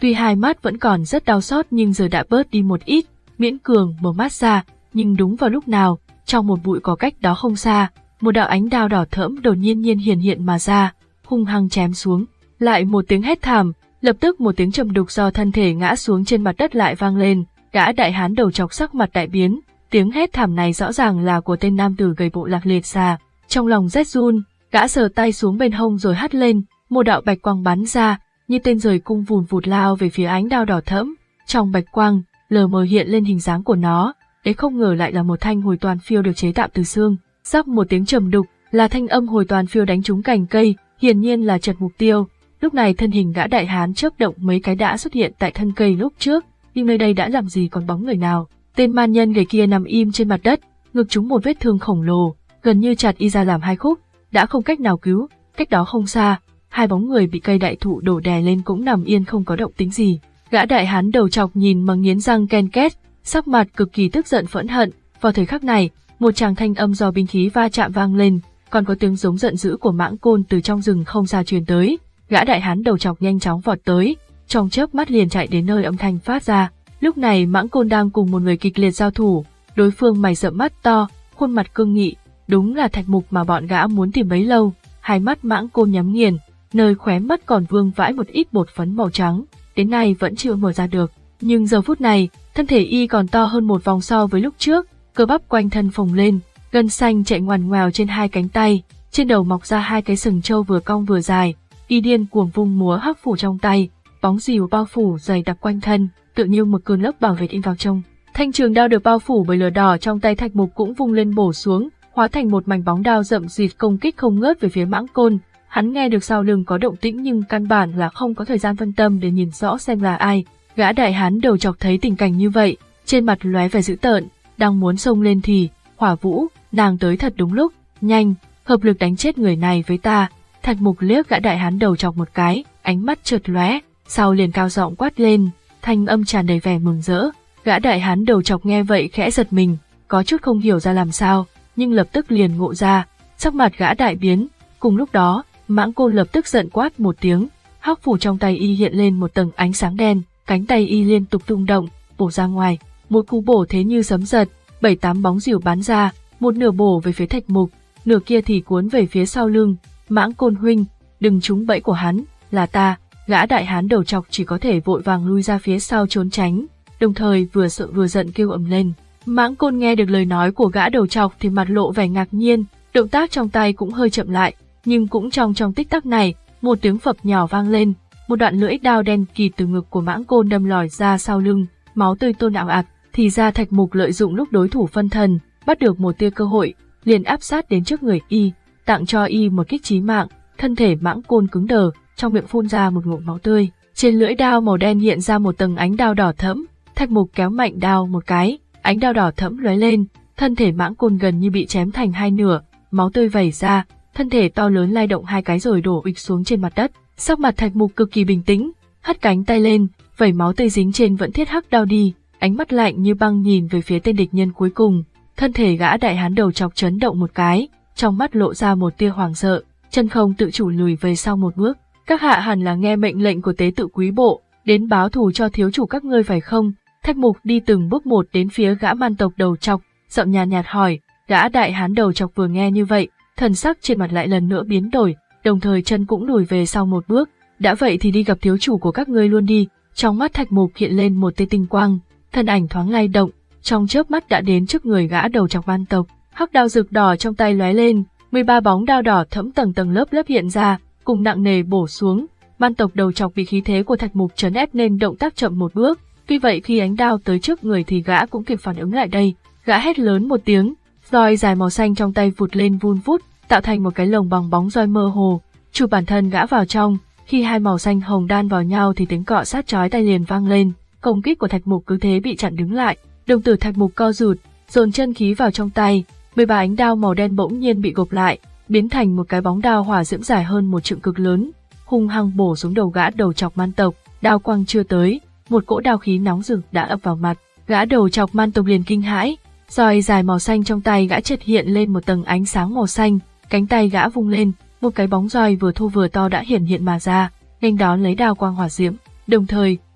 Tuy hai mắt vẫn còn rất đau xót nhưng giờ đã bớt đi một ít, miễn cường mở mắt ra, nhưng đúng vào lúc nào, trong một bụi cỏ cách đó không xa, một đạo ánh đao đỏ thẫm đột nhiên nhiên hiển hiện mà ra, hung hăng chém xuống. Lại một tiếng hét thảm, lập tức một tiếng trầm đục do thân thể ngã xuống trên mặt đất lại vang lên, gã đại hán đầu chọc sắc mặt đại biến, tiếng hét thảm này rõ ràng là của tên nam tử gầy bộ lạc liệt già. Trong lòng rét run, gã sờ tay xuống bên hông rồi hắt lên, một đạo bạch quang bắn ra, như tên rời cung vùn vụt lao về phía ánh đao đỏ thẫm. Trong bạch quang, lờ mờ hiện lên hình dáng của nó, đấy không ngờ lại là một thanh hồi toàn phiêu được chế tạo từ xương. Rắc một tiếng trầm đục, là thanh âm hồi toàn phiêu đánh trúng cành cây, hiển nhiên là chật mục tiêu. Lúc này thân hình gã đại hán chớp động mấy cái đã xuất hiện tại thân cây lúc trước, nhưng nơi đây đã làm gì còn bóng người nào. Tên man nhân gầy kia nằm im trên mặt đất, ngực trúng một vết thương khổng lồ, gần như chặt y ra làm hai khúc, đã không cách nào cứu. Cách đó không xa, hai bóng người bị cây đại thụ đổ đè lên cũng nằm yên không có động tĩnh gì. Gã đại hán đầu chọc nhìn mà nghiến răng ken két, sắc mặt cực kỳ tức giận phẫn hận. Vào thời khắc này, một tràng thanh âm do binh khí va chạm vang lên, còn có tiếng giống giận dữ của mãng côn từ trong rừng không xa truyền tới. Gã đại hán đầu chọc nhanh chóng vọt tới, trong chớp mắt liền chạy đến nơi âm thanh phát ra. Lúc này mãng côn đang cùng một người kịch liệt giao thủ, đối phương mày rậm mắt to, khuôn mặt cương nghị, đúng là Thạch Mục mà bọn gã muốn tìm bấy lâu. Hai mắt mãng côn nhắm nghiền, nơi khóe mắt còn vương vãi một ít bột phấn màu trắng, đến nay vẫn chưa mở ra được. Nhưng giờ phút này, thân thể y còn to hơn một vòng so với lúc trước, cơ bắp quanh thân phồng lên, gân xanh chạy ngoằn ngoèo trên hai cánh tay, trên đầu mọc ra hai cái sừng trâu vừa cong vừa dài. Y điên cuồng vung múa hắc phủ trong tay, bóng rìu bao phủ dày đặc quanh thân, tự như một cơn lốc bảo vệ in vào trong. Thanh trường đao được bao phủ bởi lửa đỏ trong tay Thạch Mục cũng vung lên bổ xuống, hóa thành một mảnh bóng đao rậm rịt công kích không ngớt về phía mãng côn. Hắn nghe được sau lưng có động tĩnh nhưng căn bản là không có thời gian phân tâm để nhìn rõ xem là ai. Gã đại hán đầu chọc thấy tình cảnh như vậy, trên mặt lóe vẻ dữ tợn, đang muốn xông lên thì, Hỏa Vũ, nàng tới thật đúng lúc, nhanh, hợp lực đánh chết người này với ta. Thạch Mục liếc gã đại hán đầu chọc một cái, ánh mắt chợt lóe, sau liền cao giọng quát lên, thanh âm tràn đầy vẻ mừng rỡ. Gã đại hán đầu chọc nghe vậy khẽ giật mình, có chút không hiểu ra làm sao, nhưng lập tức liền ngộ ra, sắc mặt gã đại biến. Cùng lúc đó, mãng côn lập tức giận quát một tiếng, hắc phủ trong tay y hiện lên một tầng ánh sáng đen, cánh tay y liên tục rung động, bổ ra ngoài, một cú bổ thế như sấm giật, bảy tám bóng rìu bắn ra, một nửa bổ về phía Thạch Mục, nửa kia thì cuốn về phía sau lưng. Mãng côn huynh, đừng trúng bẫy của hắn, là ta. Gã đại hán đầu chọc chỉ có thể vội vàng lui ra phía sau trốn tránh, đồng thời vừa sợ vừa giận kêu ầm lên. Mãng côn nghe được lời nói của gã đầu chọc thì mặt lộ vẻ ngạc nhiên, động tác trong tay cũng hơi chậm lại, nhưng cũng trong trong tích tắc này, một tiếng phập nhỏ vang lên, một đoạn lưỡi đao đen kịt từ ngực của mãng côn đâm lòi ra sau lưng, máu tươi tuôn ào ạt. Thì ra Thạch Mục lợi dụng lúc đối thủ phân thần, bắt được một tia cơ hội, liền áp sát đến trước người y, tặng cho y một kích chí mạng. Thân thể mãng côn cứng đờ, trong miệng phun ra một ngụm máu tươi, trên lưỡi đao màu đen hiện ra một tầng ánh đao đỏ thẫm. Thạch Mục kéo mạnh đao một cái, ánh đao đỏ thẫm lóe lên, thân thể mãng côn gần như bị chém thành hai nửa, máu tươi vẩy ra, thân thể to lớn lay động hai cái rồi đổ ụp xuống trên mặt đất. Sắc mặt Thạch Mục cực kỳ bình tĩnh, hất cánh tay lên, vẩy máu tươi dính trên vẫn thiết hắc đao đi, ánh mắt lạnh như băng nhìn về phía tên địch nhân cuối cùng. Thân thể gã đại hán đầu chọc chấn động một cái, trong mắt lộ ra một tia hoảng sợ, chân không tự chủ lùi về sau một bước. Các hạ hẳn là nghe mệnh lệnh của tế tự quý bộ, đến báo thù cho thiếu chủ các ngươi phải không? Thạch Mục đi từng bước một đến phía gã man tộc đầu chọc, giọng nhàn nhạt, nhạt hỏi. Gã đại hán đầu chọc vừa nghe như vậy, thần sắc trên mặt lại lần nữa biến đổi, đồng thời chân cũng lùi về sau một bước. Đã vậy thì đi gặp thiếu chủ của các ngươi luôn đi. Trong mắt Thạch Mục hiện lên một tia tinh quang, thân ảnh thoáng lay động, trong chớp mắt đã đến trước người gã đầu chọc man tộc. Hắc đao rực đỏ trong tay lóe lên, mười ba bóng đao đỏ thẫm tầng tầng lớp lớp hiện ra, cùng nặng nề bổ xuống. Man tộc đầu chọc bị khí thế của Thạch Mục trấn ép nên động tác chậm một bước, tuy vậy khi ánh đao tới trước người thì gã cũng kịp phản ứng lại đây. Gã hét lớn một tiếng, roi dài màu xanh trong tay vụt lên vun vút, tạo thành một cái lồng bằng bóng roi mơ hồ, chụp bản thân gã vào trong. Khi hai màu xanh hồng đan vào nhau thì tiếng cọ sát chói tai liền vang lên, công kích của Thạch Mục cứ thế bị chặn đứng lại. Đồng tử Thạch Mục co rụt, dồn chân khí vào trong tay, mười ba ánh đao màu đen bỗng nhiên bị gộp lại, biến thành một cái bóng đao hỏa diễm dài hơn một trượng cực lớn, hung hăng bổ xuống đầu gã đầu chọc man tộc. Đao quang chưa tới, một cỗ đao khí nóng rực đã ập vào mặt, gã đầu chọc man tộc liền kinh hãi, roi dài màu xanh trong tay gã chợt hiện lên một tầng ánh sáng màu xanh, cánh tay gã vung lên, một cái bóng roi vừa thô vừa to đã hiển hiện mà ra, nhanh đón lấy đao quang hỏa diễm. Đồng thời,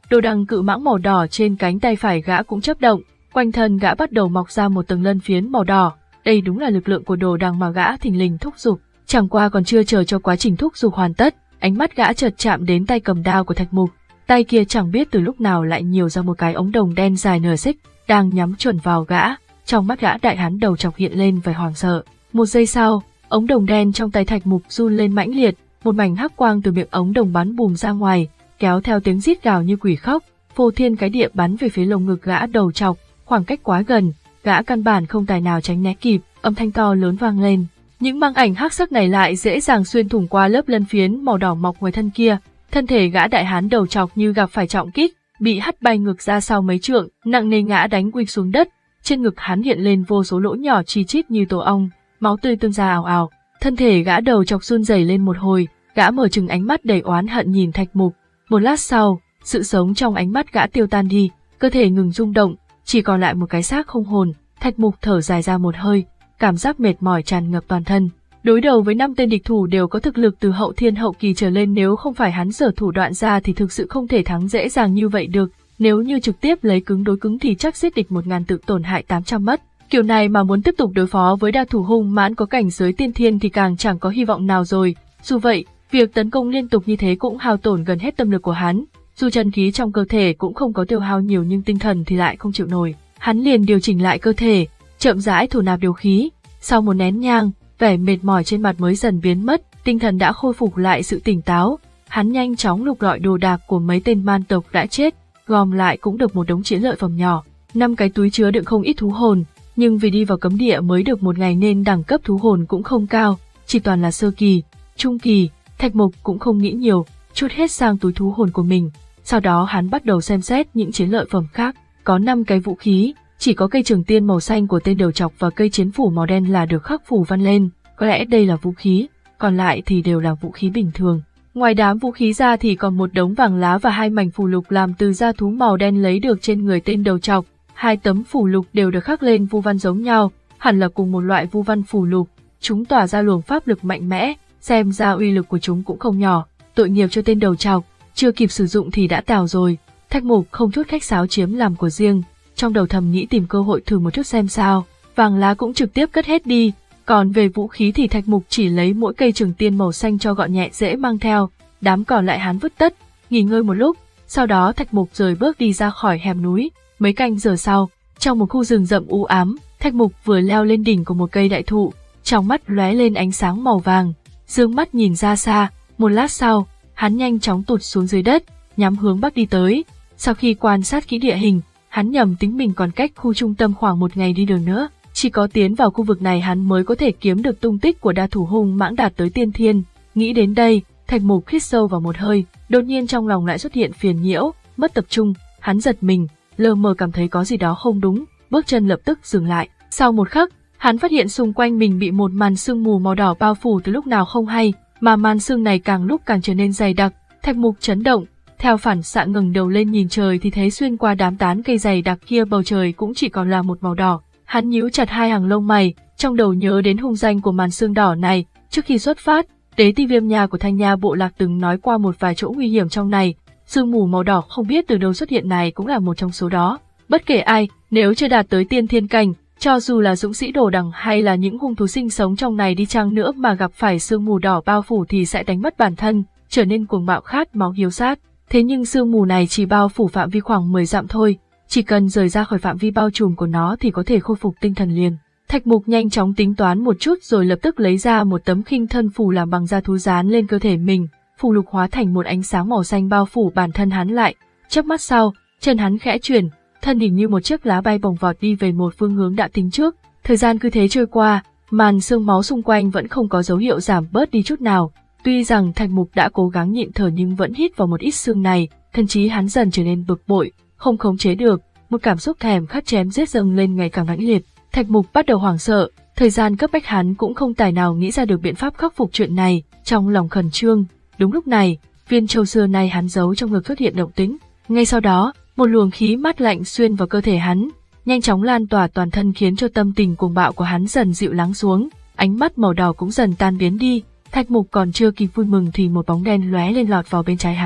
đồ đằng cự mãng màu đỏ trên cánh tay phải gã cũng chớp động, quanh thân gã bắt đầu mọc ra một tầng lân phiến màu đỏ. Đây đúng là lực lượng của đồ đằng mà gã thình lình thúc giục. Chẳng qua còn chưa chờ cho quá trình thúc giục hoàn tất, ánh mắt gã chợt chạm đến tay cầm đao của Thạch Mục. Tay kia chẳng biết từ lúc nào lại nhiều ra một cái ống đồng đen dài nửa xích, đang nhắm chuẩn vào gã. Trong mắt gã đại hán đầu chọc hiện lên vẻ hoảng sợ. Một giây sau, ống đồng đen trong tay Thạch Mục run lên mãnh liệt, một mảnh hắc quang từ miệng ống đồng bắn bùm ra ngoài, kéo theo tiếng rít gào như quỷ khóc, phô thiên cái địa bắn về phía lồng ngực gã đầu chọc. Khoảng cách quá gần, gã căn bản không tài nào tránh né kịp, âm thanh to lớn vang lên. Những băng ảnh hắc sắc này lại dễ dàng xuyên thủng qua lớp lân phiến màu đỏ mọc ngoài thân kia. Thân thể gã đại hán đầu chọc như gặp phải trọng kích, bị hất bay ngược ra sau mấy trượng, nặng nề ngã đánh quỵ xuống đất. Trên ngực hắn hiện lên vô số lỗ nhỏ chi chít như tổ ong, máu tươi tuôn ra ào ào. Thân thể gã đầu chọc run rẩy lên một hồi, gã mở trừng ánh mắt đầy oán hận nhìn Thạch Mục. Một lát sau, sự sống trong ánh mắt gã tiêu tan đi, cơ thể ngừng rung động, chỉ còn lại một cái xác không hồn. Thạch Mục thở dài ra một hơi, cảm giác mệt mỏi tràn ngập toàn thân. Đối đầu với năm tên địch thủ đều có thực lực từ hậu thiên hậu kỳ trở lên, nếu không phải hắn giở thủ đoạn ra thì thực sự không thể thắng dễ dàng như vậy được. Nếu như trực tiếp lấy cứng đối cứng thì chắc giết địch một ngàn tự tổn hại tám trăm mất. Kiểu này mà muốn tiếp tục đối phó với đa thủ hung mãn có cảnh giới tiên thiên thì càng chẳng có hy vọng nào rồi. Dù vậy, việc tấn công liên tục như thế cũng hao tổn gần hết tâm lực của hắn. Dù chân khí trong cơ thể cũng không có tiêu hao nhiều nhưng tinh thần thì lại không chịu nổi. Hắn liền điều chỉnh lại cơ thể, chậm rãi thổ nạp điều khí. Sau một nén nhang, vẻ mệt mỏi trên mặt mới dần biến mất, tinh thần đã khôi phục lại sự tỉnh táo. Hắn nhanh chóng lục lọi đồ đạc của mấy tên man tộc đã chết, gom lại cũng được một đống chiến lợi phẩm nhỏ. Năm cái túi chứa đựng không ít thú hồn, nhưng vì đi vào cấm địa mới được một ngày nên đẳng cấp thú hồn cũng không cao, chỉ toàn là sơ kỳ, trung kỳ. Thạch Mục cũng không nghĩ nhiều, trút hết sang túi thú hồn của mình. Sau đó hắn bắt đầu xem xét những chiến lợi phẩm khác, có năm cái vũ khí, chỉ có cây trường tiên màu xanh của tên đầu chọc và cây chiến phủ màu đen là được khắc phủ văn lên, có lẽ đây là vũ khí, còn lại thì đều là vũ khí bình thường. Ngoài đám vũ khí ra thì còn một đống vàng lá và hai mảnh phù lục làm từ da thú màu đen lấy được trên người tên đầu chọc. Hai tấm phù lục đều được khắc lên vu văn giống nhau, hẳn là cùng một loại vu văn phù lục. Chúng tỏa ra luồng pháp lực mạnh mẽ, xem ra uy lực của chúng cũng không nhỏ. Tội nghiệp cho tên đầu chọc, chưa kịp sử dụng thì đã tào rồi. Thạch Mục không chút khách sáo chiếm làm của riêng, trong đầu thầm nghĩ tìm cơ hội thử một chút xem sao. Vàng lá cũng trực tiếp cất hết đi, còn về vũ khí thì Thạch Mục chỉ lấy mỗi cây trường tiên màu xanh cho gọn nhẹ dễ mang theo, đám còn lại hắn vứt tất, nghỉ ngơi một lúc. Sau đó Thạch Mục rời bước đi ra khỏi hẻm núi. Mấy canh giờ sau, trong một khu rừng rậm u ám, Thạch Mục vừa leo lên đỉnh của một cây đại thụ, trong mắt lóe lên ánh sáng màu vàng, dương mắt nhìn ra xa. Một lát sau, hắn nhanh chóng tụt xuống dưới đất, nhắm hướng bắc đi tới. Sau khi quan sát kỹ địa hình, hắn nhầm tính mình còn cách khu trung tâm khoảng một ngày đi đường nữa. Chỉ có tiến vào khu vực này hắn mới có thể kiếm được tung tích của đa thủ hung mãng đạt tới tiên thiên. Nghĩ đến đây, Thạch Mục hít sâu vào một hơi, đột nhiên trong lòng lại xuất hiện phiền nhiễu, mất tập trung. Hắn giật mình, lờ mờ cảm thấy có gì đó không đúng, bước chân lập tức dừng lại. Sau một khắc, hắn phát hiện xung quanh mình bị một màn sương mù màu đỏ bao phủ từ lúc nào không hay, mà màn sương này càng lúc càng trở nên dày đặc. Thạch Mục chấn động, theo phản xạ ngẩng đầu lên nhìn trời thì thấy xuyên qua đám tán cây dày đặc kia bầu trời cũng chỉ còn là một màu đỏ. Hắn nhíu chặt hai hàng lông mày, trong đầu nhớ đến hung danh của màn sương đỏ này. Trước khi xuất phát, Đế Ti Viêm Nha của Thanh Nha bộ lạc từng nói qua một vài chỗ nguy hiểm trong này. Sương mù màu đỏ không biết từ đâu xuất hiện này cũng là một trong số đó. Bất kể ai, nếu chưa đạt tới tiên thiên cảnh, cho dù là dũng sĩ đồ đằng hay là những hung thú sinh sống trong này đi chăng nữa mà gặp phải sương mù đỏ bao phủ thì sẽ đánh mất bản thân, trở nên cuồng bạo khát máu hiếu sát. Thế nhưng sương mù này chỉ bao phủ phạm vi khoảng mười dặm thôi, chỉ cần rời ra khỏi phạm vi bao trùm của nó thì có thể khôi phục tinh thần liền. Thạch Mục nhanh chóng tính toán một chút rồi lập tức lấy ra một tấm khinh thân phù làm bằng da thú dán lên cơ thể mình. Phù lục hóa thành một ánh sáng màu xanh bao phủ bản thân hắn lại. Chớp mắt sau, chân hắn khẽ chuyển, thân hình như một chiếc lá bay bồng vọt đi về một phương hướng đã tính trước. Thời gian cứ thế trôi qua, màn sương máu xung quanh vẫn không có dấu hiệu giảm bớt đi chút nào. Tuy rằng Thạch Mục đã cố gắng nhịn thở nhưng vẫn hít vào một ít sương này, thân trí hắn dần trở nên bực bội, không khống chế được, một cảm xúc thèm khát chém giết dâng lên ngày càng mãnh liệt. Thạch Mục bắt đầu hoảng sợ, thời gian cấp bách hắn cũng không tài nào nghĩ ra được biện pháp khắc phục chuyện này, trong lòng khẩn trương. Đúng lúc này, viên châu xưa nay hắn giấu trong ngực xuất hiện động tĩnh. Ngay sau đó, một luồng khí mát lạnh xuyên vào cơ thể hắn, nhanh chóng lan tỏa toàn thân khiến cho tâm tình cuồng bạo của hắn dần dịu lắng xuống, ánh mắt màu đỏ cũng dần tan biến đi. Thạch Mục còn chưa kịp vui mừng thì một bóng đen lóe lên lọt vào bên trái hắn.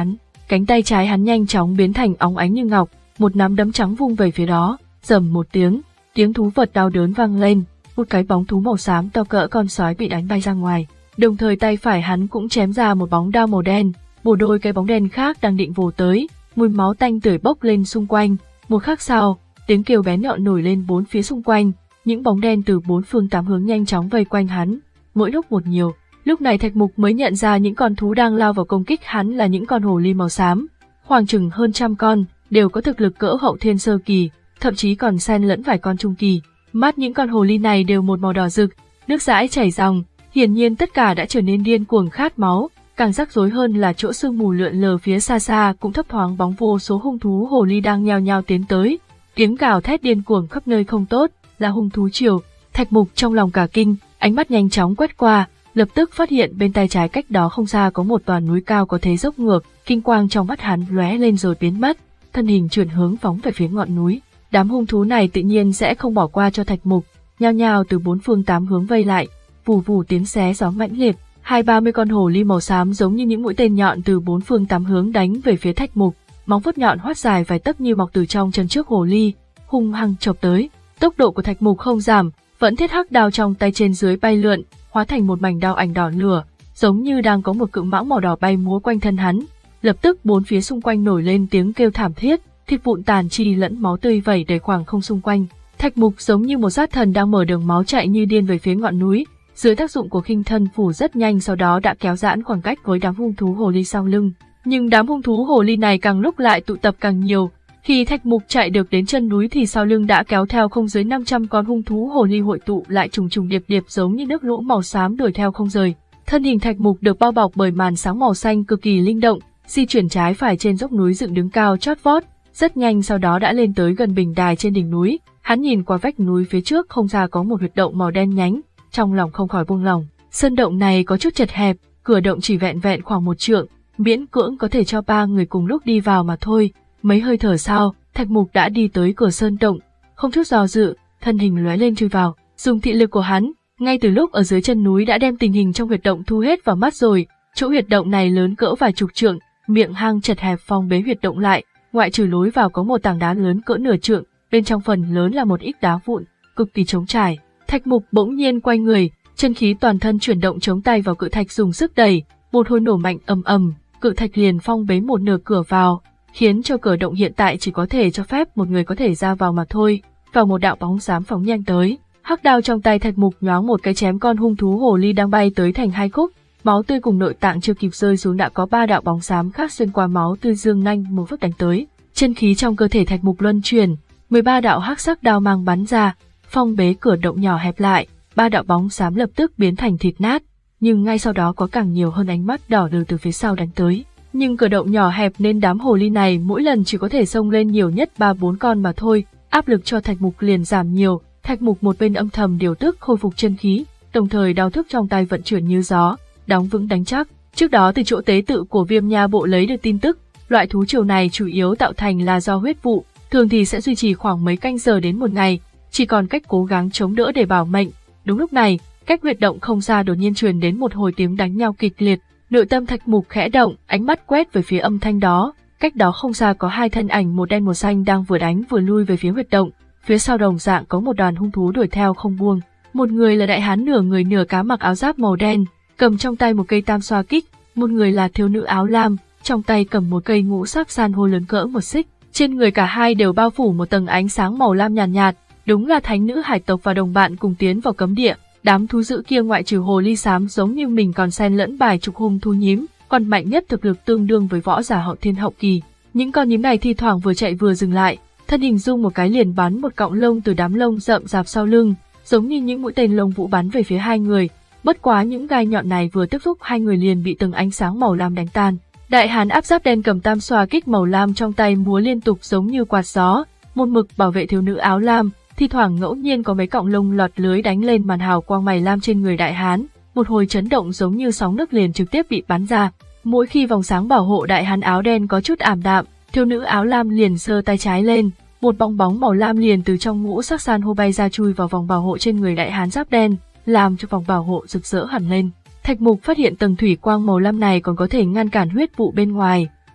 cánh tay trái hắn nhanh chóng biến thành óng ánh như ngọc, một nắm đấm trắng vung về phía đó, rầm một tiếng, tiếng thú vật đau đớn vang lên, một cái bóng thú màu xám to cỡ con sói bị đánh bay ra ngoài. Đồng thời tay phải hắn cũng chém ra một bóng đao màu đen, bổ đôi cái bóng đen khác đang định vồ tới, mùi máu tanh tưởi bốc lên xung quanh. Một khắc sau, tiếng kêu bé nhọn nổi lên bốn phía xung quanh, những bóng đen từ bốn phương tám hướng nhanh chóng vây quanh hắn, mỗi lúc một nhiều. Lúc này Thạch Mục mới nhận ra những con thú đang lao vào công kích hắn là những con hồ ly màu xám, khoảng chừng hơn trăm con, đều có thực lực cỡ hậu thiên sơ kỳ, thậm chí còn xen lẫn vài con trung kỳ. Mắt những con hồ ly này đều một màu đỏ rực, nước dãi chảy ròng, hiển nhiên tất cả đã trở nên điên cuồng khát máu. Càng rắc rối hơn là chỗ sương mù lượn lờ phía xa xa cũng thấp thoáng bóng vô số hung thú hồ ly đang nhao nhao tiến tới, tiếng gào thét điên cuồng khắp nơi không tốt, là hung thú triều. Thạch Mục trong lòng cả kinh, ánh mắt nhanh chóng quét qua, lập tức phát hiện bên tay trái cách đó không xa có một tòa núi cao có thế dốc ngược, kinh quang trong mắt hắn lóe lên rồi biến mất, thân hình chuyển hướng phóng về phía ngọn núi. Đám hung thú này tự nhiên sẽ không bỏ qua cho Thạch Mục, nhao nhao từ bốn phương tám hướng vây lại, vù vù tiếng xé gió mãnh liệt. Hai ba mươi con hồ ly màu xám giống như những mũi tên nhọn từ bốn phương tám hướng đánh về phía Thạch Mục, móng vuốt nhọn hoắt dài vài tấc như mọc từ trong chân trước hồ ly, hung hăng chộp tới. Tốc độ của Thạch Mục không giảm, vẫn thiết hắc đao trong tay trên dưới bay lượn, hóa thành một mảnh đao ảnh đỏ lửa, giống như đang có một cự mãng màu đỏ bay múa quanh thân hắn. Lập tức bốn phía xung quanh nổi lên tiếng kêu thảm thiết, thịt vụn tàn chi lẫn máu tươi vẩy đầy khoảng không xung quanh. Thạch Mục giống như một sát thần đang mở đường máu chạy như điên về phía ngọn núi. Dưới tác dụng của khinh thân phủ rất nhanh sau đó đã kéo giãn khoảng cách với đám hung thú hồ ly sau lưng. Nhưng đám hung thú hồ ly này càng lúc lại tụ tập càng nhiều. Khi Thạch Mục chạy được đến chân núi thì sau lưng đã kéo theo không dưới năm trăm con hung thú hồ ly hội tụ lại trùng trùng điệp điệp giống như nước lũ màu xám đuổi theo không rời. Thân hình Thạch Mục được bao bọc bởi màn sáng màu xanh cực kỳ linh động, di chuyển trái phải trên dốc núi dựng đứng cao chót vót, rất nhanh sau đó đã lên tới gần bình đài trên đỉnh núi. Hắn nhìn qua vách núi phía trước không xa có một huyệt động màu đen nhánh, trong lòng không khỏi buông lòng. Sơn động này có chút chật hẹp, cửa động chỉ vẹn vẹn khoảng một trượng, miễn cưỡng có thể cho ba người cùng lúc đi vào mà thôi. Mấy hơi thở sau, Thạch Mục đã đi tới cửa sơn động, không chút do dự, thân hình lóe lên chui vào. Dùng thị lực của hắn, ngay từ lúc ở dưới chân núi đã đem tình hình trong huyệt động thu hết vào mắt rồi. Chỗ huyệt động này lớn cỡ vài chục trượng, miệng hang chật hẹp phong bế huyệt động lại, ngoại trừ lối vào có một tảng đá lớn cỡ nửa trượng, bên trong phần lớn là một ít đá vụn, cực kỳ trống trải. Thạch Mục bỗng nhiên quay người, chân khí toàn thân chuyển động chống tay vào cự thạch dùng sức đẩy, một hồi nổ mạnh ầm ầm, cự thạch liền phong bế một nửa cửa vào, khiến cho cửa động hiện tại chỉ có thể cho phép một người có thể ra vào mà thôi. Vào một đạo bóng xám phóng nhanh tới, hắc đao trong tay Thạch Mục nhoáng một cái chém con hung thú hồ ly đang bay tới thành hai khúc, máu tươi cùng nội tạng chưa kịp rơi xuống đã có ba đạo bóng xám khác xuyên qua máu tươi dương nhanh một phút đánh tới. Chân khí trong cơ thể Thạch Mục luân chuyển, mười ba đạo hắc sắc đao mang bắn ra, phong bế cửa động nhỏ hẹp lại, ba đạo bóng xám lập tức biến thành thịt nát, nhưng ngay sau đó có càng nhiều hơn ánh mắt đỏ lừ từ phía sau đánh tới. Nhưng cửa động nhỏ hẹp nên đám hồ ly này mỗi lần chỉ có thể xông lên nhiều nhất ba bốn con mà thôi, áp lực cho Thạch Mục liền giảm nhiều. Thạch Mục một bên âm thầm điều tức khôi phục chân khí, đồng thời đao thức trong tay vận chuyển như gió, đóng vững đánh chắc. Trước đó từ chỗ tế tự của Viêm Nha bộ lấy được tin tức, loại thú triều này chủ yếu tạo thành là do huyết vụ, thường thì sẽ duy trì khoảng mấy canh giờ đến một ngày, chỉ còn cách cố gắng chống đỡ để bảo mệnh. Đúng lúc này, cách huyệt động không xa đột nhiên truyền đến một hồi tiếng đánh nhau kịch liệt, nội tâm Thạch Mục khẽ động, ánh mắt quét về phía âm thanh đó, cách đó không xa có hai thân ảnh một đen một xanh đang vừa đánh vừa lui về phía huyệt động, phía sau đồng dạng có một đoàn hung thú đuổi theo không buông. Một người là đại hán nửa người nửa cá mặc áo giáp màu đen, cầm trong tay một cây tam xoa kích, một người là thiếu nữ áo lam, trong tay cầm một cây ngũ sắc san hô lớn cỡ một xích, trên người cả hai đều bao phủ một tầng ánh sáng màu lam nhàn nhạt, nhạt, đúng là thánh nữ hải tộc và đồng bạn cùng tiến vào cấm địa. Đám thú dữ kia ngoại trừ hồ ly xám giống như mình còn xen lẫn vài chục hung thú nhím, còn mạnh nhất thực lực tương đương với võ giả hậu thiên hậu kỳ. Những con nhím này thi thoảng vừa chạy vừa dừng lại, thân hình dung một cái liền bắn một cọng lông từ đám lông rậm rạp sau lưng, giống như những mũi tên lông vũ bắn về phía hai người. Bất quá những gai nhọn này vừa tiếp xúc hai người liền bị từng ánh sáng màu lam đánh tan. Đại hán áp giáp đen cầm tam xoa kích màu lam trong tay múa liên tục giống như quạt gió, một mực bảo vệ thiếu nữ áo lam. Thi thoảng ngẫu nhiên có mấy cọng lông lọt lưới đánh lên màn hào quang mày lam trên người đại hán, một hồi chấn động giống như sóng nước liền trực tiếp bị bắn ra. Mỗi khi vòng sáng bảo hộ đại hán áo đen có chút ảm đạm, thiếu nữ áo lam liền giơ tay trái lên, một bong bóng màu lam liền từ trong ngũ sắc san hô bay ra chui vào vòng bảo hộ trên người đại hán giáp đen, làm cho vòng bảo hộ rực rỡ hẳn lên. Thạch Mục phát hiện tầng thủy quang màu lam này còn có thể ngăn cản huyết vụ bên ngoài,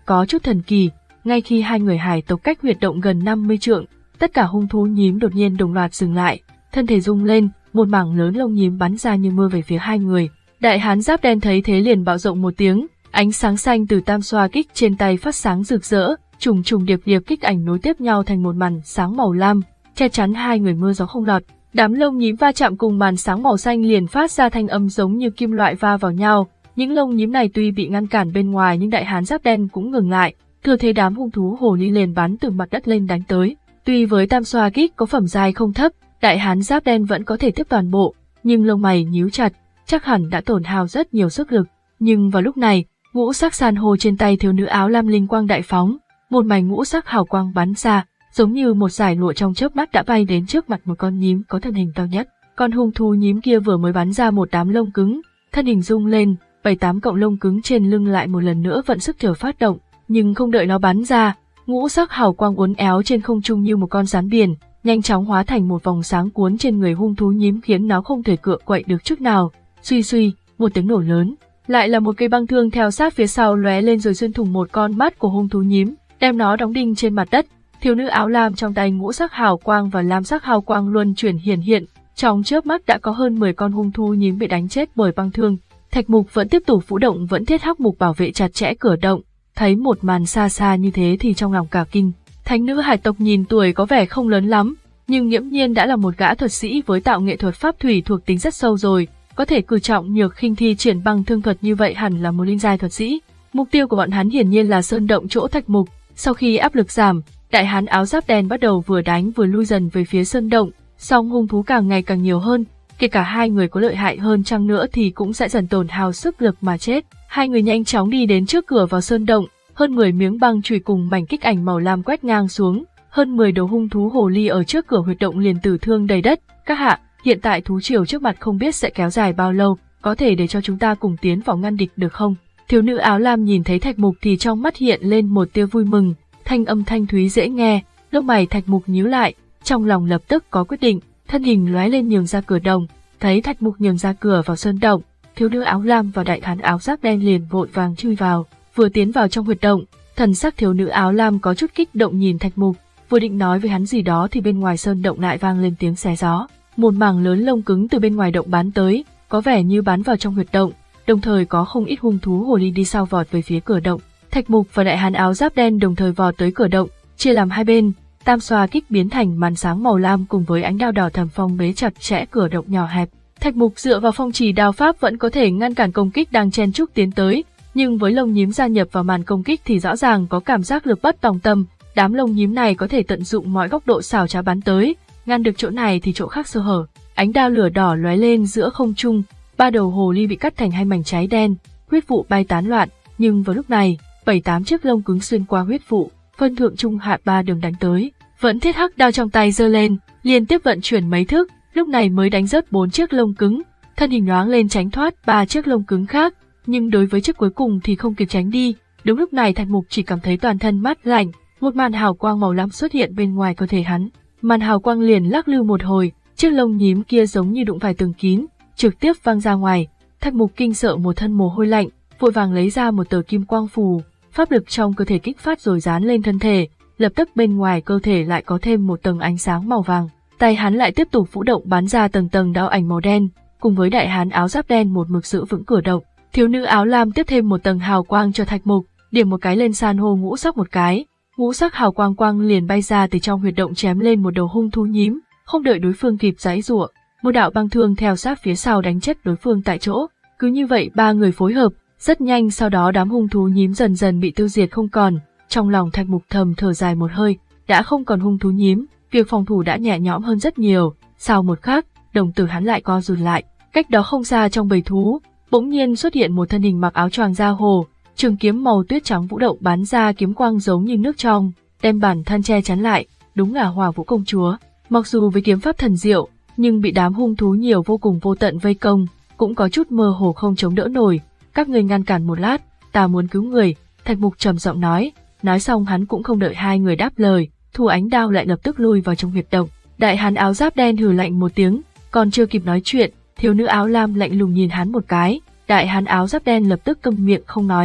có chút thần kỳ, ngay khi hai người hải tộc cách huyệt động gần năm mươi trượng, tất cả hung thú nhím đột nhiên đồng loạt dừng lại, thân thể rung lên, một mảng lớn lông nhím bắn ra như mưa về phía hai người. Đại hán giáp đen thấy thế liền bạo rộng một tiếng, ánh sáng xanh từ tam xoa kích trên tay phát sáng rực rỡ, trùng trùng điệp điệp kích ảnh nối tiếp nhau thành một màn sáng màu lam, che chắn hai người mưa gió không lọt. Đám lông nhím va chạm cùng màn sáng màu xanh liền phát ra thanh âm giống như kim loại va vào nhau. Những lông nhím này tuy bị ngăn cản bên ngoài nhưng đại hán giáp đen cũng ngừng lại, thừa thế đám hung thú hồ ly liền bắn từ mặt đất lên đánh tới. Tuy với tam xoa kích có phẩm giai không thấp, đại hán giáp đen vẫn có thể tiếp toàn bộ, nhưng lông mày nhíu chặt, chắc hẳn đã tổn hao rất nhiều sức lực. Nhưng vào lúc này, ngũ sắc san hô trên tay thiếu nữ áo lam linh quang đại phóng, một mảnh ngũ sắc hào quang bắn ra, giống như một dải lụa trong chớp mắt đã bay đến trước mặt một con nhím có thân hình cao nhất. Con hung thú nhím kia vừa mới bắn ra một đám lông cứng, thân hình rung lên, bảy tám cọng lông cứng trên lưng lại một lần nữa vận sức chờ phát động, nhưng không đợi nó bắn ra, ngũ sắc hào quang uốn éo trên không trung như một con rắn biển, nhanh chóng hóa thành một vòng sáng cuốn trên người hung thú nhím khiến nó không thể cựa quậy được chút nào. Suy suy, một tiếng nổ lớn, lại là một cây băng thương theo sát phía sau lóe lên rồi xuyên thủng một con mắt của hung thú nhím, đem nó đóng đinh trên mặt đất. Thiếu nữ áo lam trong tay ngũ sắc hào quang và lam sắc hào quang luân chuyển hiển hiện, trong chớp mắt đã có hơn mười con hung thú nhím bị đánh chết bởi băng thương. Thạch Mục vẫn tiếp tục vũ động, vẫn thiết hắc mục bảo vệ chặt chẽ cửa động. Thấy một màn xa xa như thế thì trong lòng cả kinh. Thánh nữ hải tộc nhìn tuổi có vẻ không lớn lắm, nhưng nghiễm nhiên đã là một gã thuật sĩ với tạo nghệ thuật pháp thủy thuộc tính rất sâu rồi, có thể cử trọng nhược khinh thi triển băng thương thuật như vậy hẳn là một linh giai thuật sĩ. Mục tiêu của bọn hắn hiển nhiên là sơn động chỗ Thạch Mục. Sau khi áp lực giảm, đại hán áo giáp đen bắt đầu vừa đánh vừa lui dần về phía sơn động, song hung thú càng ngày càng nhiều hơn, kể cả hai người có lợi hại hơn chăng nữa thì cũng sẽ dần tổn hao sức lực mà chết. Hai người nhanh chóng đi đến trước cửa vào sơn động, hơn mười miếng băng chùy cùng mảnh kích ảnh màu lam quét ngang xuống, hơn mười đầu hung thú hồ ly ở trước cửa huyệt động liền tử thương đầy đất. Các hạ, hiện tại thú triều trước mặt không biết sẽ kéo dài bao lâu, có thể để cho chúng ta cùng tiến vào ngăn địch được không? Thiếu nữ áo lam nhìn thấy Thạch Mục thì trong mắt hiện lên một tia vui mừng, thanh âm thanh thúy dễ nghe, lông mày Thạch Mục nhíu lại, trong lòng lập tức có quyết định, thân hình lóe lên nhường ra cửa động. Thấy Thạch Mục nhường ra cửa vào sơn động, thiếu nữ áo lam và đại hán áo giáp đen liền vội vàng chui vào. Vừa tiến vào trong huyệt động, thần sắc thiếu nữ áo lam có chút kích động nhìn Thạch Mục, vừa định nói với hắn gì đó thì bên ngoài sơn động lại vang lên tiếng xé gió. Một mảng lớn lông cứng từ bên ngoài động bắn tới, có vẻ như bắn vào trong huyệt động, đồng thời có không ít hung thú hồ ly đi sau vọt về phía cửa động. Thạch Mục và đại hán áo giáp đen đồng thời vọt tới cửa động, chia làm hai bên, tam xoa kích biến thành màn sáng màu lam cùng với ánh đao đỏ thầm phong bế chặt chẽ cửa động nhỏ hẹp. Thạch Mục dựa vào phong trì đao pháp vẫn có thể ngăn cản công kích đang chen chúc tiến tới, nhưng với lông nhím gia nhập vào màn công kích thì rõ ràng có cảm giác lực bất tòng tâm. Đám lông nhím này có thể tận dụng mọi góc độ xảo trá bắn tới, ngăn được chỗ này thì chỗ khác sơ hở. Ánh đao lửa đỏ lóe lên giữa không trung, ba đầu hồ ly bị cắt thành hai mảnh cháy đen, huyết vụ bay tán loạn. Nhưng vào lúc này, bảy tám chiếc lông cứng xuyên qua huyết vụ, phân thượng trung hạ ba đường đánh tới. Vẫn thiết hắc đao trong tay giơ lên, liên tiếp vận chuyển mấy thức, lúc này mới đánh rớt bốn chiếc lông cứng, thân hình nhoáng lên tránh thoát ba chiếc lông cứng khác, nhưng đối với chiếc cuối cùng thì không kịp tránh đi. Đúng lúc này Thạch Mục chỉ cảm thấy toàn thân mát lạnh, một màn hào quang màu lam xuất hiện bên ngoài cơ thể hắn. Màn hào quang liền lắc lư một hồi, chiếc lông nhím kia giống như đụng phải tường kín, trực tiếp văng ra ngoài. Thạch Mục kinh sợ một thân mồ hôi lạnh, vội vàng lấy ra một tờ kim quang phù, pháp lực trong cơ thể kích phát rồi dán lên thân thể, lập tức bên ngoài cơ thể lại có thêm một tầng ánh sáng màu vàng. Tay hắn lại tiếp tục vũ động bắn ra tầng tầng đao ảnh màu đen, cùng với đại hán áo giáp đen một mực giữ vững cửa động. Thiếu nữ áo lam tiếp thêm một tầng hào quang cho Thạch Mục, điểm một cái lên san hô ngũ sắc một cái, ngũ sắc hào quang quang liền bay ra từ trong huyệt động chém lên một đầu hung thú nhím, không đợi đối phương kịp giãy giụa, một đạo băng thương theo sát phía sau đánh chết đối phương tại chỗ. Cứ như vậy ba người phối hợp, rất nhanh sau đó đám hung thú nhím dần dần bị tiêu diệt không còn. Trong lòng Thạch Mục thầm thở dài một hơi, đã không còn hung thú nhím, việc phòng thủ đã nhẹ nhõm hơn rất nhiều. Sau một khắc, đồng tử hắn lại co rụt lại, cách đó không xa trong bầy thú, bỗng nhiên xuất hiện một thân hình mặc áo choàng da hồ, trường kiếm màu tuyết trắng vũ động bắn ra kiếm quang giống như nước trong, đem bản thân che chắn lại, đúng là Hỏa Vũ công chúa. Mặc dù với kiếm pháp thần diệu, nhưng bị đám hung thú nhiều vô cùng vô tận vây công, cũng có chút mơ hồ không chống đỡ nổi. Các người ngăn cản một lát, ta muốn cứu người, Thạch Mục trầm giọng nói. Nói xong hắn cũng không đợi hai người đáp lời, thu ánh đao lại lập tức lui vào trong huyệt động. Đại hán áo giáp đen hừ lạnh một tiếng, còn chưa kịp nói chuyện, thiếu nữ áo lam lạnh lùng nhìn hắn một cái, đại hán áo giáp đen lập tức câm miệng không nói.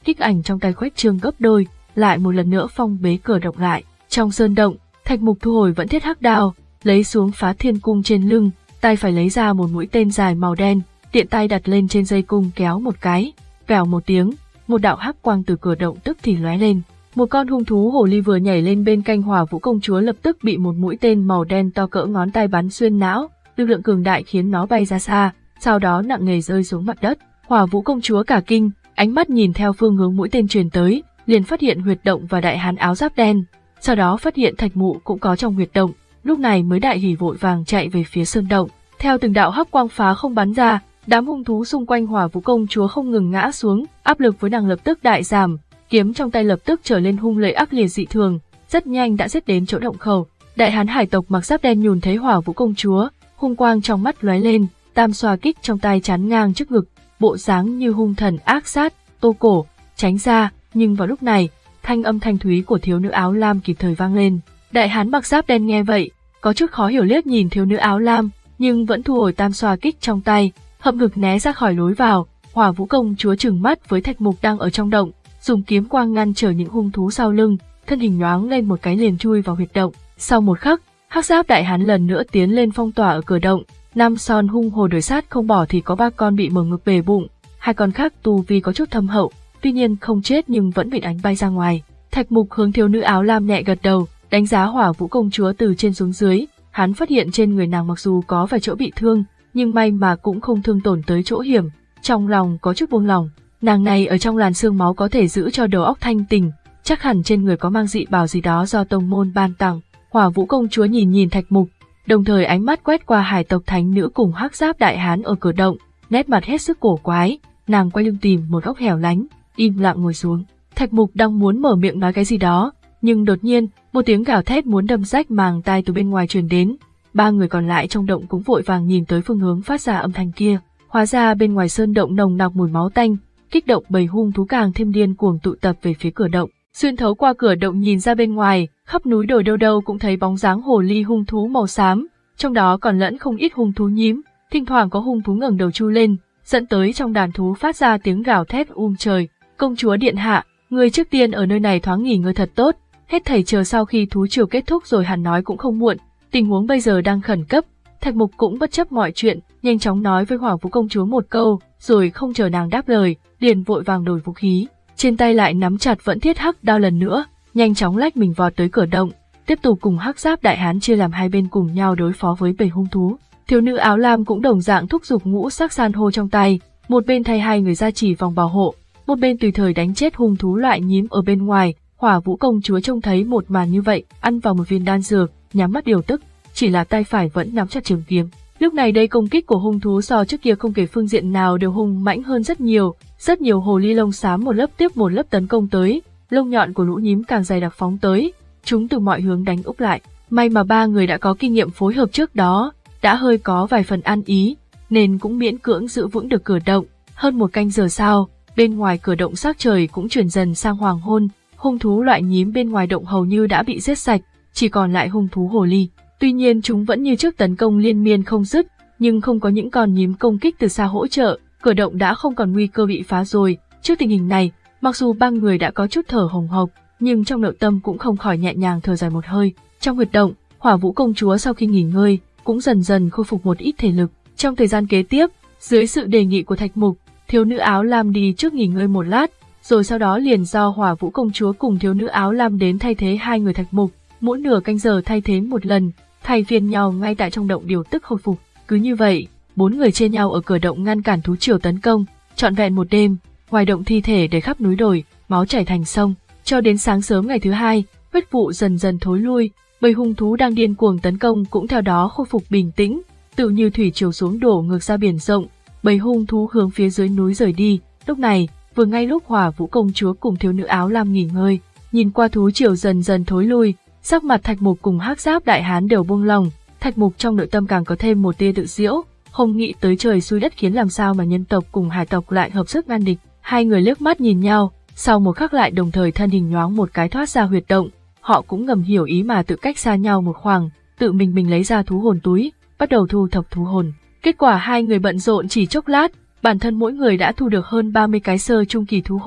kích ảnh trong tay khuếch trương gấp đôi, lại một lần nữa phong bế cửa động lại. Trong sơn động, Thạch Mục thu hồi vẫn thiết hắc đao, lấy xuống phá thiên cung trên lưng, tay phải lấy ra một mũi tên dài màu đen, tiện tay đặt lên trên dây cung kéo một cái, vèo một tiếng, một đạo hắc quang từ cửa động tức thì lóe lên. Một con hung thú hồ ly vừa nhảy lên bên cạnh Hỏa Vũ công chúa lập tức bị một mũi tên màu đen to cỡ ngón tay bắn xuyên não, lực lượng cường đại khiến nó bay ra xa, sau đó nặng nề rơi xuống mặt đất. Hỏa Vũ công chúa cả kinh, ánh mắt nhìn theo phương hướng mũi tên truyền tới, liền phát hiện huyệt động và đại hán áo giáp đen, sau đó phát hiện Thạch Mụ cũng có trong huyệt động, lúc này mới đại hỉ vội vàng chạy về phía sơn động. Theo từng đạo hắc quang phá không bắn ra, đám hung thú xung quanh Hỏa Vũ công chúa không ngừng ngã xuống, áp lực với nàng lập tức đại giảm, kiếm trong tay lập tức trở lên hung lệ ác liệt dị thường, rất nhanh đã giết đến chỗ động khẩu. Đại hán hải tộc mặc giáp đen nhùn thấy Hỏa Vũ công chúa, hung quang trong mắt lóe lên, tam xoa kích trong tay chắn ngang trước ngực, bộ dáng như hung thần ác sát, tô cổ, tránh ra, nhưng vào lúc này, thanh âm thanh thúy của thiếu nữ áo lam kịp thời vang lên. Đại hán mặc giáp đen nghe vậy, có chút khó hiểu liếc nhìn thiếu nữ áo lam, nhưng vẫn thu hồi tam xoa kích trong tay, hậm ngực né ra khỏi lối vào. Hỏa Vũ công chúa trừng mắt với Thạch Mục đang ở trong động, dùng kiếm quang ngăn trở những hung thú sau lưng, thân hình nhoáng lên một cái liền chui vào huyệt động. Sau một khắc, hắc giáp đại hán lần nữa tiến lên phong tỏa ở cửa động. Năm son hung hồ đuổi sát không bỏ thì có ba con bị mở ngực bể bụng, hai con khác tu vi có chút thâm hậu, tuy nhiên không chết nhưng vẫn bị đánh bay ra ngoài. Thạch Mục hướng thiếu nữ áo lam nhẹ gật đầu, đánh giá Hỏa Vũ công chúa từ trên xuống dưới, hắn phát hiện trên người nàng mặc dù có vài chỗ bị thương, nhưng may mà cũng không thương tổn tới chỗ hiểm, trong lòng có chút buông lòng. Nàng này ở trong làn xương máu có thể giữ cho đầu óc thanh tỉnh, chắc hẳn trên người có mang dị bảo gì đó do tông môn ban tặng. Hỏa Vũ công chúa nhìn nhìn Thạch Mục, đồng thời ánh mắt quét qua hải tộc thánh nữ cùng hắc giáp đại hán ở cửa động, nét mặt hết sức cổ quái, nàng quay lưng tìm một góc hẻo lánh, im lặng ngồi xuống. Thạch Mục đang muốn mở miệng nói cái gì đó, nhưng đột nhiên, một tiếng gào thét muốn đâm rách màng tai từ bên ngoài truyền đến. Ba người còn lại trong động cũng vội vàng nhìn tới phương hướng phát ra âm thanh kia. Hóa ra bên ngoài sơn động nồng nặc mùi máu tanh, kích động bầy hung thú càng thêm điên cuồng tụ tập về phía cửa động. Xuyên thấu qua cửa động nhìn ra bên ngoài, khắp núi đồi đâu đâu cũng thấy bóng dáng hồ ly hung thú màu xám, trong đó còn lẫn không ít hung thú nhím, thỉnh thoảng có hung thú ngẩng đầu chu lên, dẫn tới trong đàn thú phát ra tiếng gào thét um trời. Công chúa điện hạ, người trước tiên ở nơi này thoáng nghỉ ngơi thật tốt, hết thảy chờ sau khi thú triều kết thúc rồi hẳn nói cũng không muộn. Tình huống bây giờ đang khẩn cấp. Thạch Mục cũng bất chấp mọi chuyện, nhanh chóng nói với Hỏa Vũ công chúa một câu, rồi không chờ nàng đáp lời, liền vội vàng đổi vũ khí, trên tay lại nắm chặt vẫn thiết hắc đao lần nữa, nhanh chóng lách mình vọt tới cửa động, tiếp tục cùng hắc giáp đại hán chia làm hai bên cùng nhau đối phó với bầy hung thú. Thiếu nữ áo lam cũng đồng dạng thúc giục ngũ sắc san hô trong tay, một bên thay hai người ra chỉ vòng bảo hộ, một bên tùy thời đánh chết hung thú loại nhím ở bên ngoài. Hỏa Vũ công chúa trông thấy một màn như vậy, ăn vào một viên đan dược, nhắm mắt điều tức, chỉ là tay phải vẫn nắm chặt trường kiếm. Lúc này đây công kích của hung thú so trước kia không kể phương diện nào đều hung mãnh hơn rất nhiều, rất nhiều hồ ly lông xám một lớp tiếp một lớp tấn công tới, lông nhọn của lũ nhím càng dày đặc phóng tới, chúng từ mọi hướng đánh úp lại. May mà ba người đã có kinh nghiệm phối hợp trước đó, đã hơi có vài phần ăn ý, nên cũng miễn cưỡng giữ vững được cửa động. Hơn một canh giờ sau, bên ngoài cửa động sắc trời cũng chuyển dần sang hoàng hôn, hung thú loại nhím bên ngoài động hầu như đã bị giết sạch, chỉ còn lại hung thú hồ ly. Tuy nhiên chúng vẫn như trước tấn công liên miên không dứt, nhưng không có những con nhím công kích từ xa hỗ trợ, cửa động đã không còn nguy cơ bị phá rồi. Trước tình hình này, mặc dù ba người đã có chút thở hồng hộc, nhưng trong nội tâm cũng không khỏi nhẹ nhàng thở dài một hơi. Trong huyệt động, Hỏa Vũ công chúa sau khi nghỉ ngơi, cũng dần dần khôi phục một ít thể lực. Trong thời gian kế tiếp, dưới sự đề nghị của Thạch Mục, thiếu nữ áo lam đi trước nghỉ ngơi một lát, rồi sau đó liền do Hỏa Vũ công chúa cùng thiếu nữ áo lam đến thay thế hai người Thạch Mục, mỗi nửa canh giờ thay thế một lần, thay phiên nhau ngay tại trong động điều tức hồi phục. Cứ như vậy, bốn người chia nhau ở cửa động ngăn cản thú triều tấn công, trọn vẹn một đêm, ngoài động thi thể đầy khắp núi đồi, máu chảy thành sông. Cho đến sáng sớm ngày thứ hai, huyết vụ dần dần thối lui, bầy hung thú đang điên cuồng tấn công cũng theo đó khôi phục bình tĩnh, tự như thủy triều xuống đổ ngược ra biển rộng. Bầy hung thú hướng phía dưới núi rời đi. Lúc này, vừa ngay lúc Hỏa Vũ công chúa cùng thiếu nữ áo lam nghỉ ngơi, nhìn qua thú triều dần dần thối lui, sắc mặt Thạch Mục cùng hắc giáp đại hán đều buông lòng. Thạch Mục trong nội tâm càng có thêm một tia tự giễu, không nghĩ tới trời xui đất khiến làm sao mà nhân tộc cùng hải tộc lại hợp sức ngăn địch. Hai người liếc mắt nhìn nhau, sau một khắc lại đồng thời thân hình nhoáng một cái thoát ra huyệt động. Họ cũng ngầm hiểu ý mà tự cách xa nhau một khoảng, tự mình mình lấy ra thú hồn túi, bắt đầu thu thập thú hồn. Kết quả hai người bận rộn chỉ chốc lát, bản thân mỗi người đã thu được hơn ba mươi cái sơ trung kỳ thú hồn,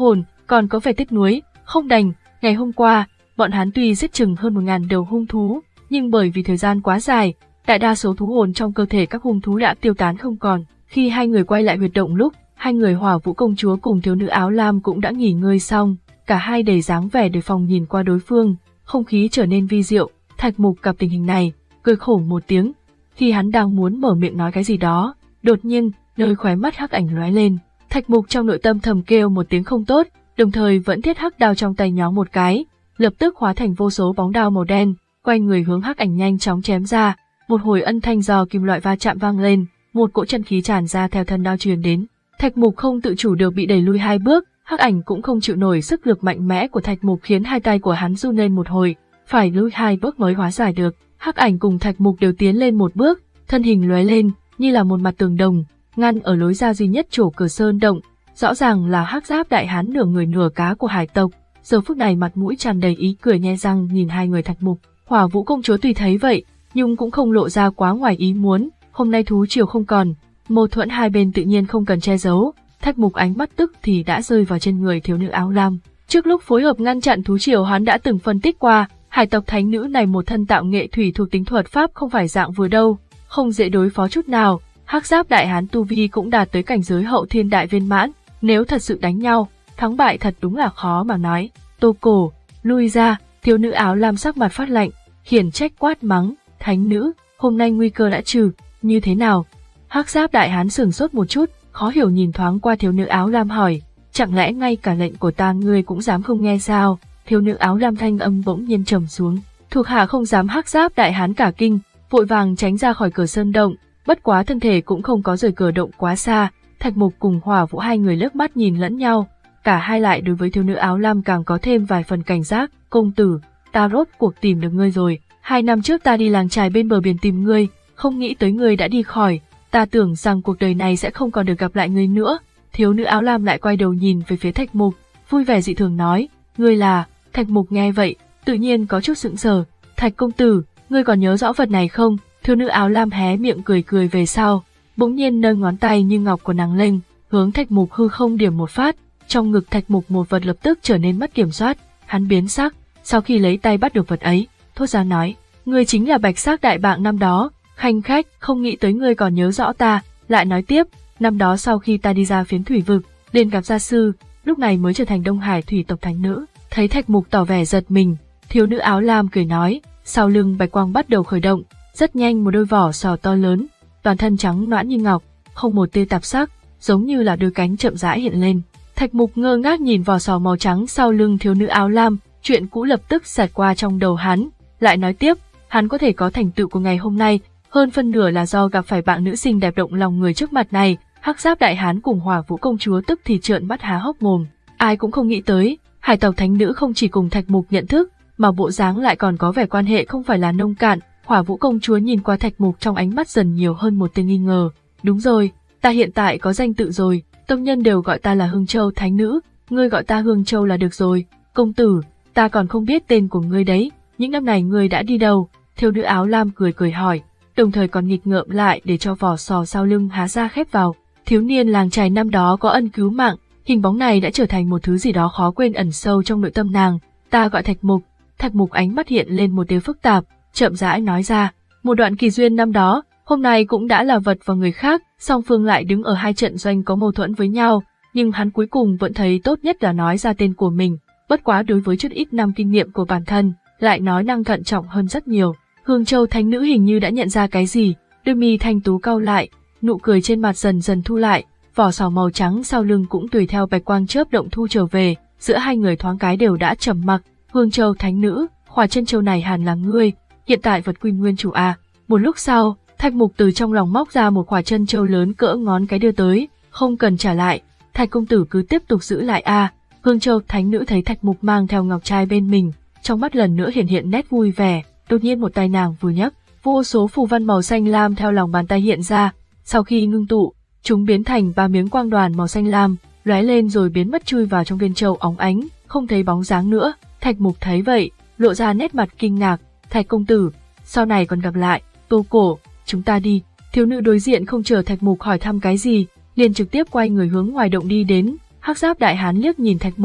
còn có vẻ tiếc nuối, không đành, ngày hôm qua, bọn hắn tuy giết chừng hơn một ngàn đầu hung thú, nhưng bởi vì thời gian quá dài, đại đa số thú hồn trong cơ thể các hung thú đã tiêu tán không còn. Khi hai người quay lại huyệt động lúc, hai người Hỏa Vũ công chúa cùng thiếu nữ áo lam cũng đã nghỉ ngơi xong, cả hai đầy dáng vẻ đề phòng nhìn qua đối phương, không khí trở nên vi diệu. Thạch Mục gặp tình hình này, cười khổ một tiếng. Khi hắn đang muốn mở miệng nói cái gì đó, đột nhiên, nơi khóe mắt hắc ảnh lóe lên. Thạch Mục trong nội tâm thầm kêu một tiếng không tốt, đồng thời vẫn thiết hắc đao trong tay nhó một cái, lập tức hóa thành vô số bóng đao màu đen, quay người hướng hắc ảnh nhanh chóng chém ra. Một hồi âm thanh giò kim loại va chạm vang lên, một cỗ chân khí tràn ra theo thân đao truyền đến. Thạch Mục không tự chủ được bị đẩy lui hai bước, hắc ảnh cũng không chịu nổi sức lực mạnh mẽ của Thạch Mục khiến hai tay của hắn run lên một hồi, phải lui hai bước mới hóa giải được. Hắc ảnh cùng Thạch Mục đều tiến lên một bước, thân hình lóe lên như là một mặt tường đồng, ngăn ở lối ra duy nhất chỗ cửa sơn động. Rõ ràng là Hắc Giáp đại hán nửa người nửa cá của hải tộc, giờ phút này mặt mũi tràn đầy ý cười nhe răng nhìn hai người Thạch Mục. Hỏa Vũ công chúa tuy thấy vậy, nhưng cũng không lộ ra quá ngoài ý muốn. Hôm nay thú triều không còn, mâu thuẫn hai bên tự nhiên không cần che giấu. Thạch Mục ánh mắt tức thì đã rơi vào trên người thiếu nữ áo lam. Trước lúc phối hợp ngăn chặn thú triều hắn đã từng phân tích qua, hải tộc thánh nữ này một thân tạo nghệ thủy thuộc tính thuật pháp không phải dạng vừa đâu, không dễ đối phó chút nào. Hắc Giáp đại hán tu vi cũng đạt tới cảnh giới hậu thiên đại viên mãn, nếu thật sự đánh nhau, thắng bại thật đúng là khó mà nói. Tô Cổ, lui ra. Thiếu nữ áo lam sắc mặt phát lạnh, khiển trách quát mắng, thánh nữ, hôm nay nguy cơ đã trừ, như thế nào? Hắc Giáp đại hán sửng sốt một chút, khó hiểu nhìn thoáng qua thiếu nữ áo lam hỏi, chẳng lẽ ngay cả lệnh của ta ngươi cũng dám không nghe sao? Thiếu nữ áo lam thanh âm bỗng nhiên trầm xuống, thuộc hạ không dám. Hắc Giáp đại hán cả kinh, vội vàng tránh ra khỏi cửa sơn động, bất quá thân thể cũng không có rời cửa động quá xa. Thạch Mục cùng Hỏa Vũ hai người liếc mắt nhìn lẫn nhau, cả hai lại đối với thiếu nữ áo lam càng có thêm vài phần cảnh giác. Công tử, ta rốt cuộc tìm được ngươi rồi, hai năm trước ta đi làng trài bên bờ biển tìm ngươi, không nghĩ tới ngươi đã đi khỏi, ta tưởng rằng cuộc đời này sẽ không còn được gặp lại ngươi nữa. Thiếu nữ áo lam lại quay đầu nhìn về phía Thạch Mục, vui vẻ dị thường nói, ngươi là... Thạch Mục nghe vậy, tự nhiên có chút sững sờ. Thạch công tử, ngươi còn nhớ rõ vật này không? Thiếu nữ áo lam hé miệng cười cười về sau, bỗng nhiên nâng ngón tay như ngọc của nàng lên, hướng Thạch Mục hư không điểm một phát, trong ngực Thạch Mục một vật lập tức trở nên mất kiểm soát, hắn biến sắc, sau khi lấy tay bắt được vật ấy, thốt ra nói, ngươi chính là Bạch Sắc đại bạng năm đó. Khanh khách, không nghĩ tới ngươi còn nhớ rõ ta. Lại nói tiếp, năm đó sau khi ta đi ra phiến thủy vực, liền gặp gia sư, lúc này mới trở thành Đông Hải thủy tộc thánh nữ. Thấy Thạch Mục tỏ vẻ giật mình, thiếu nữ áo lam cười nói, sau lưng bạch quang bắt đầu khởi động, rất nhanh một đôi vỏ sò to lớn, toàn thân trắng nõn như ngọc, không một tia tạp sắc, giống như là đôi cánh chậm rãi hiện lên. Thạch Mục ngơ ngác nhìn vỏ sò màu trắng sau lưng thiếu nữ áo lam, chuyện cũ lập tức xẹt qua trong đầu hắn. Lại nói tiếp, hắn có thể có thành tựu của ngày hôm nay, hơn phân nửa là do gặp phải bạn nữ sinh đẹp động lòng người trước mặt này. Hắc Giáp đại hán cùng Hỏa Vũ công chúa tức thì trợn mắt há hốc mồm, ai cũng không nghĩ tới, hải tộc thánh nữ không chỉ cùng Thạch Mục nhận thức, mà bộ dáng lại còn có vẻ quan hệ không phải là nông cạn. Hỏa Vũ công chúa nhìn qua Thạch Mục trong ánh mắt dần nhiều hơn một tia nghi ngờ. Đúng rồi, ta hiện tại có danh tự rồi, tông nhân đều gọi ta là Hương Châu thánh nữ, ngươi gọi ta Hương Châu là được rồi. Công tử, ta còn không biết tên của ngươi đấy, những năm này ngươi đã đi đâu? Thiếu nữ áo lam cười cười hỏi, đồng thời còn nghịch ngợm lại để cho vỏ sò sau lưng há ra khép vào. Thiếu niên làng trài năm đó có ân cứu mạng, hình bóng này đã trở thành một thứ gì đó khó quên ẩn sâu trong nội tâm nàng. Ta gọi Thạch Mục. Thạch Mục ánh mắt hiện lên một tia phức tạp, chậm rãi nói ra, một đoạn kỳ duyên năm đó, hôm nay cũng đã là vật và người khác, song phương lại đứng ở hai trận doanh có mâu thuẫn với nhau, nhưng hắn cuối cùng vẫn thấy tốt nhất là nói ra tên của mình, bất quá đối với chút ít năm kinh nghiệm của bản thân, lại nói năng thận trọng hơn rất nhiều. Hương Châu thánh nữ hình như đã nhận ra cái gì, đôi mi thanh tú cau lại, nụ cười trên mặt dần dần thu lại, vỏ sò màu trắng sau lưng cũng tùy theo bạch quang chớp động thu trở về, giữa hai người thoáng cái đều đã trầm mặc. Hương Châu thánh nữ, khỏa chân châu này hẳn là ngươi, hiện tại vật quy nguyên chủ à? Một lúc sau, Thạch Mục từ trong lòng móc ra một khỏa chân châu lớn cỡ ngón cái đưa tới, không cần trả lại, Thạch công tử cứ tiếp tục giữ lại a. À. Hương Châu thánh nữ thấy Thạch Mục mang theo ngọc trai bên mình, trong mắt lần nữa hiện hiện nét vui vẻ, đột nhiên một tay nàng vừa nhấc, vô số phù văn màu xanh lam theo lòng bàn tay hiện ra, sau khi ngưng tụ, chúng biến thành ba miếng quang đoàn màu xanh lam, lóe lên rồi biến mất chui vào trong viên châu óng ánh, không thấy bóng dáng nữa. Thạch Mục thấy vậy, lộ ra nét mặt kinh ngạc, Thạch công tử, sau này còn gặp lại. Tô Cổ, chúng ta đi. Thiếu nữ đối diện không chờ Thạch Mục hỏi thăm cái gì, liền trực tiếp quay người hướng ngoài động đi đến. Hắc Giáp đại hán liếc nhìn Thạch Mục,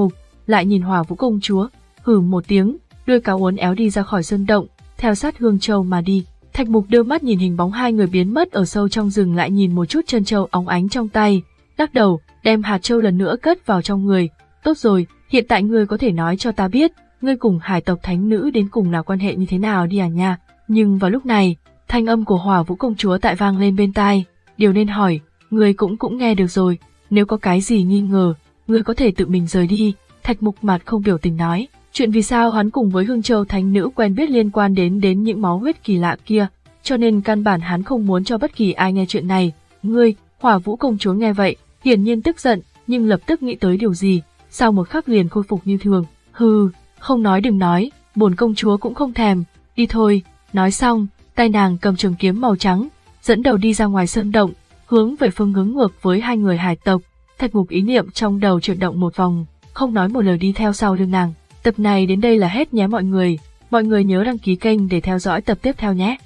lại nhìn Hỏa Vũ công chúa, hừ một tiếng, đuôi cáo uốn éo đi ra khỏi sơn động, theo sát Hương Châu mà đi. Thạch Mục đưa mắt nhìn hình bóng hai người biến mất ở sâu trong rừng, lại nhìn một chút chân châu óng ánh trong tay, lắc đầu, đem hạt châu lần nữa cất vào trong người. Tốt rồi, hiện tại ngươi có thể nói cho ta biết, ngươi cùng hải tộc thánh nữ đến cùng là quan hệ như thế nào đi à nha. Nhưng vào lúc này, thanh âm của Hỏa Vũ công chúa tại vang lên bên tai, điều nên hỏi, ngươi cũng cũng nghe được rồi, nếu có cái gì nghi ngờ, ngươi có thể tự mình rời đi. Thạch Mục mặt không biểu tình nói, chuyện vì sao hắn cùng với Hương Châu thánh nữ quen biết liên quan đến đến những máu huyết kỳ lạ kia, cho nên căn bản hắn không muốn cho bất kỳ ai nghe chuyện này. Ngươi, Hỏa Vũ công chúa nghe vậy, hiển nhiên tức giận, nhưng lập tức nghĩ tới điều gì, sau một khắc liền khôi phục như thường. Hừ, không nói đừng nói, bổn công chúa cũng không thèm, đi thôi. Nói xong, tay nàng cầm trường kiếm màu trắng, dẫn đầu đi ra ngoài sơn động, hướng về phương hướng ngược với hai người hải tộc. Thạch Mục ý niệm trong đầu chuyển động một vòng, không nói một lời đi theo sau lưng nàng. Tập này đến đây là hết nhé mọi người, mọi người nhớ đăng ký kênh để theo dõi tập tiếp theo nhé.